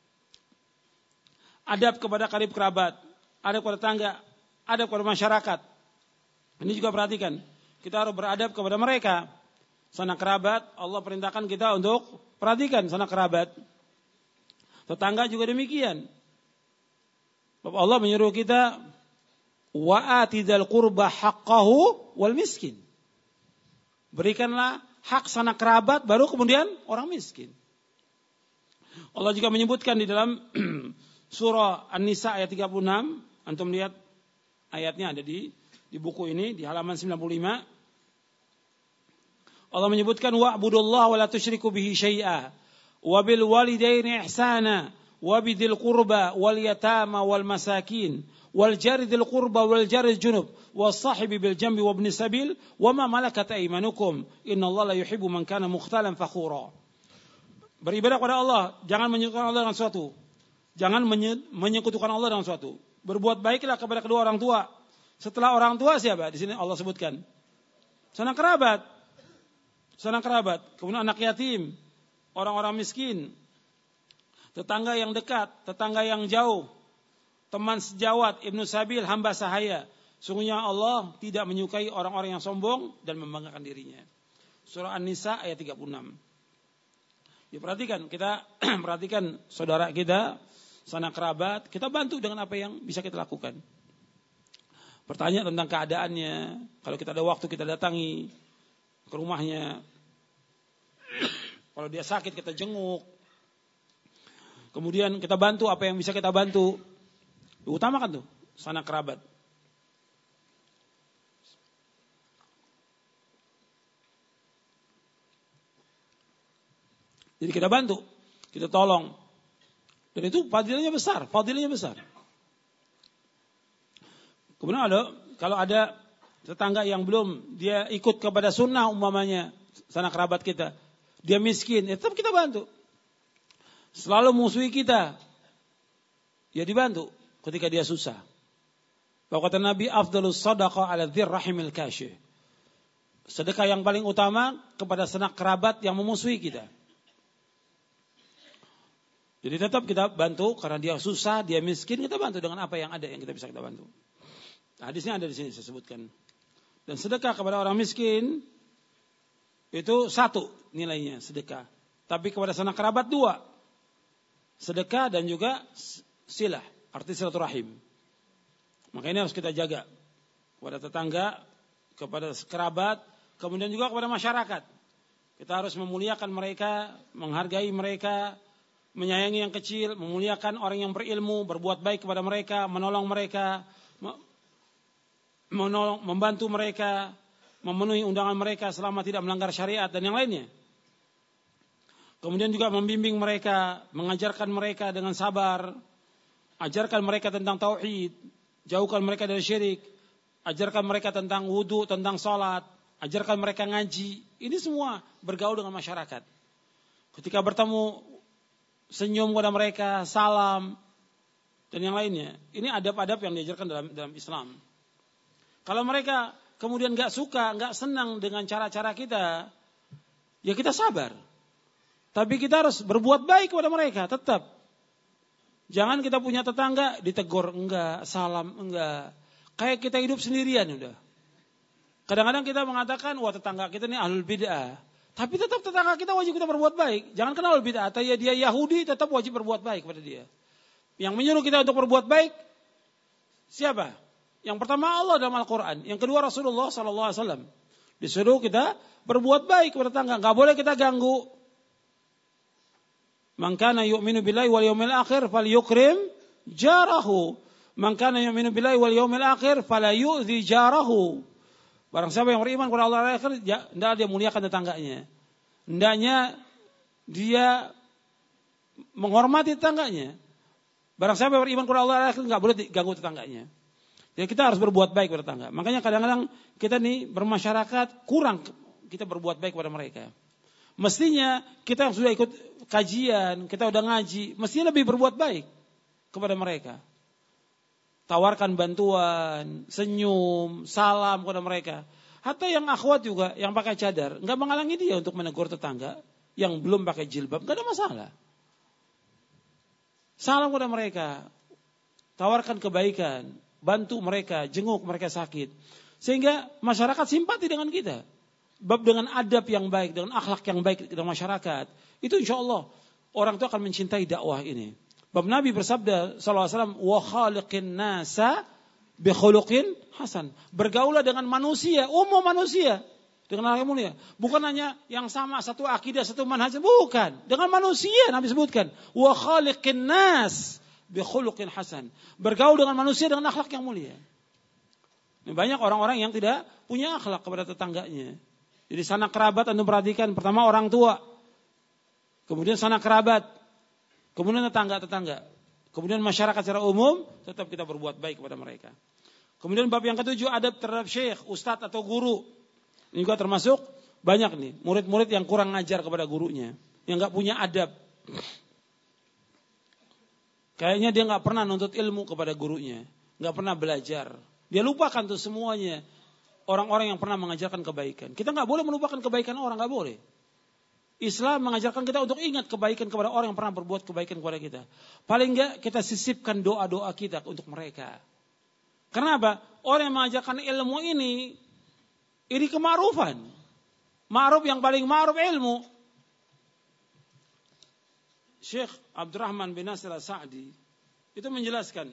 Speaker 2: adab kepada karib kerabat, adab kepada tetangga, adab kepada masyarakat. Ini juga perhatikan, kita harus beradab kepada mereka. Sanak kerabat, Allah perintahkan kita untuk perhatikan sanak kerabat. Tetangga juga demikian. Bapak Allah menyuruh kita wa atidal qurba haqqahu wal miskin. Berikanlah hak sanak kerabat baru kemudian orang miskin. Allah juga menyebutkan di dalam surah An-Nisa ayat 36, antum lihat ayatnya ada di buku ini di halaman 95. Allah menyebutkan wa'budullaha wa la tusyriku bihi syai'a wa bil walidaini ihsana wa bidil qurba wal yatama wal masakin wal jari dzil qurba wal jari junub was sahibi bil jambi wa ibnis sabil wa ma malakat aymanukum innallaha la yuhibbu man kana mukhtalan fakhura. Beribadah kepada Allah, jangan menyekutukan Allah dengan sesuatu. Jangan menyekutukan Allah dengan sesuatu. Berbuat baiklah kepada kedua orang tua. Setelah orang tua siapa? Di sini Allah sebutkan sanak kerabat. Sanak kerabat, kemudian anak yatim, orang-orang miskin, tetangga yang dekat, tetangga yang jauh, teman sejawat, ibnu sabil, hamba sahaya. Sungguhnya Allah tidak menyukai orang-orang yang sombong dan membanggakan dirinya. Surah An-Nisa ayat 36. Diperhatikan, kita perhatikan saudara kita, sanak kerabat, kita bantu dengan apa yang bisa kita lakukan. Bertanya tentang keadaannya, kalau kita ada waktu kita datangi ke rumahnya. Kalau dia sakit kita jenguk. Kemudian kita bantu apa yang bisa kita bantu. Diutamakan tuh sanak kerabat. Jadi kita bantu, kita tolong. Dan itu fadilahnya besar, Kemudian kalau ada tetangga yang belum dia ikut kepada sunnah umpamanya, sanak kerabat kita, dia miskin, ya tetap kita bantu. Selalu musuhi kita, ya dibantu ketika dia susah. Bahwa kata Nabi, afdalus sadaqah ala dzir rahimil kasyih. Sedekah yang paling utama kepada sanak kerabat yang memusuhi kita. Jadi tetap kita bantu karena dia susah, dia miskin, kita bantu dengan apa yang ada yang kita bisa kita bantu. Hadisnya ada di sini saya sebutkan. Dan sedekah kepada orang miskin itu 1 nilainya sedekah. Tapi kepada sanak kerabat 2. Sedekah dan juga silah, arti silaturahim. Maka ini harus kita jaga kepada tetangga, kepada kerabat, kemudian juga kepada masyarakat. Kita harus memuliakan mereka, menghargai mereka, menyayangi yang kecil, memuliakan orang yang berilmu, berbuat baik kepada mereka, menolong mereka, membantu mereka, memenuhi undangan mereka selama tidak melanggar syariat dan yang lainnya. Kemudian juga membimbing mereka, mengajarkan mereka dengan sabar, ajarkan mereka tentang tauhid, jauhkan mereka dari syirik, ajarkan mereka tentang wudu, tentang salat, ajarkan mereka ngaji. Ini semua bergaul dengan masyarakat. Ketika bertemu, senyum kepada mereka, salam, dan yang lainnya. Ini adab-adab yang diajarkan dalam Islam. Kalau mereka kemudian gak suka, gak senang dengan cara-cara kita, ya kita sabar. Tapi kita harus berbuat baik kepada mereka, tetap. Jangan kita punya tetangga, ditegur, enggak, salam, enggak. Kayak kita hidup sendirian udah. Kadang-kadang kita mengatakan, wah tetangga kita ini ahlul bid'ah. Tapi tetap tetangga kita wajib kita berbuat baik. Jangan kenal bid'ah. Atau ya dia Yahudi tetap wajib berbuat baik kepada dia. Yang menyuruh kita untuk berbuat baik siapa? Yang pertama Allah dalam Al-Quran. Yang kedua Rasulullah SAW. Disuruh kita berbuat baik kepada tetangga. Gak boleh kita ganggu. Man kana yu'minu billahi wal yawmil akhir falyukrim jarahu. Man kana yu'minu billahi wal yawmil akhir fala yu'dhi jarahu. Barang siapa yang beriman kepada Allah akhir, hendaknya dia muliakan tetangganya. Hendaknya dia menghormati tetangganya. Barang siapa yang beriman kepada Allah akhir, enggak boleh diganggu tetangganya. Jadi kita harus berbuat baik kepada tetangga. Makanya kadang-kadang kita nih bermasyarakat kurang kita berbuat baik kepada mereka. Mestinya kita yang sudah ikut kajian, kita udah ngaji, mestinya lebih berbuat baik kepada mereka. Tawarkan bantuan, senyum, salam kepada mereka. Hatta yang akhwat juga, yang pakai cadar, enggak menghalangi dia untuk menegur tetangga yang belum pakai jilbab, enggak ada masalah. Salam kepada mereka, tawarkan kebaikan, bantu mereka, jenguk mereka sakit. Sehingga masyarakat simpati dengan kita. Bab dengan adab yang baik, dengan akhlak yang baik dalam masyarakat. Itu insya Allah orang itu akan mencintai dakwah ini. Bab Nabi bersabda SAW, wa khaliqin nasa bi khuluqin hasan. Bergaulah dengan manusia, umum manusia dengan hal yang mulia. Bukan hanya yang sama satu akidah, satu manhaj, bukan. Dengan manusia Nabi sebutkan, wa khaliqin nas bi khuluqin hasan. Bergaul dengan manusia dengan akhlak yang mulia. Banyak orang-orang yang tidak punya akhlak kepada tetangganya. Jadi sanak kerabat Anda perhatikan, pertama orang tua, kemudian sanak kerabat, kemudian tetangga-tetangga, kemudian masyarakat secara umum, tetap kita berbuat baik kepada mereka. Kemudian bab yang ketujuh, adab terhadap syekh, ustadz atau guru. Ini juga termasuk banyak nih, murid-murid yang kurang ngajar kepada gurunya, yang gak punya adab. Kayaknya dia gak pernah nuntut ilmu kepada gurunya, gak pernah belajar. Dia lupakan tuh semuanya. Orang-orang yang pernah mengajarkan kebaikan. Kita gak boleh melupakan kebaikan orang, gak boleh. Islam mengajarkan kita untuk ingat kebaikan kepada orang yang pernah berbuat kebaikan kepada kita. Paling enggak kita sisipkan doa-doa kita untuk mereka. Karena apa? Orang yang mengajarkan ilmu ini kema'rufan. Ma'ruf yang paling ma'ruf ilmu. Syekh Abdurrahman bin Nasir As-Sa'di itu menjelaskan.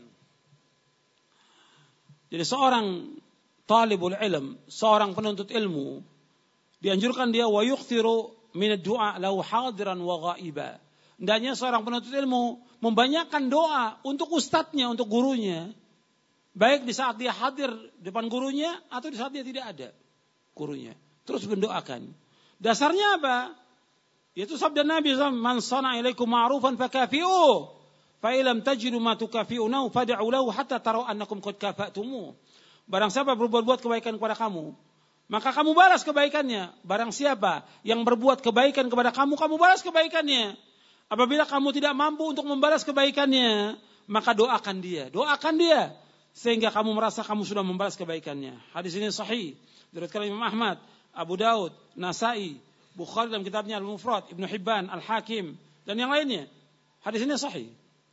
Speaker 2: Jadi seorang talibul ilm, seorang penuntut ilmu, dianjurkan dia wa yukthiru min ad-du'a lahu hadiran wa ghaiba. Hendaknya seorang penuntut ilmu membanyakkan doa untuk ustadznya, untuk gurunya. Baik di saat dia hadir depan gurunya atau di saat dia tidak ada gurunya. Terus mendoakan. Dasarnya apa? Yaitu sabda Nabi SAW, man sana ilaikum ma'rufan fakafi'u. Fa illam tajidu ma tukafi'unahu fad'u lahu hatta taru annakum qad kafa'tumu. Barang siapa berbuat kebaikan kepada kamu, maka kamu balas kebaikannya. Barang siapa yang berbuat kebaikan kepada kamu, kamu balas kebaikannya. Apabila kamu tidak mampu untuk membalas kebaikannya, maka doakan dia. Doakan dia sehingga kamu merasa kamu sudah membalas kebaikannya. Hadis ini sahih. Diriwayatkan Imam Ahmad, Abu Daud, Nasai, Bukhari dalam kitabnya Al-Mufrad, Ibnu Hibban, Al-Hakim, dan yang lainnya. Hadis ini sahih.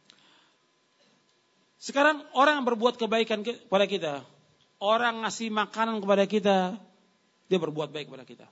Speaker 2: Sekarang orang yang berbuat kebaikan kepada kita, orang ngasih makanan kepada kita, dia berbuat baik kepada kita.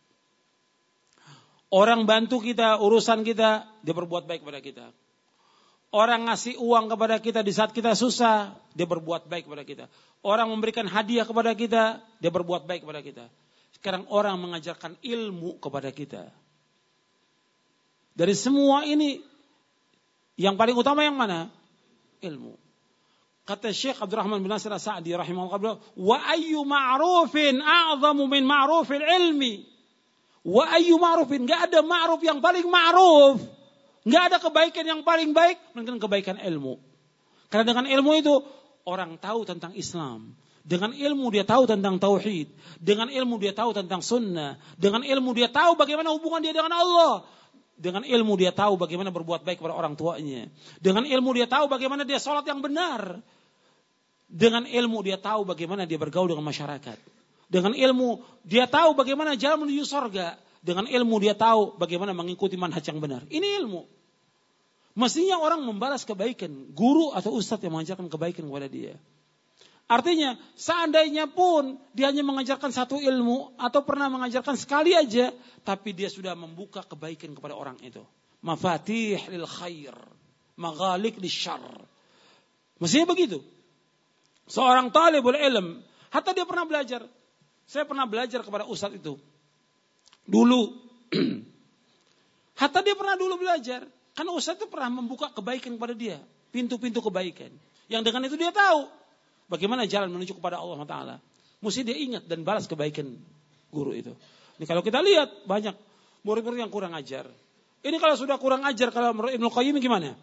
Speaker 2: Orang bantu kita, urusan kita, dia berbuat baik kepada kita. Orang ngasih uang kepada kita di saat kita susah, dia berbuat baik kepada kita. Orang memberikan hadiah kepada kita, dia berbuat baik kepada kita. Sekarang orang mengajarkan ilmu kepada kita. Dari semua ini, yang paling utama yang mana? Ilmu. Kata Syekh Abdurrahman bin Nasir As-Sa'di rahimahullah, wa ayyu ma'rufin a'zamu min ma'rufil ilmi. Wa ayyu ma'rufin, enggak ada ma'ruf yang paling ma'ruf. Enggak ada kebaikan yang paling baik melainkan kebaikan ilmu. Karena dengan ilmu itu orang tahu tentang Islam. Dengan ilmu dia tahu tentang tauhid. Dengan ilmu dia tahu tentang sunnah. Dengan ilmu dia tahu bagaimana hubungan dia dengan Allah. Dengan ilmu dia tahu bagaimana berbuat baik kepada orang tuanya. Dengan ilmu dia tahu bagaimana dia sholat yang benar. Dengan ilmu dia tahu bagaimana dia bergaul dengan masyarakat. Dengan ilmu dia tahu bagaimana jalan menuju surga. Dengan ilmu dia tahu bagaimana mengikuti manhaj yang benar. Ini ilmu. Mestinya orang membalas kebaikan. Guru atau ustadz yang mengajarkan kebaikan kepada dia. Artinya seandainya pun dia hanya mengajarkan satu ilmu atau pernah mengajarkan sekali aja, tapi dia sudah membuka kebaikan kepada orang itu. Mafatih lil khair, maghaliq lisyarr. Mestinya begitu. Seorang talibul ilm, hatta dia pernah belajar. Saya pernah belajar kepada ustadz itu. Dulu. Hatta dia pernah dulu belajar. Karena ustadz itu pernah membuka kebaikan kepada dia. Pintu-pintu kebaikan. Yang dengan itu dia tahu bagaimana jalan menuju kepada Allah Ta'ala. Mesti dia ingat dan balas kebaikan guru itu. Ini kalau kita lihat banyak murid-murid yang kurang ajar. Ini kalau sudah kurang ajar, kalau menurut Ibnu Qayyim gimana?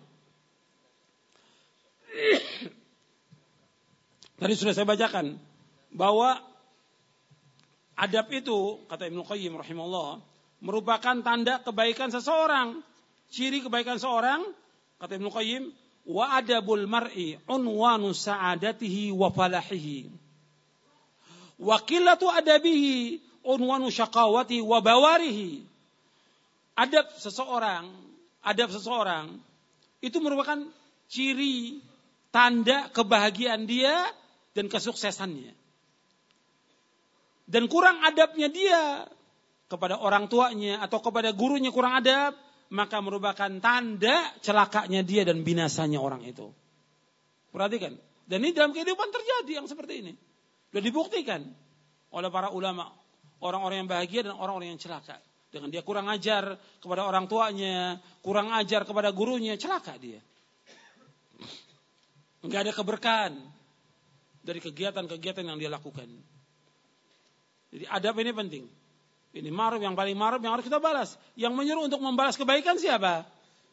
Speaker 2: Tadi sudah saya bacakan bahwa adab itu, kata Ibnu Qayyim rahimahullah, merupakan tanda kebaikan seseorang. Ciri kebaikan seorang, kata Ibnu Qayyim, wa adabul mar'i unwanu sa'adatihi wa falahihi. Wa qillatu adabihi unwanu syaqawati wa bawarihi. Adab seseorang itu merupakan ciri tanda kebahagiaan dia dan kesuksesannya. Dan kurang adabnya dia kepada orang tuanya atau kepada gurunya kurang adab, maka merupakan tanda celakanya dia dan binasanya orang itu. Perhatikan. Dan ini dalam kehidupan terjadi yang seperti ini. Sudah dibuktikan oleh para ulama. Orang-orang yang bahagia dan orang-orang yang celaka. Dengan dia kurang ajar kepada orang tuanya, kurang ajar kepada gurunya, celaka dia. Enggak ada keberkahan dari kegiatan-kegiatan yang dia lakukan. Jadi adab ini penting. Ini ma'ruf yang paling ma'ruf yang harus kita balas. Yang menyuruh untuk membalas kebaikan siapa?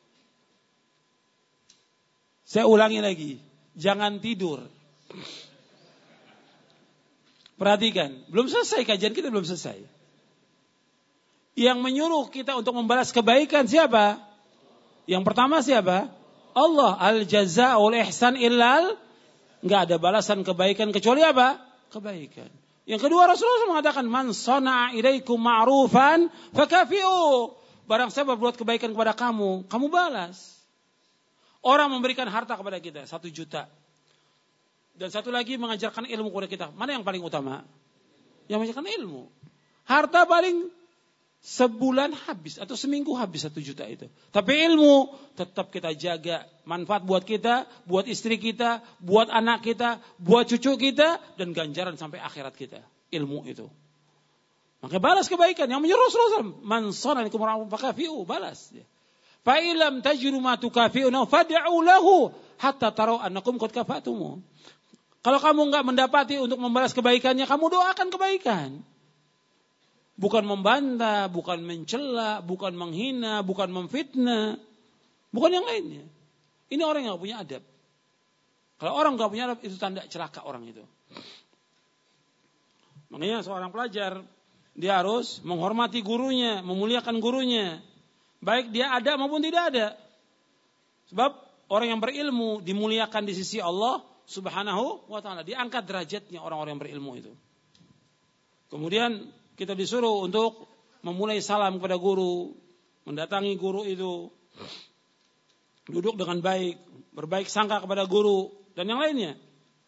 Speaker 2: Saya ulangi lagi. Jangan tidur. Perhatikan. Belum selesai kajian kita, belum selesai. Yang menyuruh kita untuk membalas kebaikan siapa? Yang pertama siapa? Allah. Al-jaza'ul ihsan illal. Enggak ada balasan kebaikan kecuali apa? Kebaikan. Yang kedua Rasulullah mengatakan man sana'a ilaikum ma'rufan fakafi'u. Barang siapa berbuat kebaikan kepada kamu, kamu balas. Orang memberikan harta kepada kita 1 juta. Dan satu lagi mengajarkan ilmu kepada kita. Mana yang paling utama? Yang mengajarkan ilmu. Harta paling sebulan habis atau seminggu habis 1 juta itu. Tapi ilmu tetap kita jaga. Manfaat buat kita, buat istri kita, buat anak kita, buat cucu kita, dan ganjaran sampai akhirat kita. Ilmu itu. Maka balas kebaikan. Yang menyuruh Rasulullah, man sananikum ma'rufan fakafi'u, balas. Fa illam tajidu ma tukafi'una fad'u lahu hatta tarau annakum qad kafatumu. Kalau kamu enggak mendapati untuk membalas kebaikannya, kamu doakan kebaikan. Bukan membantah, bukan mencela, bukan menghina, bukan memfitnah, bukan yang lainnya. Ini orang yang enggak punya adab. Kalau orang enggak punya adab, itu tanda celaka orang itu. Makanya seorang pelajar, dia harus menghormati gurunya, memuliakan gurunya. Baik dia ada maupun tidak ada. Sebab orang yang berilmu dimuliakan di sisi Allah Subhanahu wa ta'ala. Diangkat derajatnya orang-orang yang berilmu itu. Kemudian kita disuruh untuk memulai salam kepada guru. Mendatangi guru itu. Duduk dengan baik. Berbaik sangka kepada guru. Dan yang lainnya.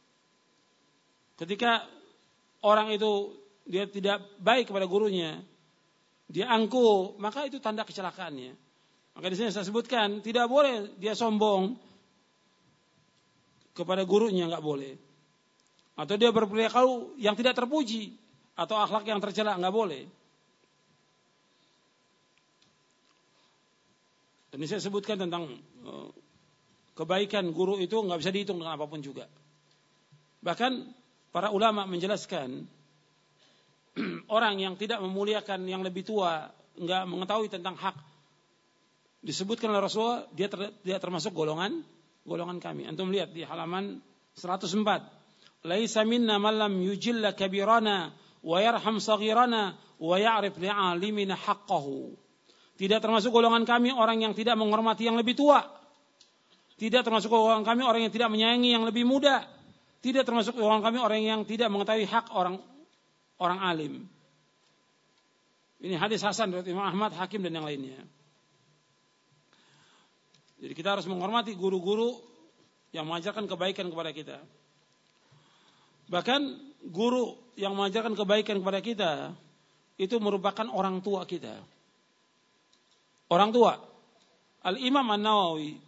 Speaker 2: Ketika orang itu dia tidak baik kepada gurunya. Dia angkuh. Maka itu tanda kecelakaannya. Maka di sini saya sebutkan. Tidak boleh dia sombong kepada gurunya, enggak boleh. Atau dia berperilaku yang tidak terpuji atau akhlak yang tercela, enggak boleh. Dan ini saya sebutkan tentang kebaikan guru itu enggak bisa dihitung dengan apapun juga. Bahkan para ulama menjelaskan orang yang tidak memuliakan yang lebih tua, enggak mengetahui tentang hak, disebutkan oleh Rasulullah dia termasuk golongan kami. Antum lihat di halaman 104. Laisa minna man lam yujilla kabirana wa yarham saghirana wa ya'rif li'alimina haqqahu. Tidak termasuk golongan kami orang yang tidak menghormati yang lebih tua. Tidak termasuk golongan kami orang yang tidak menyayangi yang lebih muda. Tidak termasuk golongan kami orang yang tidak mengetahui hak orang alim. Ini hadis hasan dari Imam Ahmad, Hakim dan yang lainnya. Jadi kita harus menghormati guru-guru yang mengajarkan kebaikan kepada kita. Bahkan guru yang mengajarkan kebaikan kepada kita itu merupakan orang tua kita. Orang tua. Al-Imam An-Nawawi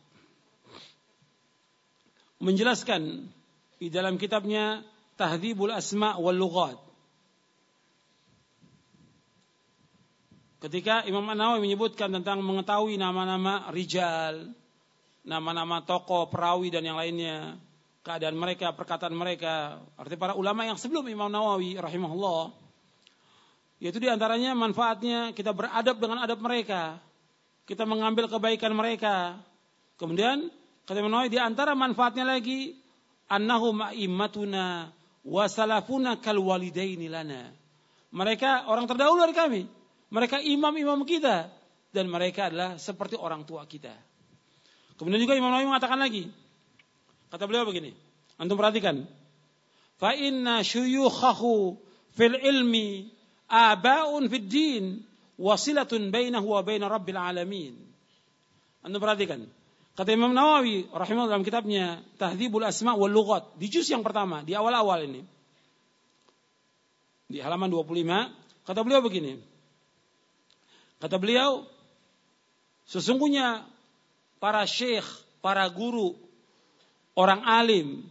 Speaker 2: menjelaskan di dalam kitabnya Tahdzibul Asma' wal Lughat. Ketika Imam An-Nawawi menyebutkan tentang mengetahui nama-nama rijal, nama-nama tokoh, perawi dan yang lainnya, keadaan mereka, perkataan mereka, artinya para ulama yang sebelum Imam Nawawi rahimahullah, yaitu diantaranya manfaatnya kita beradab dengan adab mereka, kita mengambil kebaikan mereka. Kemudian kata Imam Nawawi diantara manfaatnya lagi, annahum a'immatuna wa salafuna kal walidaini lana. Mereka orang terdahulu dari kami. Mereka imam-imam kita. Dan mereka adalah seperti orang tua kita. Kemudian juga Imam Nawawi mengatakan lagi. Kata beliau begini. Antum perhatikan. Fa inna syuyukhahu fil ilmi aba'un fid din wasilatun bainahu wa baina rabbil alamin. Antum perhatikan. Kata Imam Nawawi rahimahullah dalam kitabnya Tahdzibul Asma' wal Lughat. Di juz yang pertama. Di awal-awal ini. Di halaman 25. Kata beliau begini. Kata beliau, sesungguhnya para syekh, para guru, orang alim,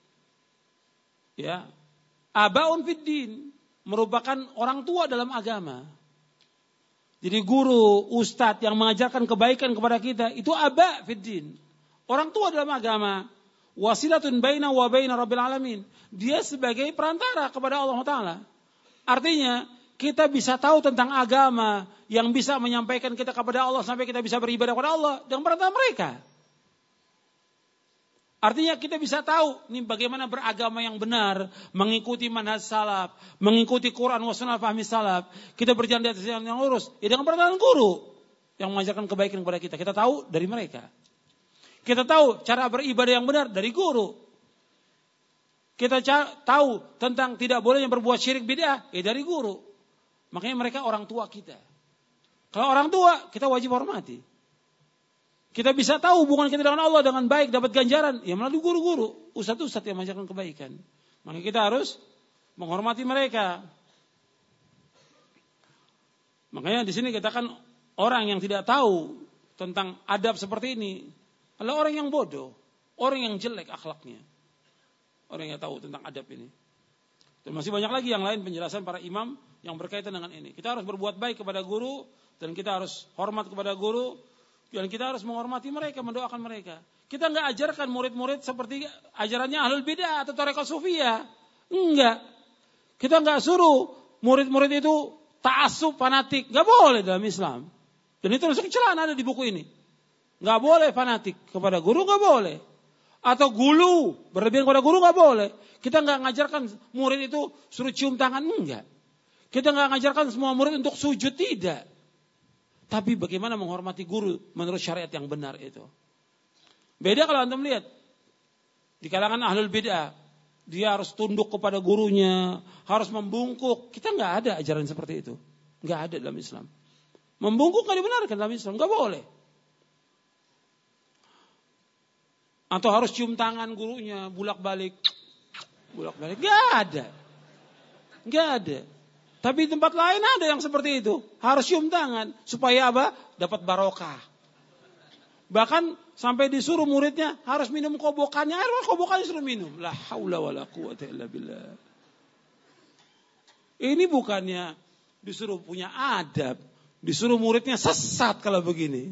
Speaker 2: ya, abaun fid din, merupakan orang tua dalam agama. Jadi guru, ustadz yang mengajarkan kebaikan kepada kita, itu aba fid din, orang tua dalam agama. Wasilatun baina wa baina rabbil alamin. Dia sebagai perantara kepada Allah Ta'ala. Artinya, kita bisa tahu tentang agama yang bisa menyampaikan kita kepada Allah sampai kita bisa beribadah kepada Allah dengan perantara mereka. Artinya kita bisa tahu nih bagaimana beragama yang benar, mengikuti manhaj salaf, mengikuti Quran wa sunnah fahmi salaf. Kita berjalan di atas jalan yang lurus dengan perantara guru yang mengajarkan kebaikan kepada kita. Kita tahu dari mereka. Kita tahu cara beribadah yang benar dari guru. Kita tahu tentang tidak bolehnya berbuat syirik bid'ah dari guru. Makanya mereka orang tua kita. Kalau orang tua, kita wajib hormati. Kita bisa tahu hubungan kita dengan Allah dengan baik, dapat ganjaran. Ya melalui guru-guru, ustadz-ustadz yang mengajarkan kebaikan. Maka kita harus menghormati mereka. Makanya di sini katakan orang yang tidak tahu tentang adab seperti ini adalah orang yang bodoh, orang yang jelek akhlaknya. Orang yang tahu tentang adab ini. Dan masih banyak lagi yang lain penjelasan para imam yang berkaitan dengan ini. Kita harus berbuat baik kepada guru dan kita harus hormat kepada guru. Dan kita harus menghormati mereka, mendoakan mereka. Kita enggak ajarkan murid-murid seperti ajarannya ahlul bidah atau tarekat sufiyah. Enggak. Kita enggak suruh murid-murid itu ta'assub, fanatik. Enggak boleh dalam Islam. Dan itu masuk celaan ada di buku ini. Enggak boleh fanatik kepada guru, enggak boleh. Atau gulu, berlebihan kepada guru enggak boleh. Kita enggak ngajarkan murid itu suruh cium tangan, enggak. Kita enggak ngajarkan semua murid untuk sujud, tidak. Tapi bagaimana menghormati guru menurut syariat yang benar itu. Beda kalau antum lihat. Di kalangan ahlul bid'ah. Dia harus tunduk kepada gurunya. Harus membungkuk. Kita nggak ada ajaran seperti itu. Nggak ada dalam Islam. Membungkuk nggak dibenarkan dalam Islam. Nggak boleh. Atau harus cium tangan gurunya. Bulak-balik. Bulak-balik. Nggak ada. Nggak ada. Tapi di tempat lain ada yang seperti itu. Harus cium tangan. Supaya apa? Dapat barokah. Bahkan sampai disuruh muridnya harus minum kobokannya. Air kobokannya disuruh minum. La haula wa la quwata illa billah. Ini bukannya disuruh punya adab. Disuruh muridnya sesat kalau begini.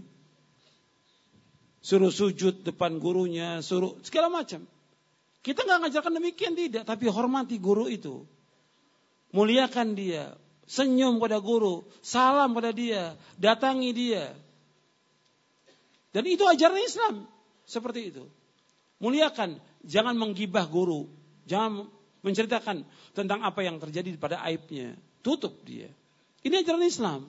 Speaker 2: Suruh sujud depan gurunya. Suruh segala macam. Kita nggak ngajarkan demikian, tidak. Tapi hormati guru itu. Muliakan dia, senyum pada guru, salam pada dia, datangi dia. Dan itu ajaran Islam, seperti itu. Muliakan, jangan menggibah guru, jangan menceritakan tentang apa yang terjadi pada aibnya. Tutup dia. Ini ajaran Islam.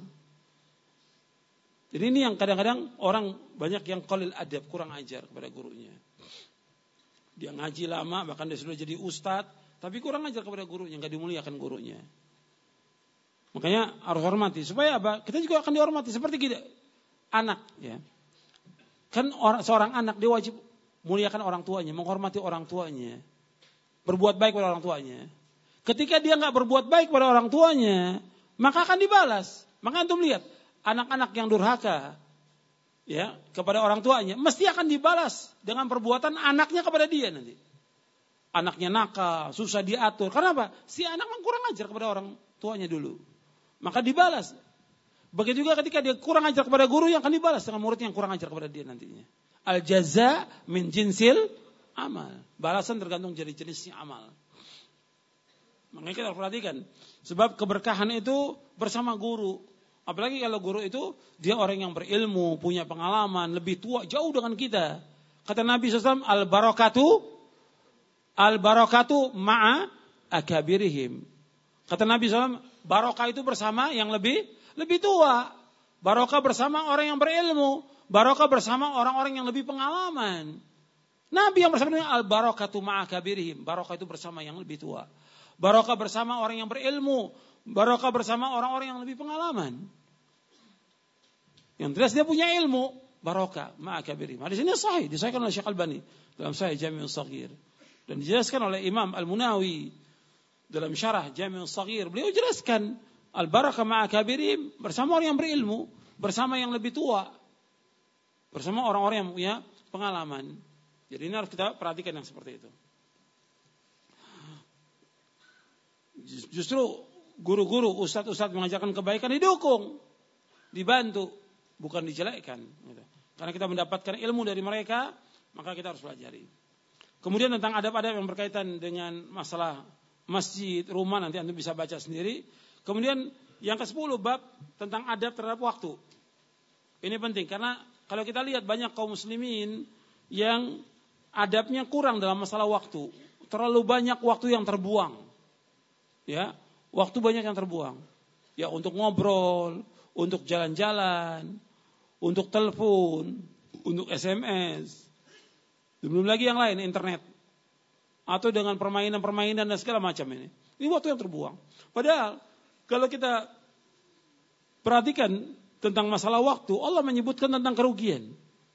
Speaker 2: Jadi ini yang kadang-kadang orang banyak yang qalil adab, kurang ajar kepada gurunya. Dia ngaji lama, bahkan dia sudah jadi ustadz. Tapi kurang ajar kepada gurunya, nggak dimuliakan gurunya. Makanya harus hormati. Supaya apa? Kita juga akan dihormati. Seperti kita, anak. Ya. Kan seorang anak, dia wajib muliakan orang tuanya, menghormati orang tuanya. Berbuat baik pada orang tuanya. Ketika dia nggak berbuat baik pada orang tuanya, maka akan dibalas. Maka antum lihat, anak-anak yang durhaka ya kepada orang tuanya, mesti akan dibalas dengan perbuatan anaknya kepada dia nanti. Anaknya nakal, susah diatur. Kenapa? Si anak kurang ajar kepada orang tuanya dulu. Maka dibalas. Begitu juga ketika dia kurang ajar kepada guru, yang akan dibalas dengan murid yang kurang ajar kepada dia nantinya. Al-jaza min jinsil amal. Balasan tergantung dari jenisnya amal. Makanya kita harus perhatikan. Sebab keberkahan itu bersama guru. Apalagi kalau guru itu, dia orang yang berilmu, punya pengalaman, lebih tua, jauh dengan kita. Kata Nabi SAW, Al-barakatu ma'a akabirihim. Kata Nabi SAW, barokah itu bersama yang lebih tua. Barokah bersama orang yang berilmu. Barokah bersama orang-orang yang lebih pengalaman. Nabi yang bersama dengan al-barakatu ma'a akabirihim. Barokah itu bersama yang lebih tua. Barokah bersama orang yang berilmu. Barokah bersama orang-orang yang lebih pengalaman. Yang jelas dia punya ilmu. Barokah ma'a akabirihim. Hadis ini sahih. Disahihkan oleh Syekh Albani dalam Sahih Jami'us Shaghir. Dan dijelaskan oleh Imam Al-Munawi dalam syarah Jami'us Shaghir. Beliau jelaskan al-barakah ma'a kabirim, bersama orang yang berilmu, bersama yang lebih tua, bersama orang-orang yang punya pengalaman. Jadi ini harus kita perhatikan yang seperti itu. Justru guru-guru, ustadz-ustadz mengajarkan kebaikan didukung, dibantu, bukan dijelekkan. Karena kita mendapatkan ilmu dari mereka, maka kita harus pelajari. Kemudian tentang adab-adab yang berkaitan dengan masalah masjid, rumah, nanti Anda bisa baca sendiri. Kemudian yang ke-10 bab tentang adab terhadap waktu. Ini penting karena kalau kita lihat banyak kaum muslimin yang adabnya kurang dalam masalah waktu. Terlalu banyak waktu yang terbuang. Ya, waktu banyak yang terbuang. Ya, untuk ngobrol, untuk jalan-jalan, untuk telepon, untuk SMS. Belum lagi yang lain, internet. Atau dengan permainan-permainan dan segala macam ini. Ini waktu yang terbuang. Padahal, kalau kita perhatikan tentang masalah waktu, Allah menyebutkan tentang kerugian.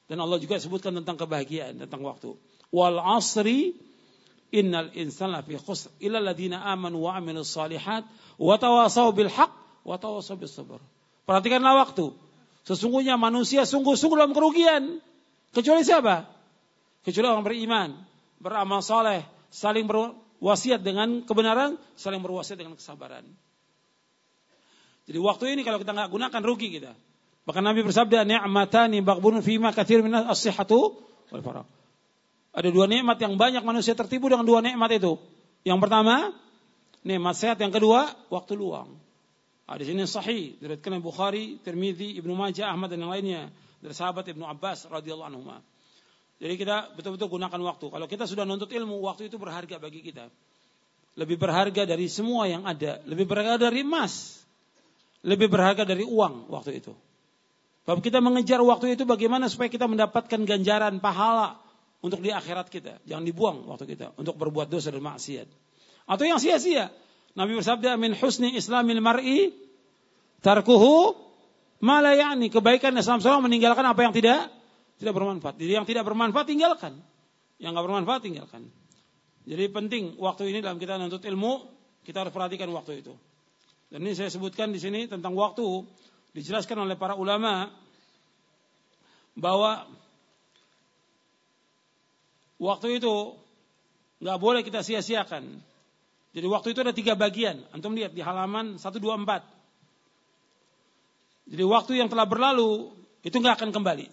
Speaker 2: Dan Allah juga sebutkan tentang kebahagiaan, tentang waktu. Wal asri innal insana lafi khusr illa alladziina aamanu wa 'amilus shalihat wa tawasaw bil haqq wa tawasaw bis sabr. Perhatikanlah waktu. Sesungguhnya manusia sungguh-sungguh dalam kerugian. Kecuali siapa? Kecuali orang beriman, beramal saleh, saling berwasiat dengan kebenaran, saling berwasiat dengan kesabaran. Jadi waktu ini kalau kita enggak gunakan rugi kita. Bahkan Nabi bersabda, ni'matani baghbunun fima katsir min as-sihhatu wal faragh. Ada dua nikmat yang banyak manusia tertipu dengan dua nikmat itu. Yang pertama, nikmat sehat, yang kedua, waktu luang. Hadis ini sahih diriwayatkan oleh Bukhari, Tirmizi, Ibnu Majah, Ahmad dan yang lainnya dari sahabat Ibnu Abbas radhiyallahu anhu. Jadi kita betul-betul gunakan waktu. Kalau kita sudah nuntut ilmu, waktu itu berharga bagi kita. Lebih berharga dari semua yang ada, lebih berharga dari emas, lebih berharga dari uang waktu itu. Sebab kita mengejar waktu itu bagaimana supaya kita mendapatkan ganjaran pahala untuk di akhirat kita. Jangan dibuang waktu kita untuk berbuat dosa dan maksiat. Atau yang sia-sia. Nabi bersabda, min husni islamil mar'i tarkuhu ma la ya'ni. Kebaikan Islam seorang meninggalkan apa yang tidak bermanfaat. Jadi yang tidak bermanfaat tinggalkan. Yang enggak bermanfaat tinggalkan. Jadi penting waktu ini dalam kita menuntut ilmu, kita harus perhatikan waktu itu. Dan ini saya sebutkan di sini tentang waktu. Dijelaskan oleh para ulama bahwa waktu itu nggak boleh kita sia-siakan. Jadi waktu itu ada 3 bagian. Antum lihat di halaman 124. Jadi waktu yang telah berlalu itu nggak akan kembali.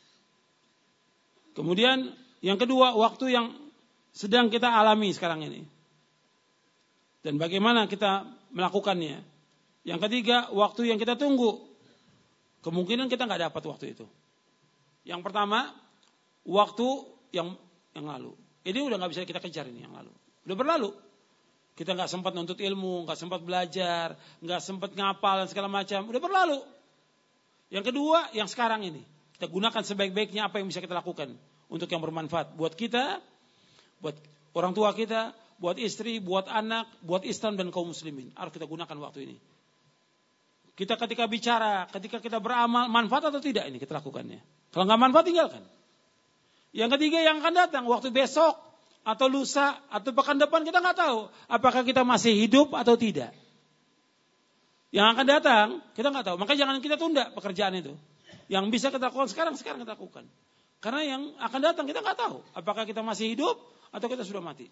Speaker 2: Kemudian yang kedua, waktu yang sedang kita alami sekarang ini. Dan bagaimana kita melakukannya. Yang ketiga, waktu yang kita tunggu. Kemungkinan kita nggak dapat waktu itu. Yang pertama, waktu yang lalu. Ini udah nggak bisa kita kejar ini yang lalu. Udah berlalu. Kita nggak sempat nuntut ilmu, nggak sempat belajar, nggak sempat ngapal dan segala macam. Udah berlalu. Yang kedua, yang sekarang ini. Kita gunakan sebaik-baiknya apa yang bisa kita lakukan untuk yang bermanfaat. Buat kita, buat orang tua kita, buat istri, buat anak, buat Islam dan kaum muslimin. Harus kita gunakan waktu ini. Kita ketika bicara, ketika kita beramal, manfaat atau tidak ini kita lakukannya. Kalau nggak manfaat, tinggalkan. Yang ketiga yang akan datang, waktu besok, atau lusa, atau pekan depan, kita nggak tahu. Apakah kita masih hidup atau tidak. Yang akan datang, kita nggak tahu. Maka jangan kita tunda pekerjaan itu. Yang bisa kita lakukan sekarang kita lakukan. Karena yang akan datang, kita nggak tahu. Apakah kita masih hidup, atau kita sudah mati.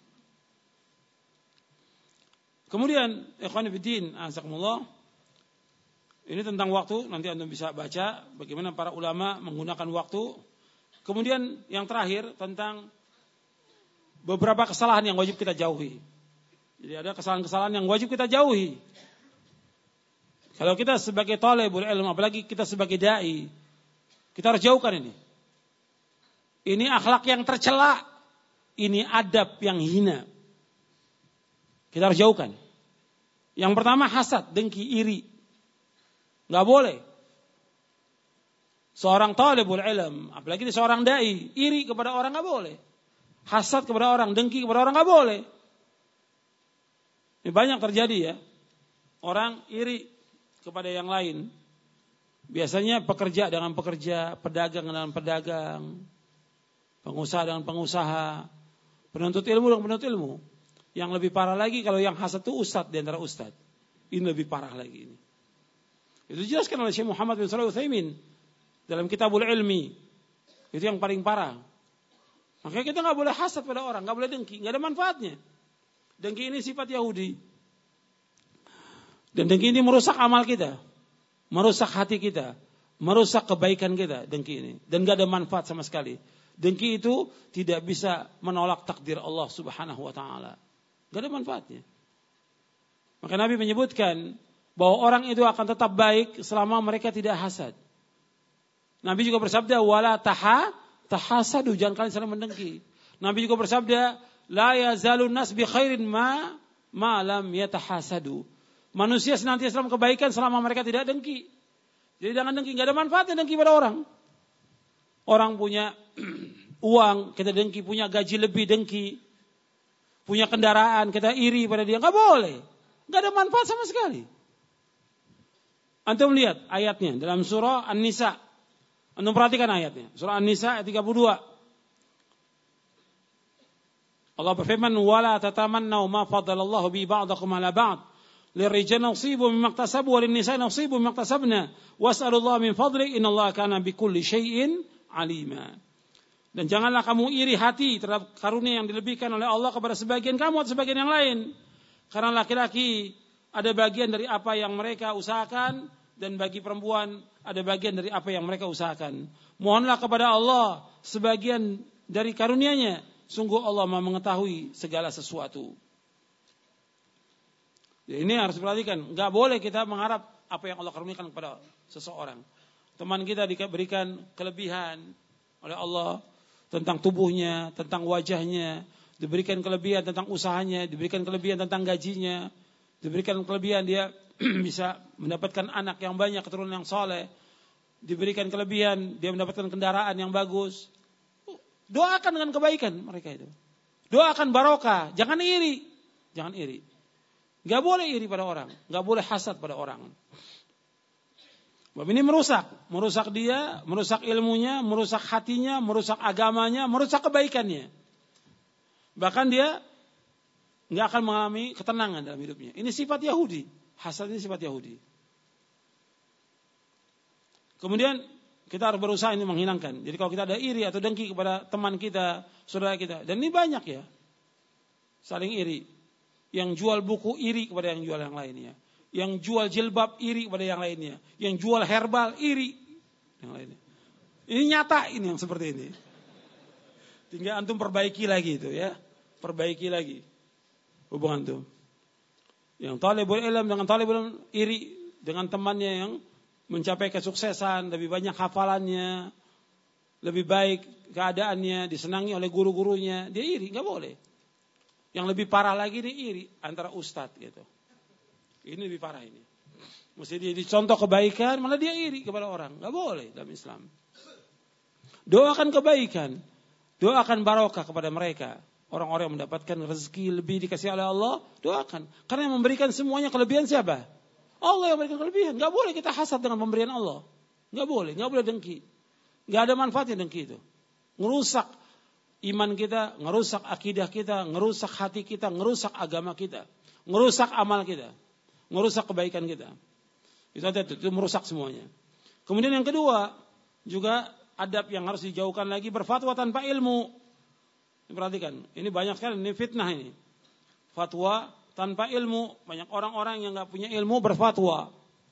Speaker 2: Kemudian, ikhwan fillah, azakumullah. Ini tentang waktu, nanti Anda bisa baca bagaimana para ulama menggunakan waktu. Kemudian yang terakhir tentang beberapa kesalahan yang wajib kita jauhi. Jadi ada kesalahan-kesalahan yang wajib kita jauhi. Kalau kita sebagai thalibul ilm, apalagi kita sebagai dai, kita harus jauhkan ini. Ini akhlak yang tercela, ini adab yang hina. Kita harus jauhkan. Yang pertama hasad, dengki, iri. Nggak boleh. Seorang talibul ilm, apalagi seorang dai, iri kepada orang nggak boleh. Hasad kepada orang, dengki kepada orang nggak boleh. Ini banyak terjadi ya. Orang iri kepada yang lain. Biasanya pekerja dengan pekerja, pedagang dengan pedagang, pengusaha dengan pengusaha, penuntut ilmu dengan penuntut ilmu. Yang lebih parah lagi kalau yang hasad itu ustadz di antara ustadz. Ini lebih parah lagi ini. Itu dijelaskan oleh Syekh Muhammad bin Shalih Al-Utsaimin dalam Kitabul Ilmi. Itu yang paling parah. Makanya kita nggak boleh hasad pada orang, nggak boleh dengki, nggak ada manfaatnya. Dengki ini sifat Yahudi. Dan dengki ini merusak amal kita, merusak hati kita, merusak kebaikan kita. Dengki ini dan nggak ada manfaat sama sekali. Dengki itu tidak bisa menolak takdir Allah Subhanahu Wa Taala. Nggak ada manfaatnya. Maka Nabi menyebutkan bahwa orang itu akan tetap baik selama mereka tidak hasad. Nabi juga bersabda, wala tahasadu, jangan kalian saling mendengki. Nabi juga bersabda, la yazalun nas bi khairin ma lam yatahasadu. Manusia senantiasa dalam kebaikan selama mereka tidak dengki. Jadi jangan dengki, enggak ada manfaatnya dengki pada orang. Orang punya uang, kita dengki, punya gaji lebih dengki. Punya kendaraan, kita iri pada dia, enggak boleh. Enggak ada manfaat sama sekali. Antum lihat ayatnya dalam surah An-Nisa Antum perhatikan ayatnya. Surah An-Nisa ayat 32. Allah berfirman, "Wala tatamannaw ma faddalallahu bi ba'dakum 'ala ba'd. Lirrijali nasibu mimma iktasabu wa lin-nisa'i nasibu mimma iktasabna. Was'alullaha min fadlihi innallaha kana bikulli syai'in 'alima." Dan janganlah kamu iri hati terhadap karunia yang dilebihkan oleh Allah kepada sebagian kamu atau sebagian yang lain. Karena laki-laki ada bagian dari apa yang mereka usahakan, dan bagi perempuan ada bagian dari apa yang mereka usahakan. Mohonlah kepada Allah sebagian dari karunia-Nya. Sungguh Allah Maha mengetahui segala sesuatu. Ini harus diperhatikan. Enggak boleh kita mengharap apa yang Allah karuniakan kepada seseorang. Teman kita diberikan kelebihan oleh Allah tentang tubuhnya, tentang wajahnya, diberikan kelebihan tentang usahanya, diberikan kelebihan tentang gajinya, diberikan kelebihan dia bisa mendapatkan anak yang banyak, keturunan yang soleh, diberikan kelebihan dia mendapatkan kendaraan yang bagus. Doakan dengan kebaikan mereka itu. Doakan barokah, jangan iri. Jangan iri. Gak boleh iri pada orang, gak boleh hasad pada orang. Ini merusak dia, merusak ilmunya, merusak hatinya, merusak agamanya, merusak kebaikannya. Bahkan dia nggak akan mengalami ketenangan dalam hidupnya. Ini sifat Yahudi, hasad ini sifat Yahudi. Kemudian kita harus berusaha ini menghilangkan. Jadi kalau kita ada iri atau dengki kepada teman kita, saudara kita, dan ini banyak ya, saling iri. Yang jual buku iri kepada yang jual yang lainnya. Yang jual jilbab iri kepada yang lainnya. Yang jual herbal iri yang lainnya. Ini nyata ini yang seperti ini. Tinggal antum perbaiki lagi itu ya. Perbaiki lagi hubungan itu. Yang talibul ilm dengan talibul ilm iri dengan temannya yang mencapai kesuksesan, lebih banyak hafalannya, lebih baik keadaannya, disenangi oleh guru-gurunya, dia iri, enggak boleh. Yang lebih parah lagi dia iri antara ustadz gitu. Ini lebih parah ini. Mesti dia dicontoh kebaikan, malah dia iri kepada orang. Gak boleh dalam Islam. Doakan kebaikan. Doakan barokah kepada mereka. Orang-orang yang mendapatkan rezeki lebih dikasih oleh Allah, doakan. Karena yang memberikan semuanya kelebihan siapa? Allah yang memberikan kelebihan. Gak boleh kita hasad dengan pemberian Allah. Gak boleh dengki. Gak ada manfaatnya dengki itu. Ngerusak iman kita, ngerusak akidah kita, ngerusak hati kita, ngerusak agama kita. Ngerusak amal kita. Merusak kebaikan kita. Itu merusak semuanya. Kemudian yang kedua, juga adab yang harus dijauhkan lagi, berfatwa tanpa ilmu. Perhatikan, ini banyak sekali, ini fitnah ini. Fatwa tanpa ilmu, banyak orang-orang yang enggak punya ilmu berfatwa.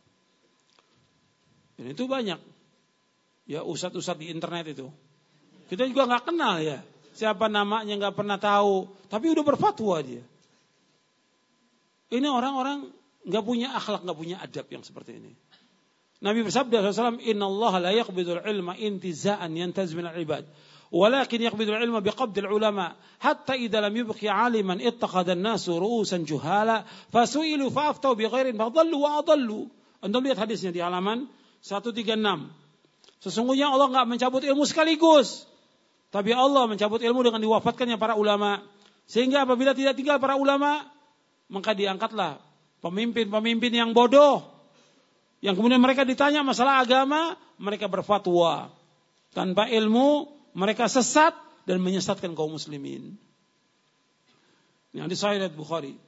Speaker 2: Dan itu banyak. Ya ustadz-ustadz di internet itu. Kita juga enggak kenal ya. Siapa namanya enggak pernah tahu, tapi udah berfatwa dia. Ini orang-orang nggak punya akhlak, nggak punya adab yang seperti ini. Nabi bersabda SAW, Inna Allah la yaqbidul ilma intiza'an yantaz minal ibad, walakin yaqbidul ilma biqabdil ulama, hatta idha lam yubqi aliman ittaqadan nasu ru'usan juhala, fasu'ilu fa'aftau bighairin fadallu wa adallu. Anda lihat hadisnya di halaman 136. Sesungguhnya Allah nggak mencabut ilmu sekaligus, tapi Allah mencabut ilmu dengan diwafatkannya para ulama. Sehingga apabila tidak tinggal para ulama, maka diangkatlah pemimpin-pemimpin yang bodoh, yang kemudian mereka ditanya masalah agama, mereka berfatwa tanpa ilmu, mereka sesat dan menyesatkan kaum muslimin. Yang di Sahih Bukhari.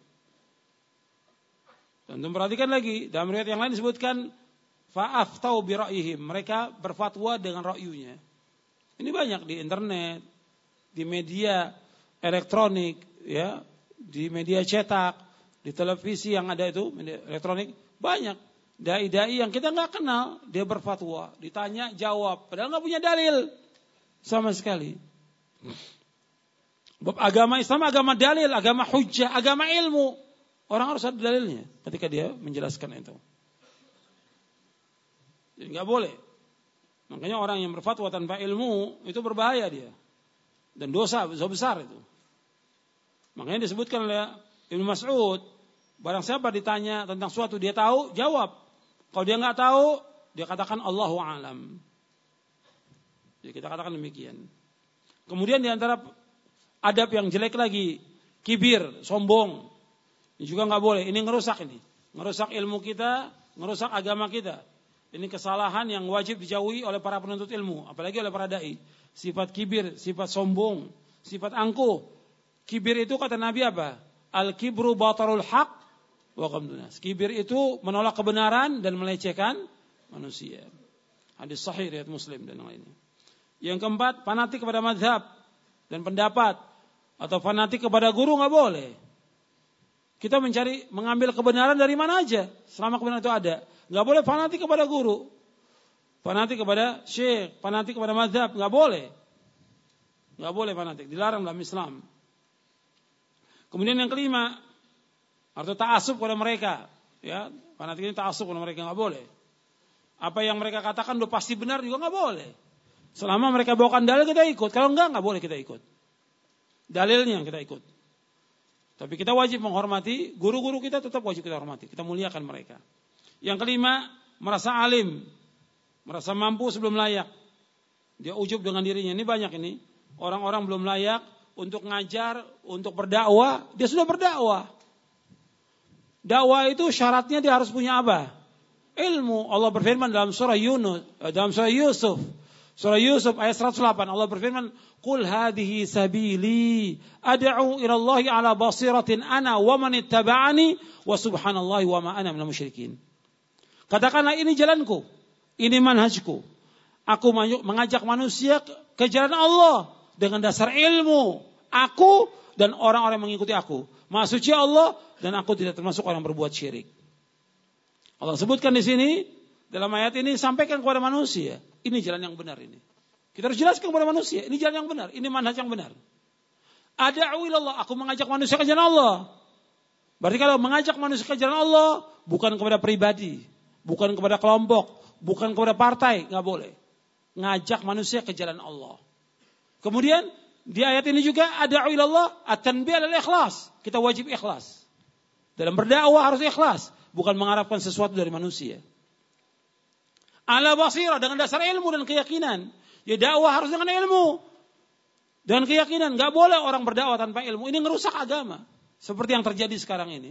Speaker 2: Dan perhatikan lagi, dalam riwayat yang lain disebutkan fa'aftau bi ra'yihim, mereka berfatwa dengan ra'yunya. Ini banyak di internet, di media elektronik, ya, di media cetak, di televisi yang ada itu, media elektronik, banyak dai-dai yang kita nggak kenal, dia berfatwa, ditanya jawab, padahal nggak punya dalil sama sekali. Agama Islam, agama dalil, agama hujjah, agama ilmu. Orang harus ada dalilnya ketika dia menjelaskan itu. Jadi nggak boleh. Makanya orang yang berfatwa tanpa ilmu itu berbahaya dia, dan dosa besar itu. Makanya disebutkan oleh Ibnu Mas'ud, barang siapa ditanya tentang suatu dia tahu, jawab. Kalau dia nggak tahu, dia katakan Allahu a'lam. Jadi kita katakan demikian. Kemudian di antara adab yang jelek lagi, kibir, sombong. Ini juga nggak boleh. Ini ngerusak ilmu kita, ngerusak agama kita. Ini kesalahan yang wajib dijauhi oleh para penuntut ilmu, apalagi oleh para dai. Sifat kibir, sifat sombong, sifat angkuh. Kibir itu kata Nabi apa? Al-kibru batarul haq wa ghamdun nas. Kibir itu menolak kebenaran dan melecehkan manusia. Hadis sahih riwayat Muslim dan yang lainnya. Yang keempat, fanatik kepada mazhab dan pendapat atau fanatik kepada guru enggak boleh. Kita mengambil kebenaran dari mana aja selama kebenaran itu ada. Enggak boleh fanatik kepada guru. Fanatik kepada syekh, fanatik kepada mazhab, enggak boleh. Enggak boleh fanatik, dilarang dalam Islam. Kemudian yang kelima, atau ta'assub kepada mereka, ya, fanatik ini ta'assub kepada mereka enggak boleh. Apa yang mereka katakan udah pasti benar juga enggak boleh. Selama mereka bawakan dalil kita ikut, kalau enggak boleh kita ikut. Dalilnya yang kita ikut. Tapi kita wajib menghormati guru-guru kita, tetap wajib kita hormati, kita muliakan mereka. Yang kelima, merasa alim, merasa mampu sebelum layak. Dia ujub dengan dirinya. Ini banyak ini orang-orang belum layak untuk ngajar, untuk berdakwah, dia sudah berdakwah. Dakwah itu syaratnya dia harus punya apa? Ilmu. Allah berfirman dalam surah Yusuf. Surah Yusuf ayat 108 Allah berfirman, "Qul hadhihi sabili ad'u ila Allah ala basiratin ana wa man ittaba'ani wa subhanallahi wa ma ana minal musyrikin." Katakanlah ini jalanku, ini manhajku. Aku mengajak manusia ke jalan Allah dengan dasar ilmu. Aku dan orang-orang yang mengikuti aku. Maha suci Allah dan aku tidak termasuk orang yang berbuat syirik. Allah sebutkan di sini dalam ayat ini, sampaikan kepada manusia, ini jalan yang benar ini. Kita harus jelaskan kepada manusia, ini jalan yang benar, ini manhaj yang benar. Ad'u ilallah, aku mengajak manusia ke jalan Allah. Berarti kalau mengajak manusia ke jalan Allah, bukan kepada pribadi, bukan kepada kelompok, bukan kepada partai, enggak boleh. Ngajak manusia ke jalan Allah. Kemudian di ayat ini juga ad'u ilallah at-tanbih al-ikhlas. Kita wajib ikhlas. Dalam berdakwah harus ikhlas, bukan mengharapkan sesuatu dari manusia. Ala basirah, dengan dasar ilmu dan keyakinan. Ya dakwah harus dengan ilmu dan keyakinan. Enggak boleh orang berdakwah tanpa ilmu. Ini ngerusak agama. Seperti yang terjadi sekarang ini.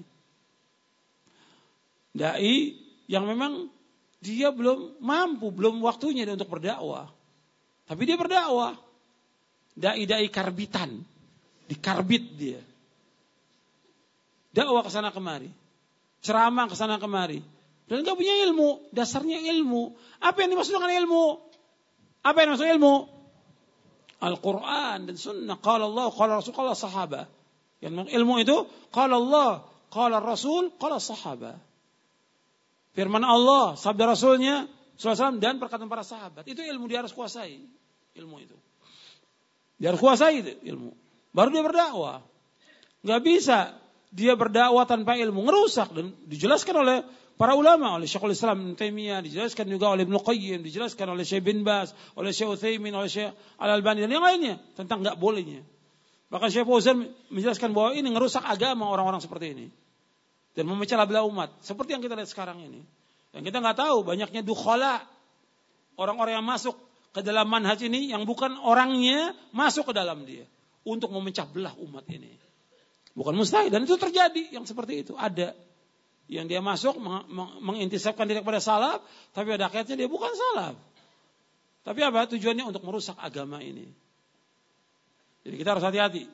Speaker 2: Dai yang memang dia belum mampu, belum waktunya dia untuk berdakwah. Tapi dia berdakwah. Dai karbitan. Dikarbit dia. Dakwah ke sana kemari. Ceramah ke sana kemari. Dan enggak punya ilmu, dasarnya ilmu. Apa yang dimaksud dengan ilmu? Apa yang dimaksud ilmu? Al-Quran dan Sunnah. Qala Allah, qala Rasul, qala sahabat. Yang ilmu itu qala Allah, qala Rasul, qala sahabat. Firman Allah, sabda Rasulnya SAW dan perkataan para sahabat. Itu ilmu, dia harus kuasai ilmu itu. Dia harus kuasai itu ilmu. Baru dia berdakwah. Enggak bisa dia berdakwah tanpa ilmu, ngerusak. Dan dijelaskan oleh para ulama, oleh Syekhul Islam Ibnu Taimiyah, dijelaskan juga oleh Ibnu Qayyim, dijelaskan oleh Syekh bin Baz, oleh Syekh Utsaimin, oleh Syekh Al-Albani dan yang lainnya tentang enggak bolehnya. Bahkan Syekh Fauzan menjelaskan bahwa ini ngerusak agama orang-orang seperti ini dan memecah belah umat, seperti yang kita lihat sekarang ini. Dan kita enggak tahu banyaknya dukhala, orang-orang yang masuk ke dalam manhaj ini yang bukan orangnya masuk ke dalam dia untuk memecah belah umat ini. Bukan mustahil, dan itu terjadi yang seperti itu, ada. Yang dia masuk mengintisabkan diri kepada salaf, tapi pada akhirnya dia bukan salaf. Tapi apa? Tujuannya untuk merusak agama ini. Jadi kita harus hati-hati.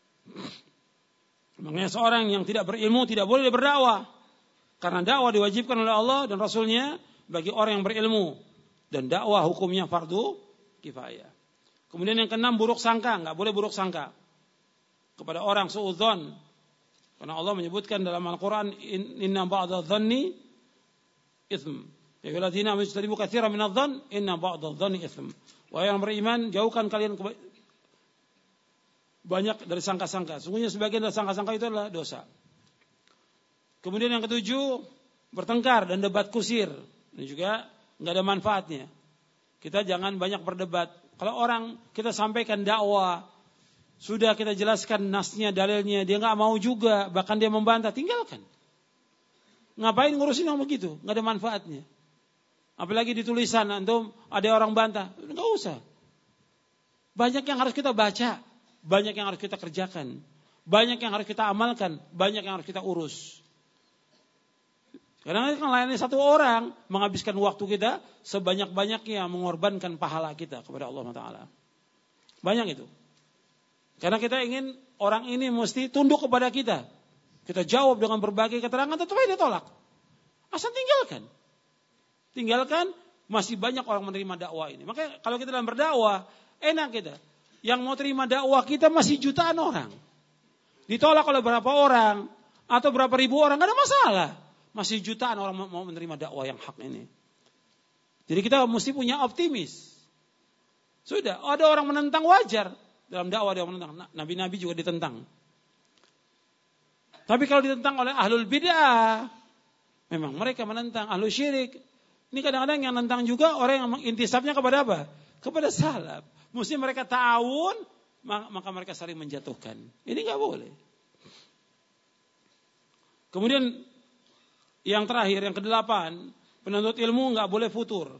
Speaker 2: Makanya seorang yang tidak berilmu tidak boleh berdakwah. Karena dakwah diwajibkan oleh Allah dan Rasulnya bagi orang yang berilmu. Dan dakwah hukumnya fardu kifayah. Kemudian yang keenam, buruk sangka. Enggak boleh buruk sangka kepada orang, suudzon. Karena Allah menyebutkan dalam Al-Quran, inna ba'da dhanni ithm. Ya ayyuhalladzina amanu ijtanibu katsiran minadh-dhann, inna ba'da dhanni ithm. Wahai yang beriman, jauhkan kalian banyak dari sangka-sangka. Sungguhnya sebagian dari sangka-sangka itu adalah dosa. Kemudian yang ketujuh, bertengkar dan debat kusir. Ini juga enggak ada manfaatnya. Kita jangan banyak berdebat. Kalau orang kita sampaikan dakwah, sudah kita jelaskan nasnya, dalilnya, dia nggak mau juga, bahkan dia membantah, tinggalkan. Ngapain ngurusin yang begitu? Nggak ada manfaatnya. Apalagi di tulisan, antum ada orang bantah, nggak usah. Banyak yang harus kita baca, banyak yang harus kita kerjakan, banyak yang harus kita amalkan, banyak yang harus kita urus. Karena kan melayani satu orang menghabiskan waktu kita sebanyak-banyaknya mengorbankan pahala kita kepada Allah Taala. Banyak itu. Karena kita ingin orang ini mesti tunduk kepada kita. Kita jawab dengan berbagai keterangan, tetap dia tolak. Asal tinggalkan. Tinggalkan, masih banyak orang menerima dakwah ini. Makanya kalau kita dalam berdakwah, enak kita. Yang mau terima dakwah kita masih jutaan orang. Ditolak oleh berapa orang, atau berapa ribu orang, gak ada masalah. Masih jutaan orang mau menerima dakwah yang hak ini. Jadi kita mesti punya optimis. Sudah, ada orang menentang wajar. Dalam dakwah dia menentang. Nabi-nabi juga ditentang. Tapi kalau ditentang oleh ahlul bid'ah, memang mereka menentang ahlul syirik. Ini kadang-kadang yang nentang juga orang yang mengintisabnya kepada apa? Kepada salaf. Mesti mereka ta'awun, maka mereka saling menjatuhkan. Ini gak boleh. Kemudian yang terakhir, yang ke-8, penuntut ilmu gak boleh futur.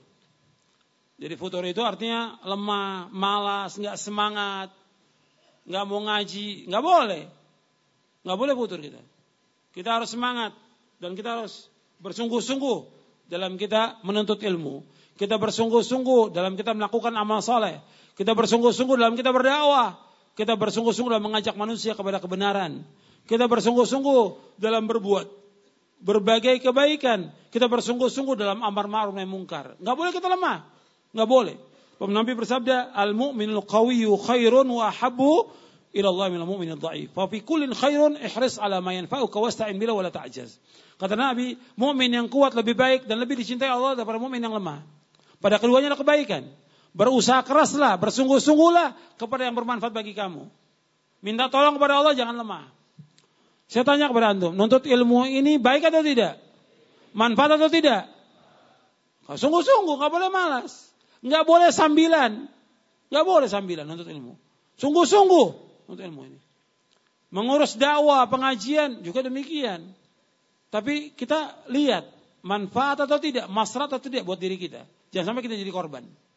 Speaker 2: Jadi futur itu artinya lemah, malas, gak semangat, gak mau ngaji, gak boleh. Gak boleh futur kita. Kita harus semangat dan kita harus bersungguh-sungguh dalam kita menuntut ilmu. Kita bersungguh-sungguh dalam kita melakukan amal saleh. Kita bersungguh-sungguh dalam kita berdakwah. Kita bersungguh-sungguh dalam mengajak manusia kepada kebenaran. Kita bersungguh-sungguh dalam berbuat berbagai kebaikan. Kita bersungguh-sungguh dalam amar ma'ruf nahi munkar. Enggak boleh kita lemah. Enggak boleh. Nabi bersabda, "Al-mu'minul qawiyyu khairun wa habbu ila Allah minal mu'minid dha'if. Fa fi kullin khairun ihris ala ma yanfa'uka wasta'in billahi wa la ta'jaz." Kata Nabi, mukmin yang kuat lebih baik dan lebih dicintai Allah daripada mukmin yang lemah. Pada keduanya ada kebaikan. Berusaha keraslah, bersungguh-sungguhlah kepada yang bermanfaat bagi kamu. Minta tolong kepada Allah, jangan lemah. Saya tanya kepada antum, nuntut ilmu ini baik atau tidak? Manfaat atau tidak? Sungguh-sungguh, gak boleh malas. Gak boleh sambilan. Gak boleh sambilan nuntut ilmu. Sungguh-sungguh nuntut ilmu ini. Mengurus dakwah, pengajian juga demikian. Tapi kita lihat manfaat atau tidak, maslahat atau tidak buat diri kita. Jangan sampai kita jadi korban.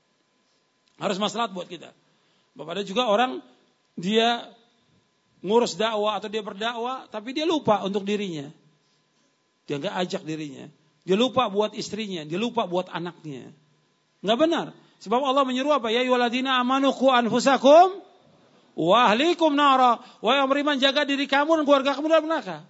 Speaker 2: Harus maslahat buat kita. Bapak ada juga orang dia ngurus dakwah atau dia berdakwah, tapi dia lupa untuk dirinya. Dia nggak ajak dirinya. Dia lupa buat istrinya, dia lupa buat anaknya. Nggak benar. Sebab Allah menyuruh apa? Ya ayyuhalladzina amanu qu anfusakum wa ahlikum nara. Wahai yang beriman, jaga diri kamu dan keluarga kamu dalam neraka.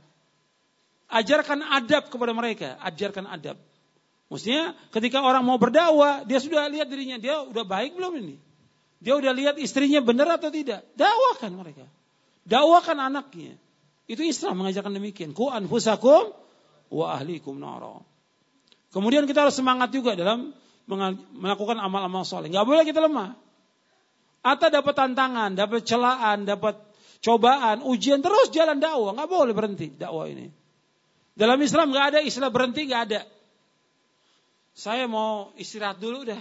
Speaker 2: Ajarkan adab kepada mereka, ajarkan adab. Maksudnya ketika orang mau berdakwah, dia sudah lihat dirinya, dia udah baik belum ini? Dia udah lihat istrinya benar atau tidak? Dakwahkan mereka. Dakwahkan anaknya. Itu Islam mengajarkan demikian. Qu anfusakum wa ahlikum nara. Kemudian kita harus semangat juga dalam melakukan amal-amal saleh. Enggak boleh kita lemah. Atau dapat tantangan, dapat celaan, dapat cobaan, ujian, terus jalan dakwah. Enggak boleh berhenti dakwah ini. Dalam Islam enggak ada istilah berhenti, enggak ada. Saya mau istirahat dulu dah.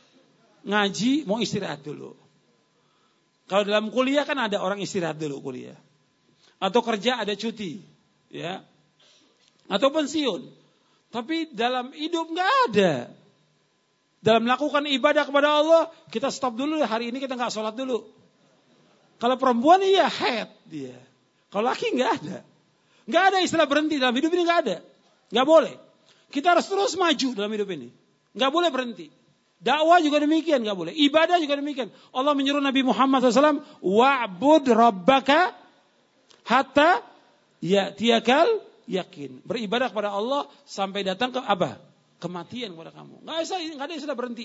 Speaker 2: Ngaji mau istirahat dulu. Kalau dalam kuliah kan ada orang istirahat dulu kuliah. Atau kerja ada cuti, ya. Atau pensiun. Tapi dalam hidup enggak ada. Dalam melakukan ibadah kepada Allah, kita stop dulu, hari ini kita enggak sholat dulu. Kalau perempuan iya haid dia. Kalau laki enggak ada. Enggak ada istilah berhenti dalam hidup ini, enggak ada. Enggak boleh. Kita harus terus maju dalam hidup ini. Enggak boleh berhenti. Dakwah juga demikian, enggak boleh. Ibadah juga demikian. Allah menyuruh Nabi Muhammad SAW, wa'bud rabbaka hatta ya'tiyakal yakin. Beribadah kepada Allah sampai datang ke apa? Kematian kepada kamu. Enggak ada istilah berhenti.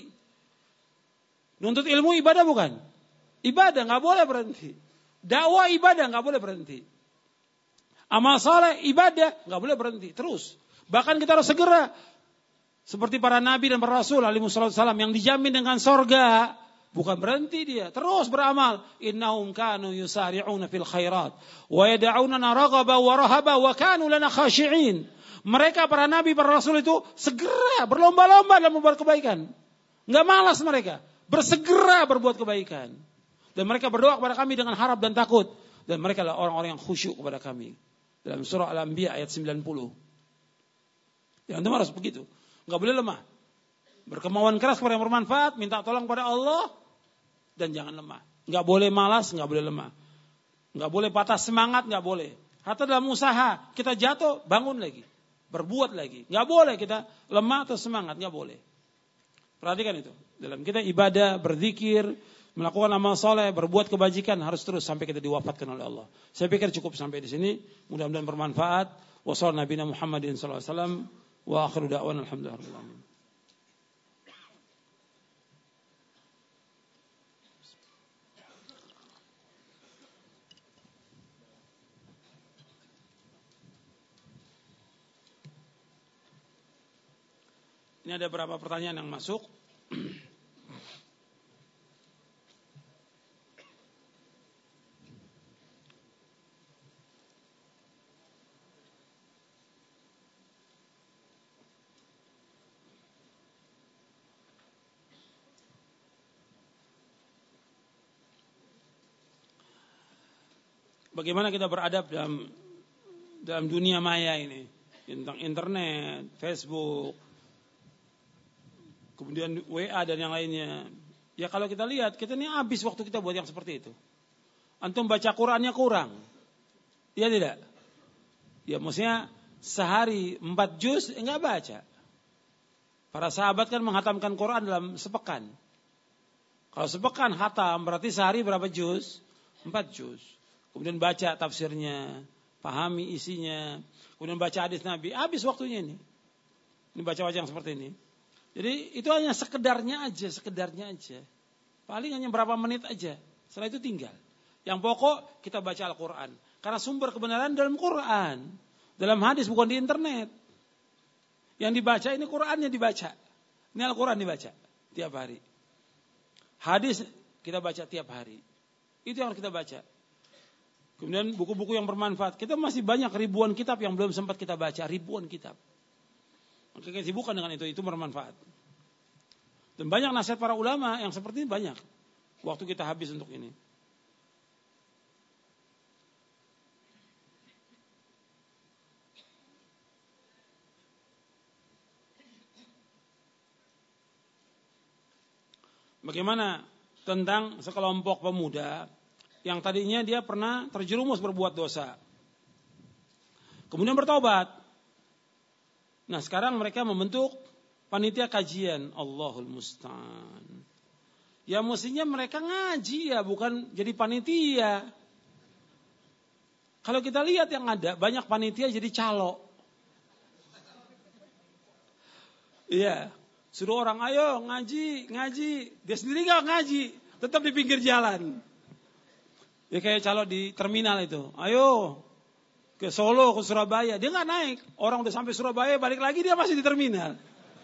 Speaker 2: Nuntut ilmu ibadah bukan? Ibadah enggak boleh berhenti. Dakwah ibadah enggak boleh berhenti. Amal saleh ibadah enggak boleh berhenti, terus. Bahkan kita harus segera seperti para nabi dan para rasul alaihi wasallam yang dijamin dengan sorga, bukan berhenti dia, terus beramal. Innahum kanu yusari'una fil khairat wa yad'unana raghaba wa rahaba wa kanu lana khashi'in. Mereka para nabi, para rasul itu segera berlomba-lomba dalam membuat kebaikan. Enggak malas mereka, bersegera berbuat kebaikan. Dan mereka berdoa kepada kami dengan harap dan takut. Dan mereka adalah orang-orang yang khusyuk kepada kami. Dalam surah Al-Anbiya ayat 90. Yang itu harus begitu. Enggak boleh lemah. Berkemauan keras kepada yang bermanfaat, minta tolong kepada Allah, dan jangan lemah. Enggak boleh malas, enggak boleh lemah. Enggak boleh patah semangat, enggak boleh. Hatta dalam usaha, kita jatuh, bangun lagi. Berbuat lagi. Nggak boleh kita lemah atau semangat, nggak boleh. Perhatikan itu. Dalam kita ibadah, berzikir, melakukan amal soleh, berbuat kebajikan harus terus sampai kita diwafatkan oleh Allah. Saya pikir cukup sampai di sini. Mudah-mudahan bermanfaat. Wassallallahu nabiyana Muhammadin sallallahu alaihi wasallam wa akhiru da'wana alhamdulillahirabbil alamin. Ini ada beberapa pertanyaan yang masuk. Bagaimana kita beradab dalam dunia maya ini, tentang internet, Facebook, kemudian WA dan yang lainnya. Ya kalau kita lihat, kita ini habis waktu kita buat yang seperti itu. Antum baca Qur'annya kurang. Iya tidak? Ya maksudnya sehari 4 juz enggak baca. Para sahabat kan menghatamkan Quran dalam sepekan. Kalau sepekan hatam berarti sehari berapa juz? 4 juz. Kemudian baca tafsirnya, pahami isinya, kemudian baca hadis Nabi, habis waktunya ini. Ini baca yang seperti ini. Jadi itu hanya sekedarnya aja. Paling hanya berapa menit aja. Setelah itu tinggal. Yang pokok kita baca Al-Quran. Karena sumber kebenaran dalam Quran. Dalam hadis bukan di internet. Yang dibaca ini Qurannya dibaca. Ini Al-Quran dibaca tiap hari. Hadis kita baca tiap hari. Itu yang harus kita baca. Kemudian buku-buku yang bermanfaat. Kita masih banyak ribuan kitab yang belum sempat kita baca. Ribuan kitab. Maka kita sibukkan dengan itu bermanfaat. Dan banyak nasihat para ulama yang seperti ini banyak. Waktu kita habis untuk ini. Bagaimana tentang sekelompok pemuda yang tadinya dia pernah terjerumus berbuat dosa. Kemudian bertobat. Nah sekarang mereka membentuk panitia kajian. Allahul Musta'an. Ya mestinya mereka ngaji ya, bukan jadi panitia. Kalau kita lihat yang ada, banyak panitia jadi calo. Iya. Suruh orang, ayo ngaji. Dia sendiri gak ngaji. Tetap di pinggir jalan. Ya kayak calo di terminal itu. Ayo ke Solo, ke Surabaya. Dia gak naik. Orang udah sampai Surabaya, balik lagi dia masih di terminal.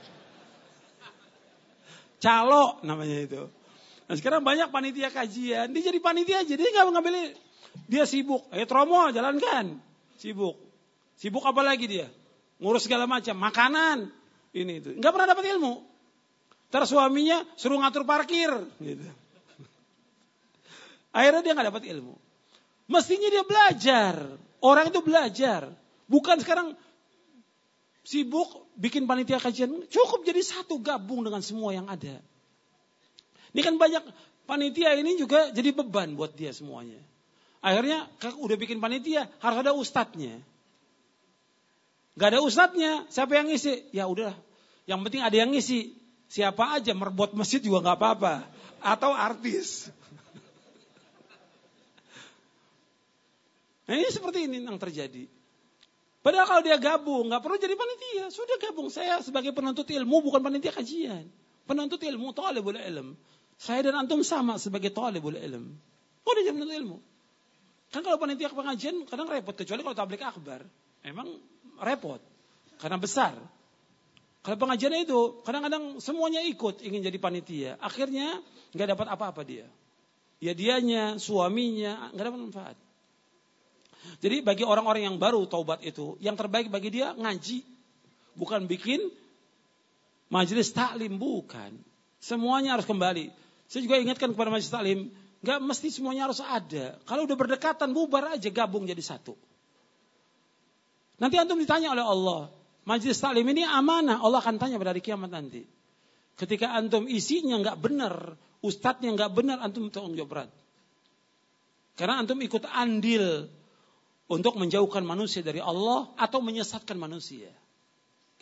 Speaker 2: Calo namanya itu. Nah sekarang banyak panitia kajian. Dia jadi panitia aja. Dia gak ngambil. Dia sibuk. Ayo Tromo jalankan. Sibuk. Sibuk apa lagi dia? Ngurus segala macam. Makanan. Ini itu. Gak pernah dapat ilmu. Terus suaminya suruh ngatur parkir. Gitu. Akhirnya dia gak dapat ilmu. Mestinya dia belajar. Orang itu belajar. Bukan sekarang sibuk bikin panitia kajian. Cukup jadi satu, gabung dengan semua yang ada. Ini kan banyak panitia ini juga jadi beban buat dia semuanya. Akhirnya udah bikin panitia harus ada ustadznya. Gak ada ustadznya, siapa yang ngisi? Ya udah, yang penting ada yang ngisi. Siapa aja, merbot masjid juga gak apa-apa. Atau artis. Nah ini seperti ini yang terjadi. Padahal kalau dia gabung, gak perlu jadi panitia. Sudah gabung, saya sebagai penuntut ilmu bukan panitia kajian. Penuntut ilmu, thalibul ilm. Saya dan antum sama sebagai thalibul ilm. Udah jadi penuntut ilmu. Kan kalau panitia pengajian kadang repot. Kecuali kalau tablik akbar. Emang repot. Karena besar. Kalau pengajian itu kadang-kadang semuanya ikut ingin jadi panitia. Akhirnya gak dapat apa-apa dia. Ya dianya, suaminya, gak dapat manfaat. Jadi bagi orang-orang yang baru taubat itu, yang terbaik bagi dia ngaji. Bukan bikin majelis taklim, bukan. Semuanya harus kembali. Saya juga ingatkan kepada majelis taklim, gak mesti semuanya harus ada. Kalau udah berdekatan, bubar aja, gabung jadi satu. Nanti antum ditanya oleh Allah, majelis taklim ini amanah, Allah akan tanya pada hari kiamat nanti. Ketika antum isinya gak benar, ustadznya gak benar, antum tanggung jawab berat. Karena antum ikut andil untuk menjauhkan manusia dari Allah atau menyesatkan manusia.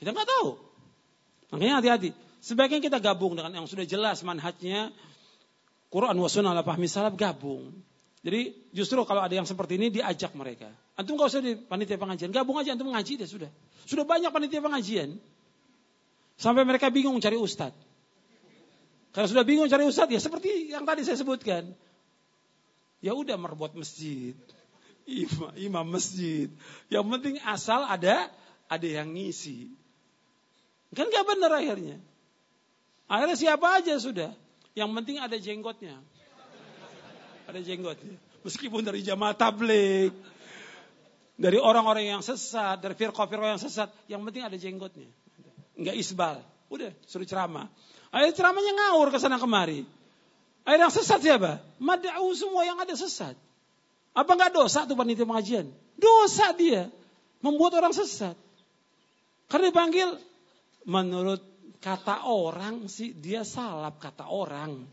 Speaker 2: Kita nggak tahu. Makanya hati-hati. Sebaiknya kita gabung dengan yang sudah jelas manhajnya Quran wa sunnah ala fahmi salaf, gabung. Jadi justru kalau ada yang seperti ini diajak mereka. Antum nggak usah di panitia pengajian, gabung aja antum ngaji deh sudah. Sudah banyak panitia pengajian. Sampai mereka bingung cari ustadz. Kalau sudah bingung cari ustadz ya seperti yang tadi saya sebutkan. Ya udah merbuat masjid. Imam masjid. Yang penting asal ada yang ngisi. Kan gak benar akhirnya. Akhirnya siapa aja sudah. Yang penting ada jenggotnya. Ada jenggotnya. Meskipun dari jamaah tabligh. Dari orang-orang yang sesat. Dari firqah-firqah yang sesat. Yang penting ada jenggotnya. Enggak isbal. Udah suruh ceramah. Akhirnya ceramahnya ngawur ke sana kemari. Akhirnya yang sesat siapa? Mad'u semua yang ada sesat. Apa enggak dosa tuh panitia pengajian? Dosa dia. Membuat orang sesat. Karena dipanggil menurut kata orang sih dia salap kata orang.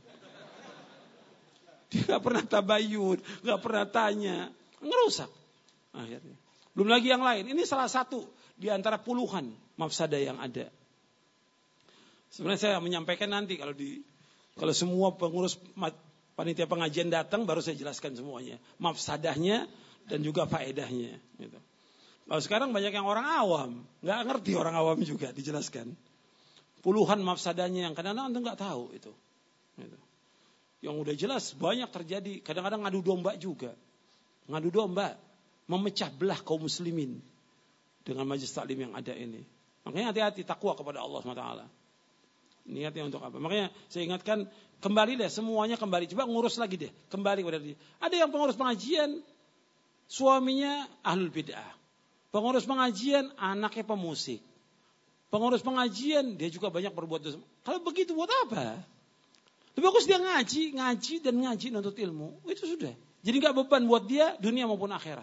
Speaker 2: Dia gak pernah tabayun, gak pernah tanya. Ngerusak. Akhirnya. Belum lagi yang lain. Ini salah satu di antara puluhan mafsadah yang ada. Sebenarnya saya menyampaikan nanti kalau semua pengurus panitia pengajian datang baru saya jelaskan semuanya. Mafsadahnya dan juga faedahnya. Gitu. Kalau sekarang banyak yang orang awam. Nggak ngerti orang awam juga dijelaskan. Puluhan mafsadahnya yang kadang-kadang Anda nggak tahu itu. Gitu. Yang udah jelas banyak terjadi. Kadang-kadang ngadu domba juga. Ngadu domba. Memecah belah kaum muslimin. Dengan majelis taklim yang ada ini. Makanya hati-hati takwa kepada Allah SWT. Niatnya untuk apa? Makanya saya ingatkan kembali deh semuanya kembali. Coba ngurus lagi deh. Kembali kepada dia. Ada yang pengurus pengajian suaminya ahlul bid'ah. Pengurus pengajian anaknya pemusik. Pengurus pengajian dia juga banyak berbuat dosa. Kalau begitu buat apa? Lebih bagus dia ngaji dan ngaji nuntut ilmu. Itu sudah. Jadi gak beban buat dia dunia maupun akhirat.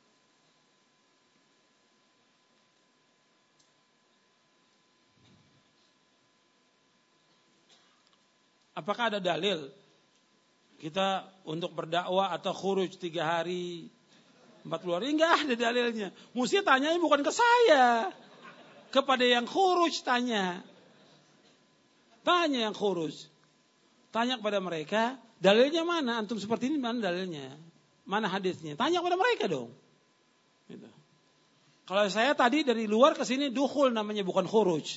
Speaker 2: Apakah ada dalil kita untuk berdakwah atau khuruj 3 hari, 40 hari? Enggak ada dalilnya. Mestinya tanyanya bukan ke saya. Kepada yang khuruj tanya. Tanya yang khuruj. Tanya kepada mereka, dalilnya mana? Antum seperti ini mana dalilnya? Mana hadisnya? Tanya kepada mereka dong. Gitu. Kalau saya tadi dari luar ke sini dukhul namanya bukan khuruj.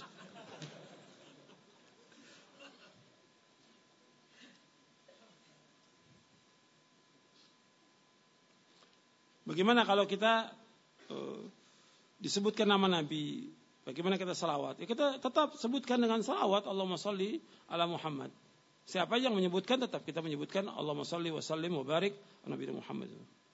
Speaker 2: Bagaimana kalau kita disebutkan nama Nabi? Bagaimana kita salawat? Ya kita tetap sebutkan dengan salawat. Allahumma salli ala Muhammad. Siapa yang menyebutkan tetap kita menyebutkan Allahumma salli wa sallim wa barik ala Nabi Muhammad.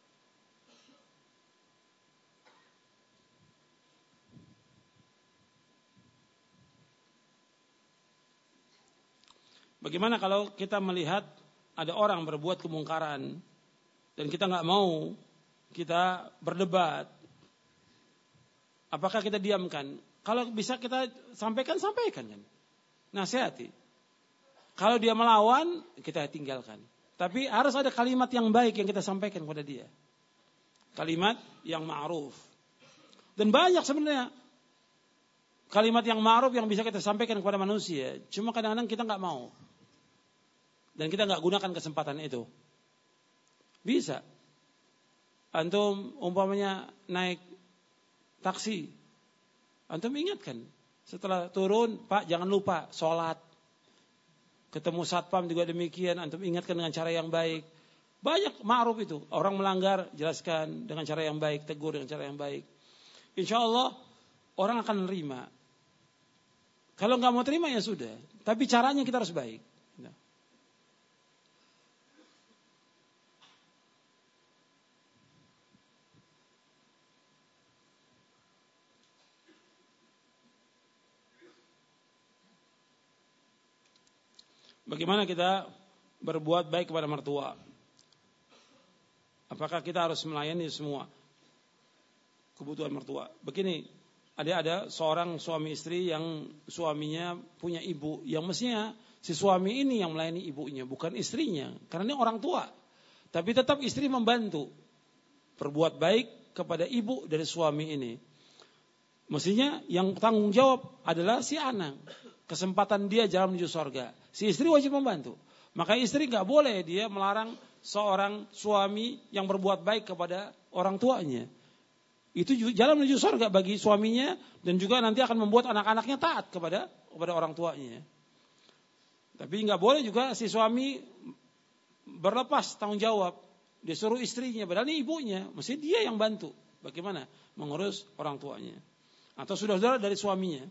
Speaker 2: Bagaimana kalau kita melihat ada orang berbuat kemungkaran dan kita nggak mau kita berdebat. Apakah kita diamkan? Kalau bisa kita sampaikan kan. Nasihati. Kalau dia melawan, kita tinggalkan. Tapi harus ada kalimat yang baik yang kita sampaikan kepada dia. Kalimat yang ma'ruf. Dan banyak sebenarnya kalimat yang ma'ruf yang bisa kita sampaikan kepada manusia. Cuma kadang-kadang kita nggak mau. Dan kita nggak gunakan kesempatan itu. Bisa. Antum umpamanya naik taksi. Antum ingatkan. Setelah turun, Pak jangan lupa sholat. Ketemu satpam juga demikian. Antum ingatkan dengan cara yang baik. Banyak ma'ruf itu. Orang melanggar, jelaskan dengan cara yang baik. Tegur dengan cara yang baik. Insya Allah orang akan menerima. Kalau nggak mau terima ya sudah. Tapi caranya kita harus baik. Bagaimana kita berbuat baik kepada mertua? Apakah kita harus melayani semua kebutuhan mertua? Begini, ada seorang suami istri yang suaminya punya ibu, yang mestinya si suami ini yang melayani ibunya, bukan istrinya, karena ini orang tua. Tapi tetap istri membantu berbuat baik kepada ibu dari suami ini. Mestinya yang tanggung jawab adalah si anak. Kesempatan dia jalan menuju surga. Si istri wajib membantu. Maka istri nggak boleh dia melarang seorang suami yang berbuat baik kepada orang tuanya. Itu jalan menuju surga bagi suaminya dan juga nanti akan membuat anak-anaknya taat kepada orang tuanya. Tapi nggak boleh juga si suami berlepas tanggung jawab. Dia suruh istrinya, padahal ini ibunya. Mesti dia yang bantu. Bagaimana mengurus orang tuanya. Atau saudara-saudara dari suaminya.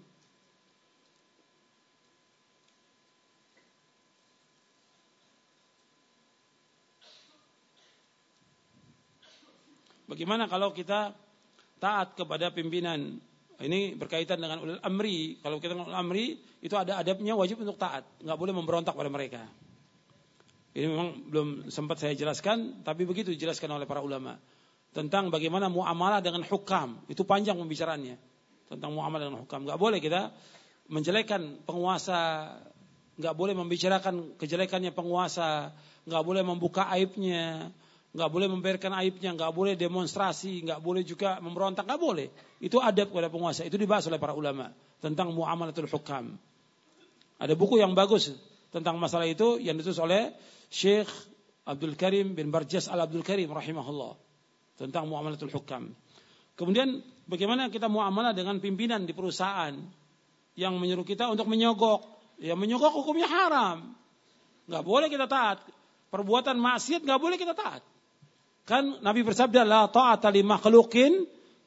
Speaker 2: Bagaimana kalau kita taat kepada pimpinan? Ini berkaitan dengan ulil amri. Kalau kita ulil amri, itu ada adabnya, wajib untuk taat. Nggak boleh memberontak pada mereka. Ini memang belum sempat saya jelaskan, tapi begitu dijelaskan oleh para ulama. Tentang bagaimana muamalah dengan hukam. Itu panjang pembicaraannya. Tentang muamalah dengan hukam. Nggak boleh kita menjelekkan penguasa. Nggak boleh membicarakan kejelekannya penguasa. Nggak boleh membuka aibnya. Nggak boleh membiarkan aibnya. Nggak boleh demonstrasi. Nggak boleh juga memberontak. Nggak boleh. Itu adab kepada penguasa. Itu dibahas oleh para ulama. Tentang muamalatul hukam. Ada buku yang bagus tentang masalah itu yang ditulis oleh Syekh Abdul Karim bin Barjas Al-Abdul Karim rahimahullah tentang muamalatul hukam. Kemudian bagaimana kita muamalah dengan pimpinan di perusahaan yang menyuruh kita untuk menyogok. Ya menyogok hukumnya haram. Enggak boleh kita taat. Perbuatan maksiat enggak boleh kita taat. Kan Nabi bersabda la ta'ata li makhluqin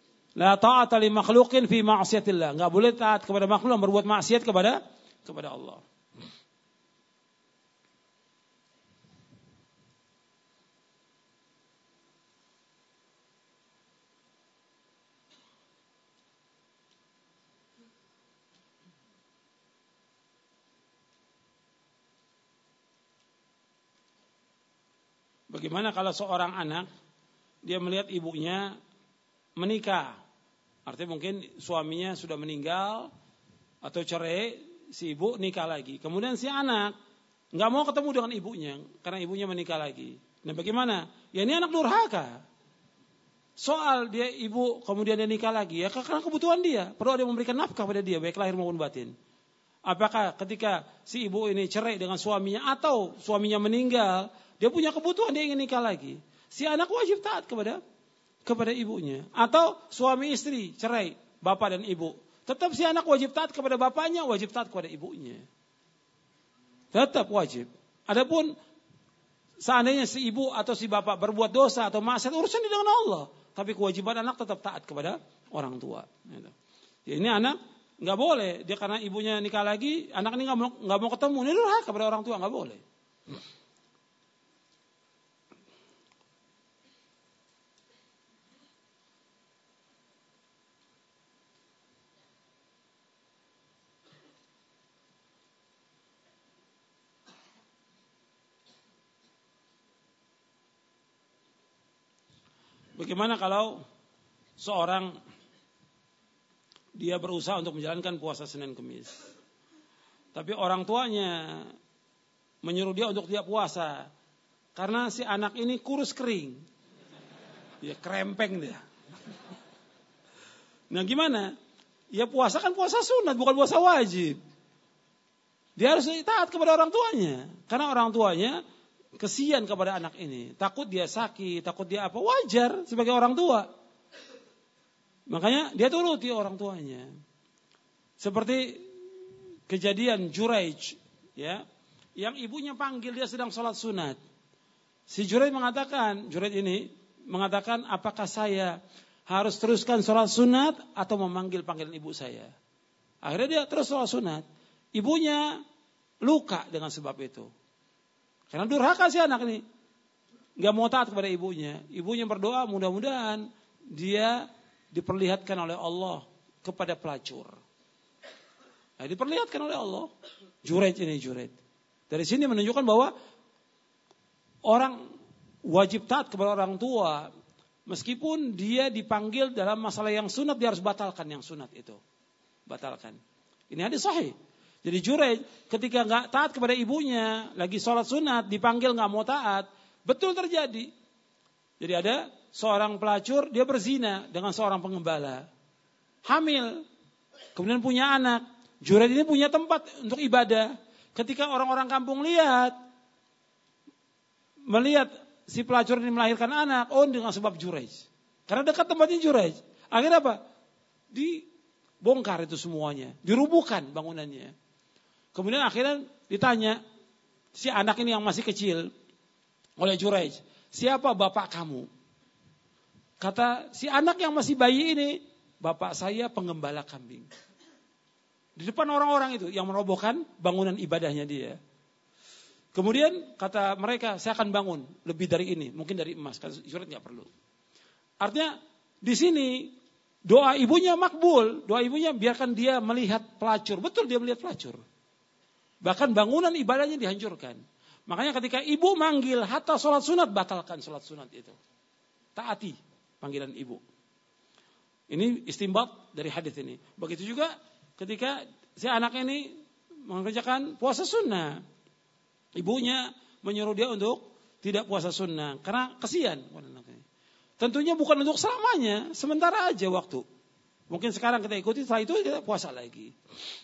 Speaker 2: fi ma'siyatillah. Enggak boleh taat kepada makhluk yang berbuat maksiat kepada Allah. Bagaimana kalau seorang anak dia melihat ibunya menikah, artinya mungkin suaminya sudah meninggal atau cerai, si ibu nikah lagi. Kemudian si anak nggak mau ketemu dengan ibunya karena ibunya menikah lagi. Nah bagaimana? Ya ini anak durhaka. Soal dia ibu kemudian dia nikah lagi ya karena kebutuhan dia. Perlu ada yang memberikan nafkah pada dia baik lahir maupun batin. Apakah ketika si ibu ini cerai dengan suaminya atau suaminya meninggal, dia punya kebutuhan, dia ingin nikah lagi. Si anak wajib taat kepada ibunya. Atau suami istri cerai, bapak dan ibu. Tetap si anak wajib taat kepada bapaknya, wajib taat kepada ibunya. Tetap wajib. Adapun seandainya si ibu atau si bapak berbuat dosa atau maksiat, urusan dengan Allah. Tapi kewajiban anak tetap taat kepada orang tua. Ya, ini anak nggak boleh. Dia karena ibunya nikah lagi, anak ini nggak mau ketemu. Ini durhaka kepada orang tua, nggak boleh. Bagaimana kalau seorang dia berusaha untuk menjalankan puasa Senin Kemis, tapi orang tuanya menyuruh dia untuk tidak puasa karena si anak ini kurus kering, dia krempeng dia. Nah gimana? Ya puasa kan puasa sunat bukan puasa wajib. Dia harus taat kepada orang tuanya karena orang tuanya kesian kepada anak ini. Takut dia sakit, takut dia apa. Wajar sebagai orang tua. Makanya dia turuti orang tuanya. Seperti kejadian Juraij. Ya, yang ibunya panggil dia sedang sholat sunat. Si Juraij ini mengatakan apakah saya harus teruskan sholat sunat atau memanggil panggilan ibu saya. Akhirnya dia terus sholat sunat. Ibunya luka dengan sebab itu. Karena durhaka si anak ini. Gak mau taat kepada ibunya. Ibunya berdoa mudah-mudahan dia diperlihatkan oleh Allah kepada pelacur. Nah, diperlihatkan oleh Allah. Juraij. Dari sini menunjukkan bahwa orang wajib taat kepada orang tua. Meskipun dia dipanggil dalam masalah yang sunat, dia harus batalkan yang sunat itu. Batalkan. Ini hadis sahih. Jadi Juraij ketika nggak taat kepada ibunya, lagi sholat sunat, dipanggil nggak mau taat, betul terjadi. Jadi ada seorang pelacur, dia berzina dengan seorang pengembala. hamil, kemudian punya anak. Juraij ini punya tempat untuk ibadah. Ketika orang-orang kampung melihat si pelacur ini melahirkan anak, dengan sebab Juraij. Karena dekat tempatnya Juraij. Akhirnya apa? Dibongkar itu semuanya, dirubuhkan bangunannya. Kemudian akhirnya ditanya si anak ini yang masih kecil oleh Juraij, siapa bapak kamu? Kata si anak yang masih bayi ini, bapak saya penggembala kambing. Di depan orang-orang itu yang merobohkan bangunan ibadahnya dia. Kemudian kata mereka, saya akan bangun lebih dari ini, mungkin dari emas. Kata Juraij nggak perlu. Artinya di sini doa ibunya makbul, doa ibunya biarkan dia melihat pelacur. Betul, dia melihat pelacur. Bahkan bangunan ibadahnya dihancurkan. Makanya ketika ibu manggil hatta sholat sunat, batalkan sholat sunat itu. Taati panggilan ibu. Ini istinbat dari hadis ini. Begitu juga ketika si anak ini mengerjakan puasa sunnah. Ibunya menyuruh dia untuk tidak puasa sunnah. Karena kasihan. Tentunya bukan untuk selamanya. Sementara aja waktu. Mungkin sekarang kita ikuti, setelah itu kita puasa lagi.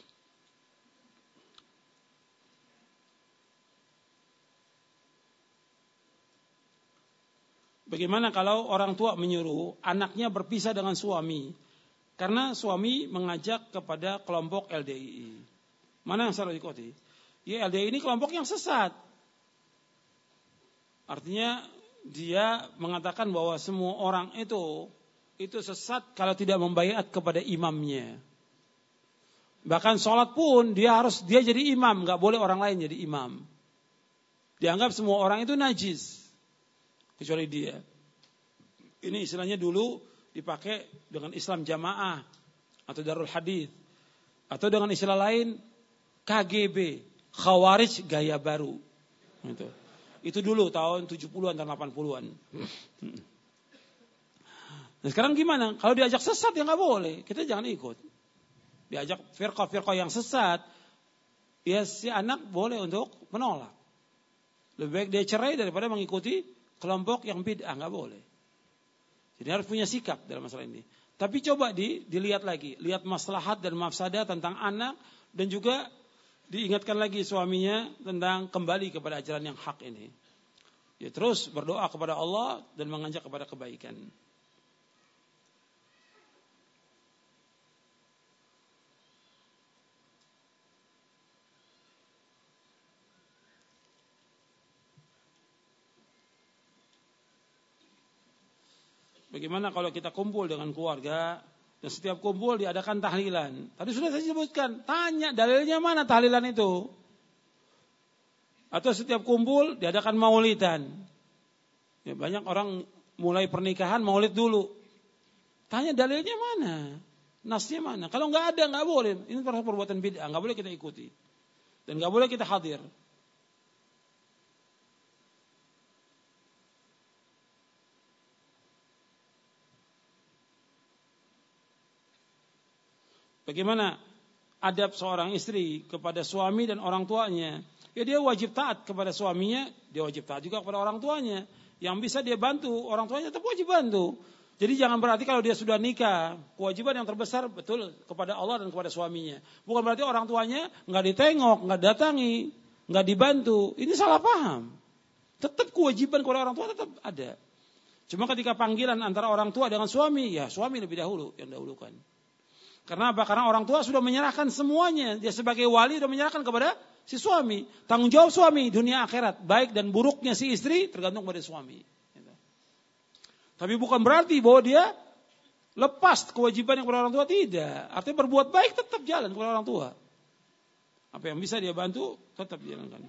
Speaker 2: Bagaimana kalau orang tua menyuruh anaknya berpisah dengan suami? Karena suami mengajak kepada kelompok LDII. Mana yang selalu diikuti? Ya, LDII ini kelompok yang sesat. Artinya dia mengatakan bahwa semua orang itu sesat kalau tidak membaiat kepada imamnya. Bahkan sholat pun dia jadi imam, nggak boleh orang lain jadi imam. Dianggap semua orang itu najis. Kecuali dia. Ini istilahnya dulu dipakai dengan Islam jamaah atau Darul Hadith. Atau dengan istilah lain KGB, Khawarij gaya baru. Itu dulu tahun 70-an dan 80-an. Nah sekarang gimana? Kalau diajak sesat ya nggak boleh. Kita jangan ikut. Diajak firqah-firqah yang sesat, ya si anak boleh untuk menolak. Lebih baik dia cerai daripada mengikuti kelompok yang bid'ah, nggak boleh. Jadi harus punya sikap dalam masalah ini. Tapi coba dilihat lagi, lihat maslahat dan mafsadah tentang anak dan juga diingatkan lagi suaminya tentang kembali kepada ajaran yang hak ini. Ya terus berdoa kepada Allah dan mengajak kepada kebaikan. Bagaimana kalau kita kumpul dengan keluarga dan setiap kumpul diadakan tahlilan? Tadi sudah saya sebutkan, tanya dalilnya mana tahlilan itu? Atau setiap kumpul diadakan maulidan. Ya, banyak orang mulai pernikahan maulid dulu. Tanya dalilnya mana? Nasnya mana? Kalau nggak ada nggak boleh. Ini perbuatan bid'ah, nggak boleh kita ikuti dan nggak boleh kita hadir. Bagaimana adab seorang istri kepada suami dan orang tuanya? Ya dia wajib taat kepada suaminya, dia wajib taat juga kepada orang tuanya. Yang bisa dia bantu, orang tuanya tetap wajib bantu. Jadi jangan berarti kalau dia sudah nikah, kewajiban yang terbesar betul kepada Allah dan kepada suaminya. Bukan berarti orang tuanya nggak ditengok, nggak datangi, nggak dibantu. Ini salah paham. Tetap kewajiban kepada orang tua tetap ada. Cuma ketika panggilan antara orang tua dengan suami, ya suami lebih dahulu yang dahulukan. Karena apa? Karena orang tua sudah menyerahkan semuanya. Dia sebagai wali sudah menyerahkan kepada si suami. Tanggung jawab suami dunia akhirat. Baik dan buruknya si istri tergantung pada suami. Tapi bukan berarti bahwa dia lepas kewajiban yang kepada orang tua. Tidak. Artinya berbuat baik tetap jalan kepada orang tua. Apa yang bisa dia bantu tetap jalankan.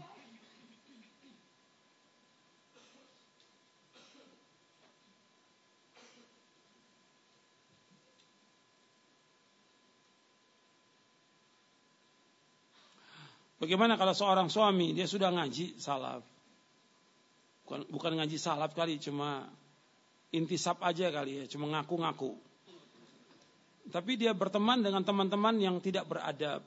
Speaker 2: Bagaimana kalau seorang suami dia sudah ngaji salaf? Bukan ngaji salaf kali, cuma intisab aja kali ya, cuma ngaku-ngaku. Tapi dia berteman dengan teman-teman yang tidak beradab.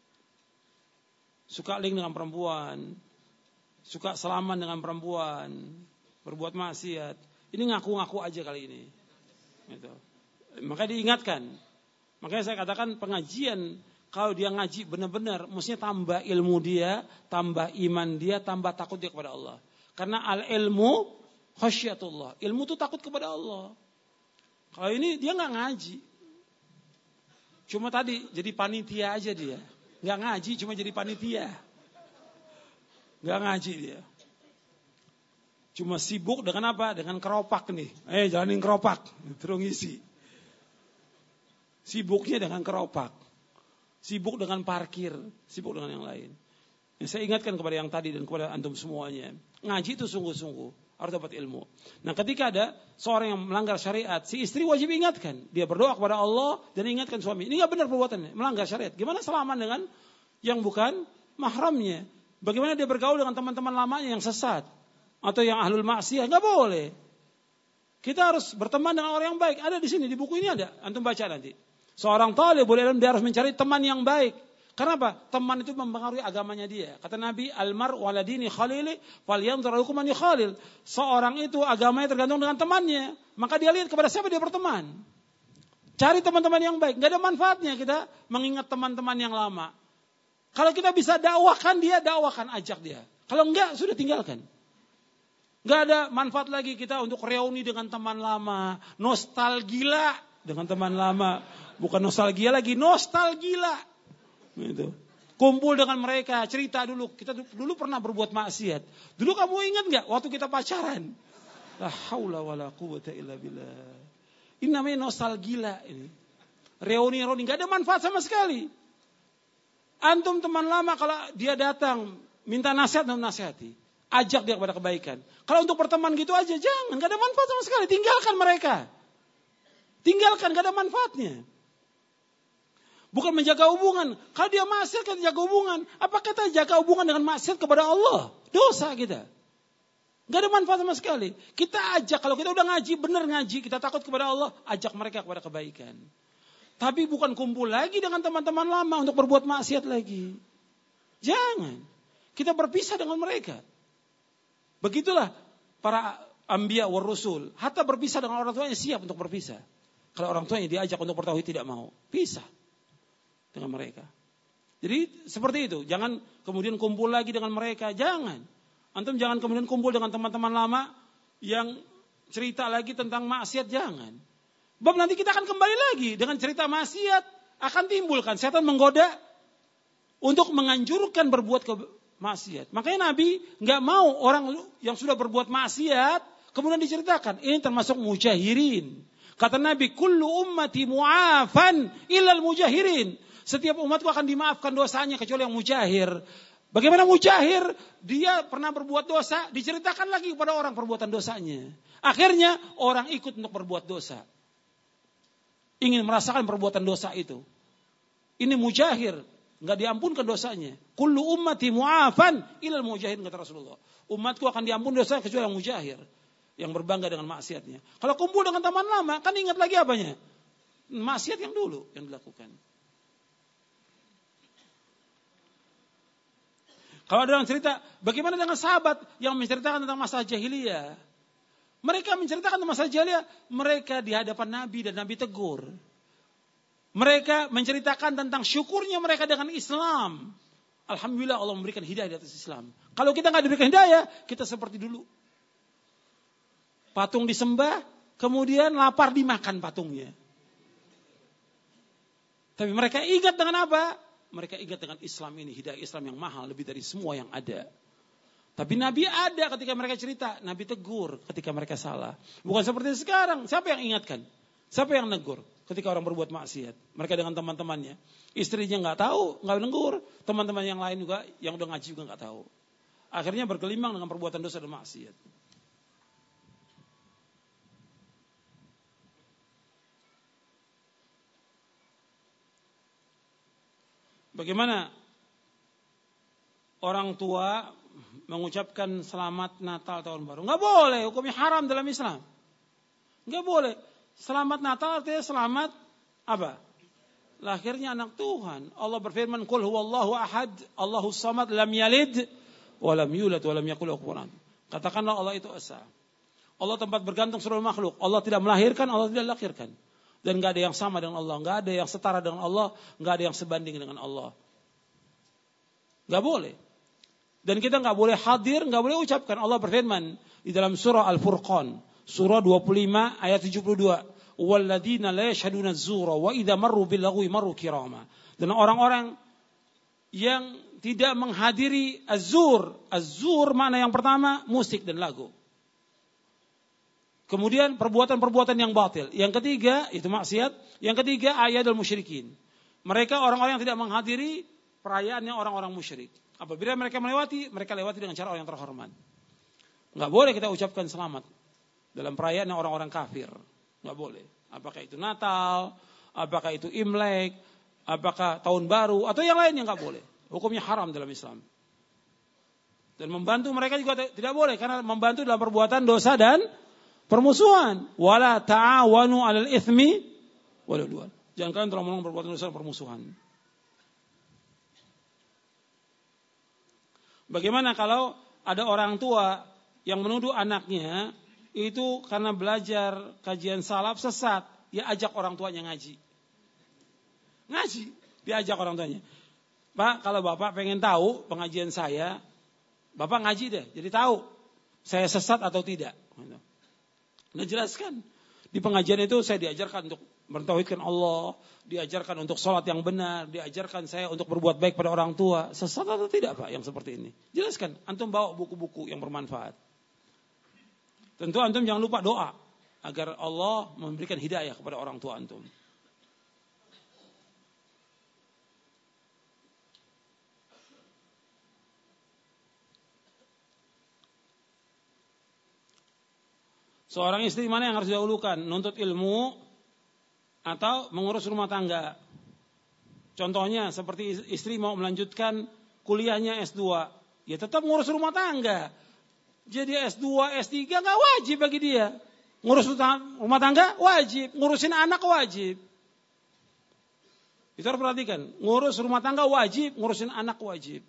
Speaker 2: Suka link dengan perempuan, suka salaman dengan perempuan, berbuat maksiat. Ini ngaku-ngaku aja kali ini. Gitu. Maka diingatkan. Makanya saya katakan pengajian, kalau dia ngaji benar-benar, mestinya tambah ilmu dia, tambah iman dia, tambah takut dia kepada Allah. Karena al-ilmu khasyatullah. Ilmu itu takut kepada Allah. Kalau ini dia nggak ngaji. Cuma tadi jadi panitia aja dia. Nggak ngaji, cuma jadi panitia. Nggak ngaji dia. Cuma sibuk dengan apa? Dengan keropak nih. Jalanin keropak. Terus ngisi. Sibuknya dengan keropak. Sibuk dengan parkir. Sibuk dengan yang lain. Saya ingatkan kepada yang tadi dan kepada antum semuanya. Ngaji itu sungguh-sungguh. Harus dapat ilmu. Nah ketika ada seorang yang melanggar syariat, si istri wajib ingatkan. Dia berdoa kepada Allah dan ingatkan suami. Ini gak benar perbuatannya, melanggar syariat. Gimana salaman dengan yang bukan mahramnya? Bagaimana dia bergaul dengan teman-teman lamanya yang sesat? Atau yang ahlul maksiyah? Gak boleh. Kita harus berteman dengan orang yang baik. Ada di sini, di buku ini ada. Antum baca nanti. Seorang talibul ilm dia harus mencari teman yang baik. Kenapa? Teman itu mempengaruhi agamanya dia. Kata Nabi, almar waladini khalili falyanzur ahadukum man yukhalil. Seorang itu agamanya tergantung dengan temannya. Maka dia lihat kepada siapa dia berteman. Cari teman-teman yang baik. Gak ada manfaatnya kita mengingat teman-teman yang lama. Kalau kita bisa dakwahkan dia, dakwahkan, ajak dia. Kalau enggak, sudah tinggalkan. Gak ada manfaat lagi kita untuk reuni dengan teman lama. Nostalgia dengan teman lama. Bukan nostalgia lagi, nostalgia. Gitu. Kumpul dengan mereka, cerita dulu. Kita dulu pernah berbuat maksiat. Dulu kamu ingat gak waktu kita pacaran? La haula wala quwwata illa billah. Ini namanya nostalgia ini. Reuni-reuni gak ada manfaat sama sekali. Antum teman lama kalau dia datang minta nasihat, antum nasihati. Ajak dia kepada kebaikan. Kalau untuk berteman gitu aja jangan, gak ada manfaat sama sekali. Tinggalkan mereka. Tinggalkan, gak ada manfaatnya. Bukan menjaga hubungan. Kalau dia maksiat kita jaga hubungan. Apa kita jaga hubungan dengan maksiat kepada Allah? Dosa kita. Gak ada manfaat sama sekali. Kita ajak, kalau kita udah ngaji, benar ngaji, kita takut kepada Allah, ajak mereka kepada kebaikan. Tapi bukan kumpul lagi dengan teman-teman lama untuk berbuat maksiat lagi. Jangan. Kita berpisah dengan mereka. Begitulah para anbiya war rusul. Hatta berpisah dengan orang tuanya siap untuk berpisah. Kalau orang tuanya diajak untuk bertauhid tidak mau, pisah dengan mereka. Jadi seperti itu. Jangan kemudian kumpul lagi dengan mereka. Jangan. Antum jangan kemudian kumpul dengan teman-teman lama yang cerita lagi tentang maksiat. Jangan. Sebab nanti kita akan kembali lagi dengan cerita maksiat. Akan timbulkan setan menggoda untuk menganjurkan berbuat maksiat. Makanya Nabi nggak mau orang yang sudah berbuat maksiat kemudian diceritakan. Ini termasuk mujahirin. Kata Nabi, kullu ummati mu'afan illal mujahirin. Setiap umatku akan dimaafkan dosanya kecuali yang mujahir. Bagaimana mujahir? Dia pernah berbuat dosa, diceritakan lagi kepada orang perbuatan dosanya. Akhirnya orang ikut untuk berbuat dosa. Ingin merasakan perbuatan dosa itu. Ini mujahir, enggak diampunkan dosanya. Kullu ummati mu'afan illal mujahirin kata Rasulullah. Umatku akan diampun dosa kecuali yang mujahir, yang berbangga dengan maksiatnya. Kalau kumpul dengan teman lama, kan ingat lagi apanya? Maksiat yang dulu yang dilakukan. Kalau ada orang cerita, bagaimana dengan sahabat yang menceritakan tentang masa jahiliyah? Mereka menceritakan tentang masa jahiliyah, mereka di hadapan Nabi dan Nabi tegur. Mereka menceritakan tentang syukurnya mereka dengan Islam. Alhamdulillah Allah memberikan hidayah di atas Islam. Kalau kita nggak diberikan hidayah, kita seperti dulu. Patung disembah, kemudian lapar dimakan patungnya. Tapi mereka ingat dengan apa? Mereka ingat dengan Islam ini, hidayah Islam yang mahal, lebih dari semua yang ada. Tapi Nabi ada ketika mereka cerita, Nabi tegur ketika mereka salah. Bukan seperti sekarang, siapa yang ingatkan? Siapa yang negur ketika orang berbuat maksiat? Mereka dengan teman-temannya. Istrinya nggak tahu, nggak negur. Teman-teman yang lain juga, yang udah ngaji juga nggak tahu. Akhirnya bergelimang dengan perbuatan dosa dan maksiat. Bagaimana orang tua mengucapkan selamat Natal tahun baru? Enggak boleh, hukumnya haram dalam Islam. Enggak boleh. Selamat Natal artinya selamat apa? Lahirnya anak Tuhan. Allah berfirman, "Qul huwallahu ahad, Allahus samad, lam yalid wa lam yulad wa lam yakul lahu kufuwan ahad." Katakanlah Allah itu esa. Allah tempat bergantung seluruh makhluk. Allah tidak melahirkan, Allah tidak dilahirkan. Dan gak ada yang sama dengan Allah. Gak ada yang setara dengan Allah. Gak ada yang sebanding dengan Allah. Gak boleh. Dan kita gak boleh hadir, gak boleh ucapkan. Allah berfirman di dalam surah Al-Furqan. Surah 25 ayat 72. Walladzina la yashhaduna az-zura wa idza marru bil lagwi marru kirama. Dan orang-orang yang tidak menghadiri az-zur. Az-zur makna yang pertama musik dan lagu. Kemudian perbuatan-perbuatan yang batil. Yang ketiga itu maksiat. Yang ketiga ayadul musyrikin. Mereka orang-orang yang tidak menghadiri perayaannya orang-orang musyrik. Apabila mereka lewati dengan cara orang yang terhormat. Enggak boleh kita ucapkan selamat dalam perayaannya orang-orang kafir. Enggak boleh. Apakah itu Natal, apakah itu Imlek, apakah tahun baru atau yang lain yang enggak boleh. Hukumnya haram dalam Islam. Dan membantu mereka juga tidak boleh karena membantu dalam perbuatan dosa dan permusuhan. Wala ta'awanu 'alal itsmi wal 'udwan. Jangan kalian telah menolong perbuatan dosa dan permusuhan. Bagaimana kalau ada orang tua yang menuduh anaknya itu karena belajar kajian salaf sesat, ya ajak orang tuanya ngaji. Ngaji, diajak orang tuanya. Pak, kalau Bapak pengen tahu pengajian saya, Bapak ngaji deh, jadi tahu saya sesat atau tidak. Nah, jelaskan. Di pengajian itu saya diajarkan untuk mentauhidkan Allah, diajarkan untuk sholat yang benar, diajarkan saya untuk berbuat baik pada orang tua. Sesat atau tidak Pak yang seperti ini? Jelaskan. Antum bawa buku-buku yang bermanfaat. Tentu antum jangan lupa doa agar Allah memberikan hidayah kepada orang tua antum. Seorang istri mana yang harus didahulukan? Nuntut ilmu atau mengurus rumah tangga? Contohnya seperti istri mau melanjutkan kuliahnya S2. Ya tetap ngurus rumah tangga. Jadi S2, S3 gak wajib bagi dia. Ngurus rumah tangga wajib. Ngurusin anak wajib. Itu harus perhatikan. Ngurus rumah tangga wajib. Ngurusin anak wajib.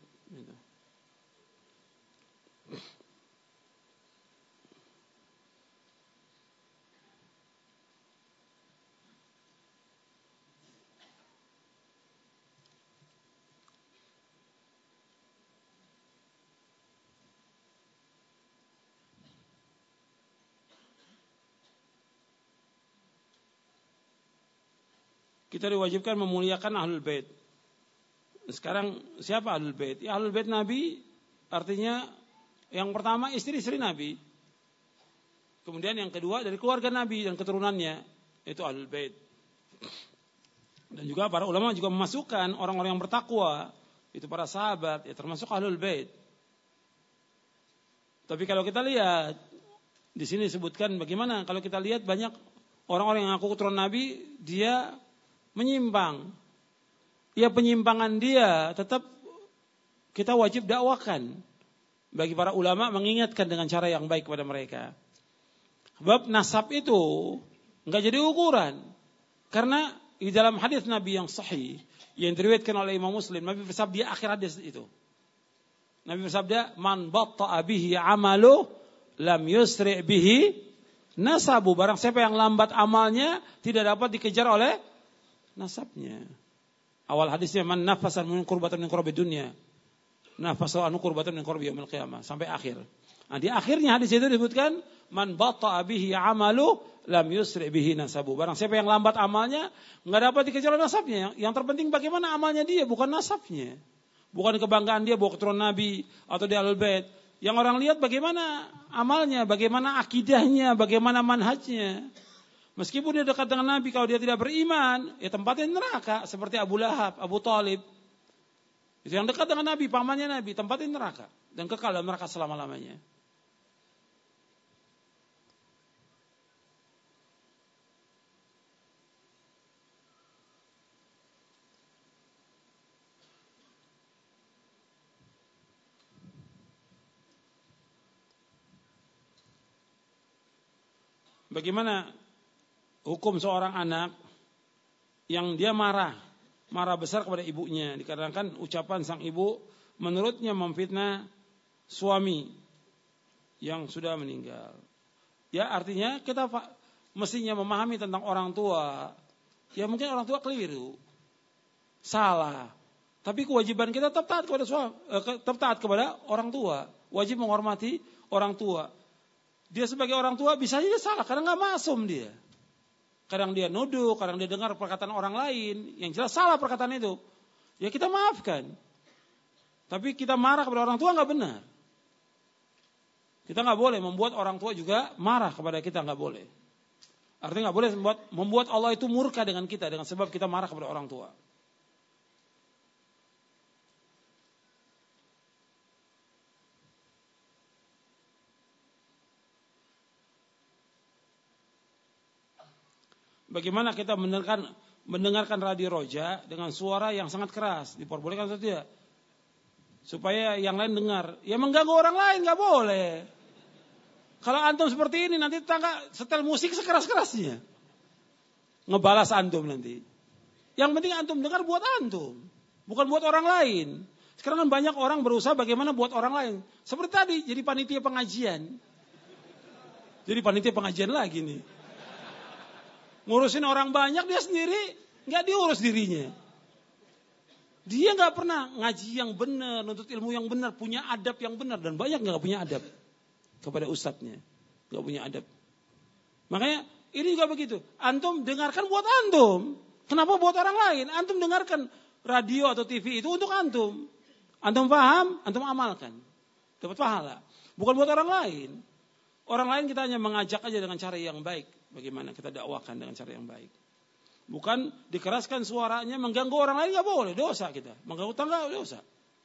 Speaker 2: Kita diwajibkan memuliakan Ahlul Bait. Sekarang siapa Ahlul Bait? Ya Ahlul Bait Nabi artinya yang pertama istri-istri Nabi. Kemudian yang kedua dari keluarga Nabi dan keturunannya itu Ahlul Bait. Dan juga para ulama juga memasukkan orang-orang yang bertakwa, itu para sahabat, ya termasuk Ahlul Bait. Tapi kalau kita lihat di sini disebutkan bagaimana kalau kita lihat banyak orang-orang yang ngaku keturunan Nabi dia menyimpang. Ya penyimpangan dia tetap kita wajib dakwakan. Bagi para ulama mengingatkan dengan cara yang baik kepada mereka. Sebab nasab itu enggak jadi ukuran. Karena di dalam hadis Nabi yang sahih yang diriwayatkan oleh Imam Muslim, Nabi bersabda di akhir hadis itu. Nabi bersabda, "Man batta'a bihi 'amalu lam yusri' bihi nasabu." Barang siapa yang lambat amalnya tidak dapat dikejar oleh nasabnya. Awal hadisnya man nafasan min qurbatan min qurbi dunya. Nafasa anu qurbatan min qurbi yaumil qiyamah sampai akhir. Nah, di akhirnya hadis itu disebutkan man batta'a bihi 'amalu lam yusri bihi nasabu. Barang siapa yang lambat amalnya enggak dapat dikejar nasabnya. Yang terpenting bagaimana amalnya dia, bukan nasabnya. Bukan kebanggaan dia bahwa keturunan Nabi atau di Ahlul Bait. Yang orang lihat bagaimana amalnya, bagaimana akidahnya, bagaimana manhajnya. Meskipun dia dekat dengan Nabi, kalau dia tidak beriman, ya tempatnya neraka. Seperti Abu Lahab, Abu Talib. Itu yang dekat dengan Nabi, pamannya Nabi, tempatnya neraka. Dan kekal dalam neraka selama-lamanya. Bagaimana hukum seorang anak yang dia marah besar kepada ibunya dikarenakan ucapan sang ibu menurutnya memfitnah suami yang sudah meninggal. Ya artinya kita mestinya memahami tentang orang tua Ya mungkin orang tua keliru, salah. Tapi kewajiban kita tetap taat kepada orang tua. Wajib menghormati orang tua. Dia sebagai orang tua bisa aja dia salah karena nggak masum dia. Kadang dia nuduh, kadang dia dengar perkataan orang lain. Yang jelas salah perkataan itu. Ya kita maafkan. Tapi kita marah kepada orang tua nggak benar. Kita nggak boleh membuat orang tua juga marah kepada kita, nggak boleh. Artinya nggak boleh membuat Allah itu murka dengan kita dengan sebab kita marah kepada orang tua. Bagaimana kita mendengarkan radio Roja dengan suara yang sangat keras, diperbolehkan atau tidak? Supaya yang lain dengar. Ya mengganggu orang lain nggak boleh. Kalau antum seperti ini nanti tetangga setel musik sekeras-kerasnya. Ngebalas antum nanti. Yang penting antum dengar buat antum. Bukan buat orang lain. Sekarang kan banyak orang berusaha bagaimana buat orang lain. Seperti tadi jadi panitia pengajian. Jadi panitia pengajian lagi nih. Ngurusin orang banyak dia sendiri nggak diurus dirinya. Dia nggak pernah ngaji yang benar, nuntut ilmu yang benar, punya adab yang benar dan banyak nggak punya adab kepada ustadznya, nggak punya adab. Makanya ini juga begitu. Antum dengarkan buat antum. Kenapa buat orang lain? Antum dengarkan radio atau TV itu untuk antum. Antum paham, antum amalkan, dapat pahala. Bukan buat orang lain. Orang lain kita hanya mengajak aja dengan cara yang baik. Bagaimana kita dakwakan dengan cara yang baik. Bukan dikeraskan suaranya mengganggu orang lain nggak boleh, dosa kita. Mengganggu tangga dosa.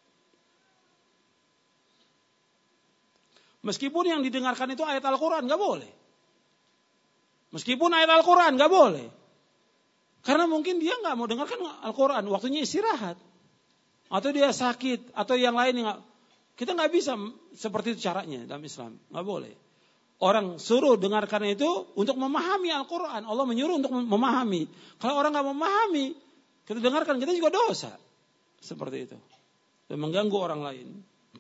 Speaker 2: Meskipun yang didengarkan itu ayat Al-Quran nggak boleh. Meskipun ayat Al-Quran nggak boleh. Karena mungkin dia nggak mau dengarkan Al-Quran, waktunya istirahat. Atau dia sakit, atau yang lain yang kita nggak bisa seperti itu caranya dalam Islam, nggak boleh. Orang suruh dengarkan itu untuk memahami Al-Quran. Allah menyuruh untuk memahami. Kalau orang nggak memahami, kita dengarkan, kita juga dosa. Seperti itu. Dan mengganggu orang lain.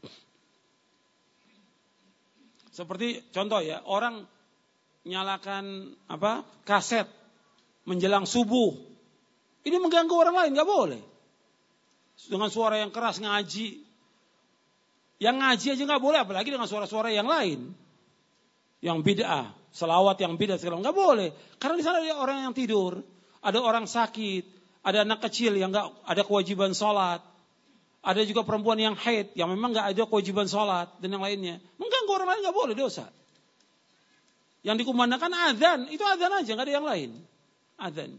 Speaker 2: Seperti contoh ya, orang nyalakan kaset menjelang subuh. Ini mengganggu orang lain, nggak boleh. Dengan suara yang keras ngaji. Yang ngaji aja nggak boleh, apalagi dengan suara-suara yang lain. Yang bid'ah, selawat yang bid'ah segala nggak boleh. Karena di sana ada orang yang tidur, ada orang sakit, ada anak kecil yang nggak ada kewajiban sholat, ada juga perempuan yang haid yang memang nggak ada kewajiban sholat dan yang lainnya. Mengganggu orang lain nggak boleh, dosa. Yang dikumandangkan azan, itu azan aja, nggak ada yang lain. Azan.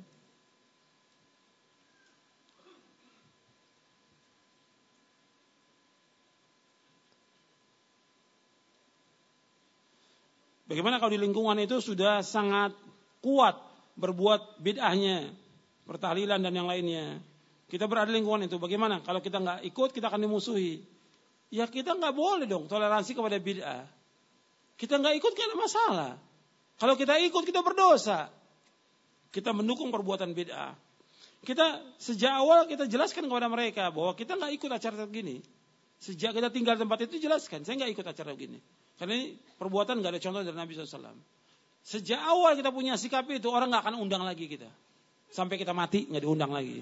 Speaker 2: Bagaimana kalau di lingkungan itu sudah sangat kuat berbuat bid'ahnya, pertahlilan dan yang lainnya. Kita berada di lingkungan itu, bagaimana? Kalau kita nggak ikut, kita akan dimusuhi. Ya kita nggak boleh dong toleransi kepada bid'ah. Kita nggak ikut, nggak ada masalah. Kalau kita ikut, kita berdosa. Kita mendukung perbuatan bid'ah. Kita sejak awal kita jelaskan kepada mereka bahwa kita nggak ikut acara begini. Sejak kita tinggal di tempat itu jelaskan, saya nggak ikut acara begini. Karena ini perbuatan gak ada contoh dari Nabi SAW. Sejak awal kita punya sikap itu, orang gak akan undang lagi kita. Sampai kita mati gak diundang lagi.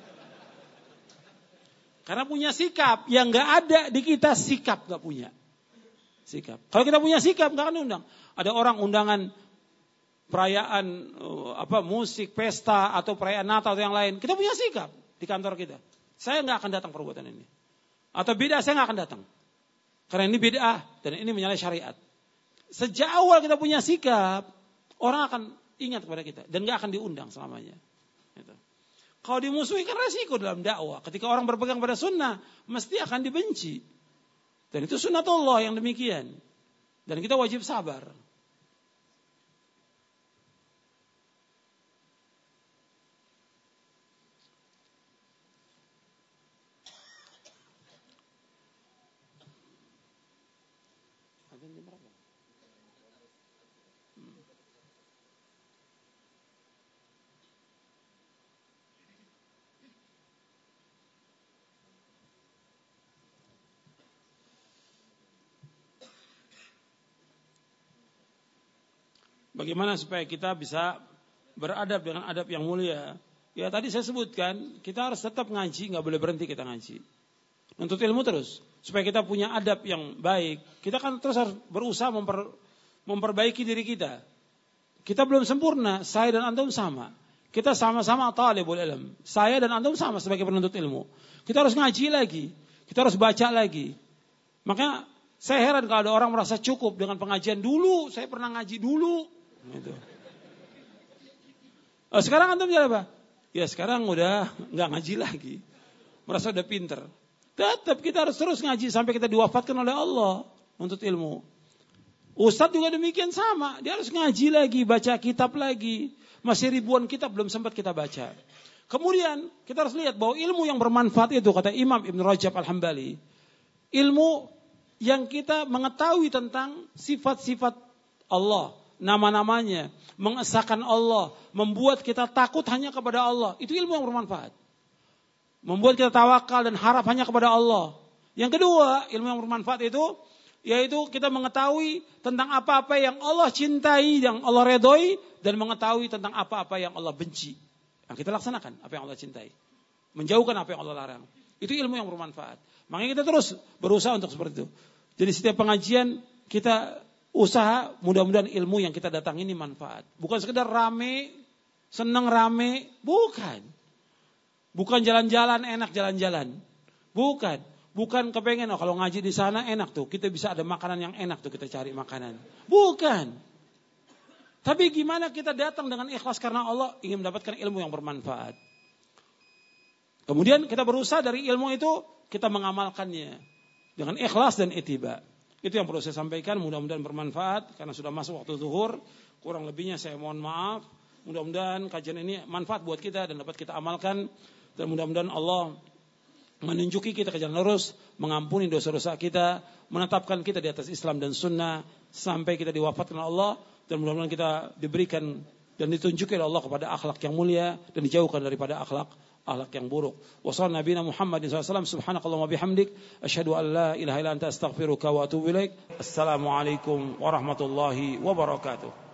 Speaker 2: Karena punya sikap yang gak ada di kita, sikap gak punya. Sikap. Kalau kita punya sikap gak akan undang. Ada orang undangan perayaan musik, pesta atau perayaan Natal atau yang lain. Kita punya sikap di kantor kita. Saya gak akan datang perbuatan ini. Atau beda, saya gak akan datang. Karena ini bid'ah dan ini menyalahi syariat. Sejak awal kita punya sikap, orang akan ingat kepada kita dan gak akan diundang selamanya. Gitu. Kalau dimusuhi kan resiko dalam dakwah. Ketika orang berpegang pada sunnah, mesti akan dibenci. Dan itu sunnatullah yang demikian. Dan kita wajib sabar. Bagaimana supaya kita bisa beradab dengan adab yang mulia. Ya tadi saya sebutkan, kita harus tetap ngaji, nggak boleh berhenti kita ngaji. Nuntut ilmu terus, supaya kita punya adab yang baik. Kita kan terus harus berusaha memperbaiki diri kita. Kita belum sempurna, saya dan antum sama. Kita sama-sama talibul ilm. Saya dan antum sama sebagai penuntut ilmu. Kita harus ngaji lagi, kita harus baca lagi. Makanya saya heran kalau ada orang merasa cukup dengan pengajian dulu. Saya pernah ngaji dulu. Gitu. Sekarang antum jadi apa? Ya sekarang udah nggak ngaji lagi. Merasa udah pinter. Tetap kita harus terus ngaji sampai kita diwafatkan oleh Allah untuk ilmu. Ustadz juga demikian sama. Dia harus ngaji lagi, baca kitab lagi. Masih ribuan kitab belum sempat kita baca. Kemudian kita harus lihat bahwa ilmu yang bermanfaat itu, kata Imam Ibn Rajab Al-Hambali, ilmu yang kita mengetahui tentang sifat-sifat Allah, nama-namanya, mengesahkan Allah, membuat kita takut hanya kepada Allah. Itu ilmu yang bermanfaat. Membuat kita tawakal dan harap hanya kepada Allah. Yang kedua, ilmu yang bermanfaat itu, yaitu kita mengetahui tentang apa-apa yang Allah cintai, yang Allah redhoi, dan mengetahui tentang apa-apa yang Allah benci. Yang kita laksanakan apa yang Allah cintai. Menjauhkan apa yang Allah larang. Itu ilmu yang bermanfaat. Makanya kita terus berusaha untuk seperti itu. Jadi setiap pengajian kita usaha, mudah-mudahan ilmu yang kita datang ini manfaat. Bukan sekedar rame, senang rame, bukan. Bukan jalan-jalan enak jalan-jalan. Bukan kepengen kalau ngaji di sana enak tuh, kita bisa ada makanan yang enak tuh, kita cari makanan. Bukan. Tapi gimana kita datang dengan ikhlas karena Allah ingin mendapatkan ilmu yang bermanfaat. Kemudian kita berusaha dari ilmu itu kita mengamalkannya dengan ikhlas dan ittiba. Itu yang perlu saya sampaikan, mudah-mudahan bermanfaat karena sudah masuk waktu zuhur. Kurang lebihnya saya mohon maaf. Mudah-mudahan kajian ini manfaat buat kita dan dapat kita amalkan, dan mudah-mudahan Allah menunjuki kita ke jalan lurus, mengampuni dosa-dosa kita, menetapkan kita di atas Islam dan Sunnah sampai kita diwafatkan oleh Allah, dan mudah-mudahan kita diberikan dan ditunjuki oleh Allah kepada akhlak yang mulia dan dijauhkan daripada akhlak yang buruk. Wassallallahu nabiyana Muhammadin sallallahu alaihi wasallam, subhanakallahumma bihamdik, asyhadu an la ilaha illa anta astaghfiruka wa atubu ilaik. Assalamualaikum warahmatullahi wabarakatuh.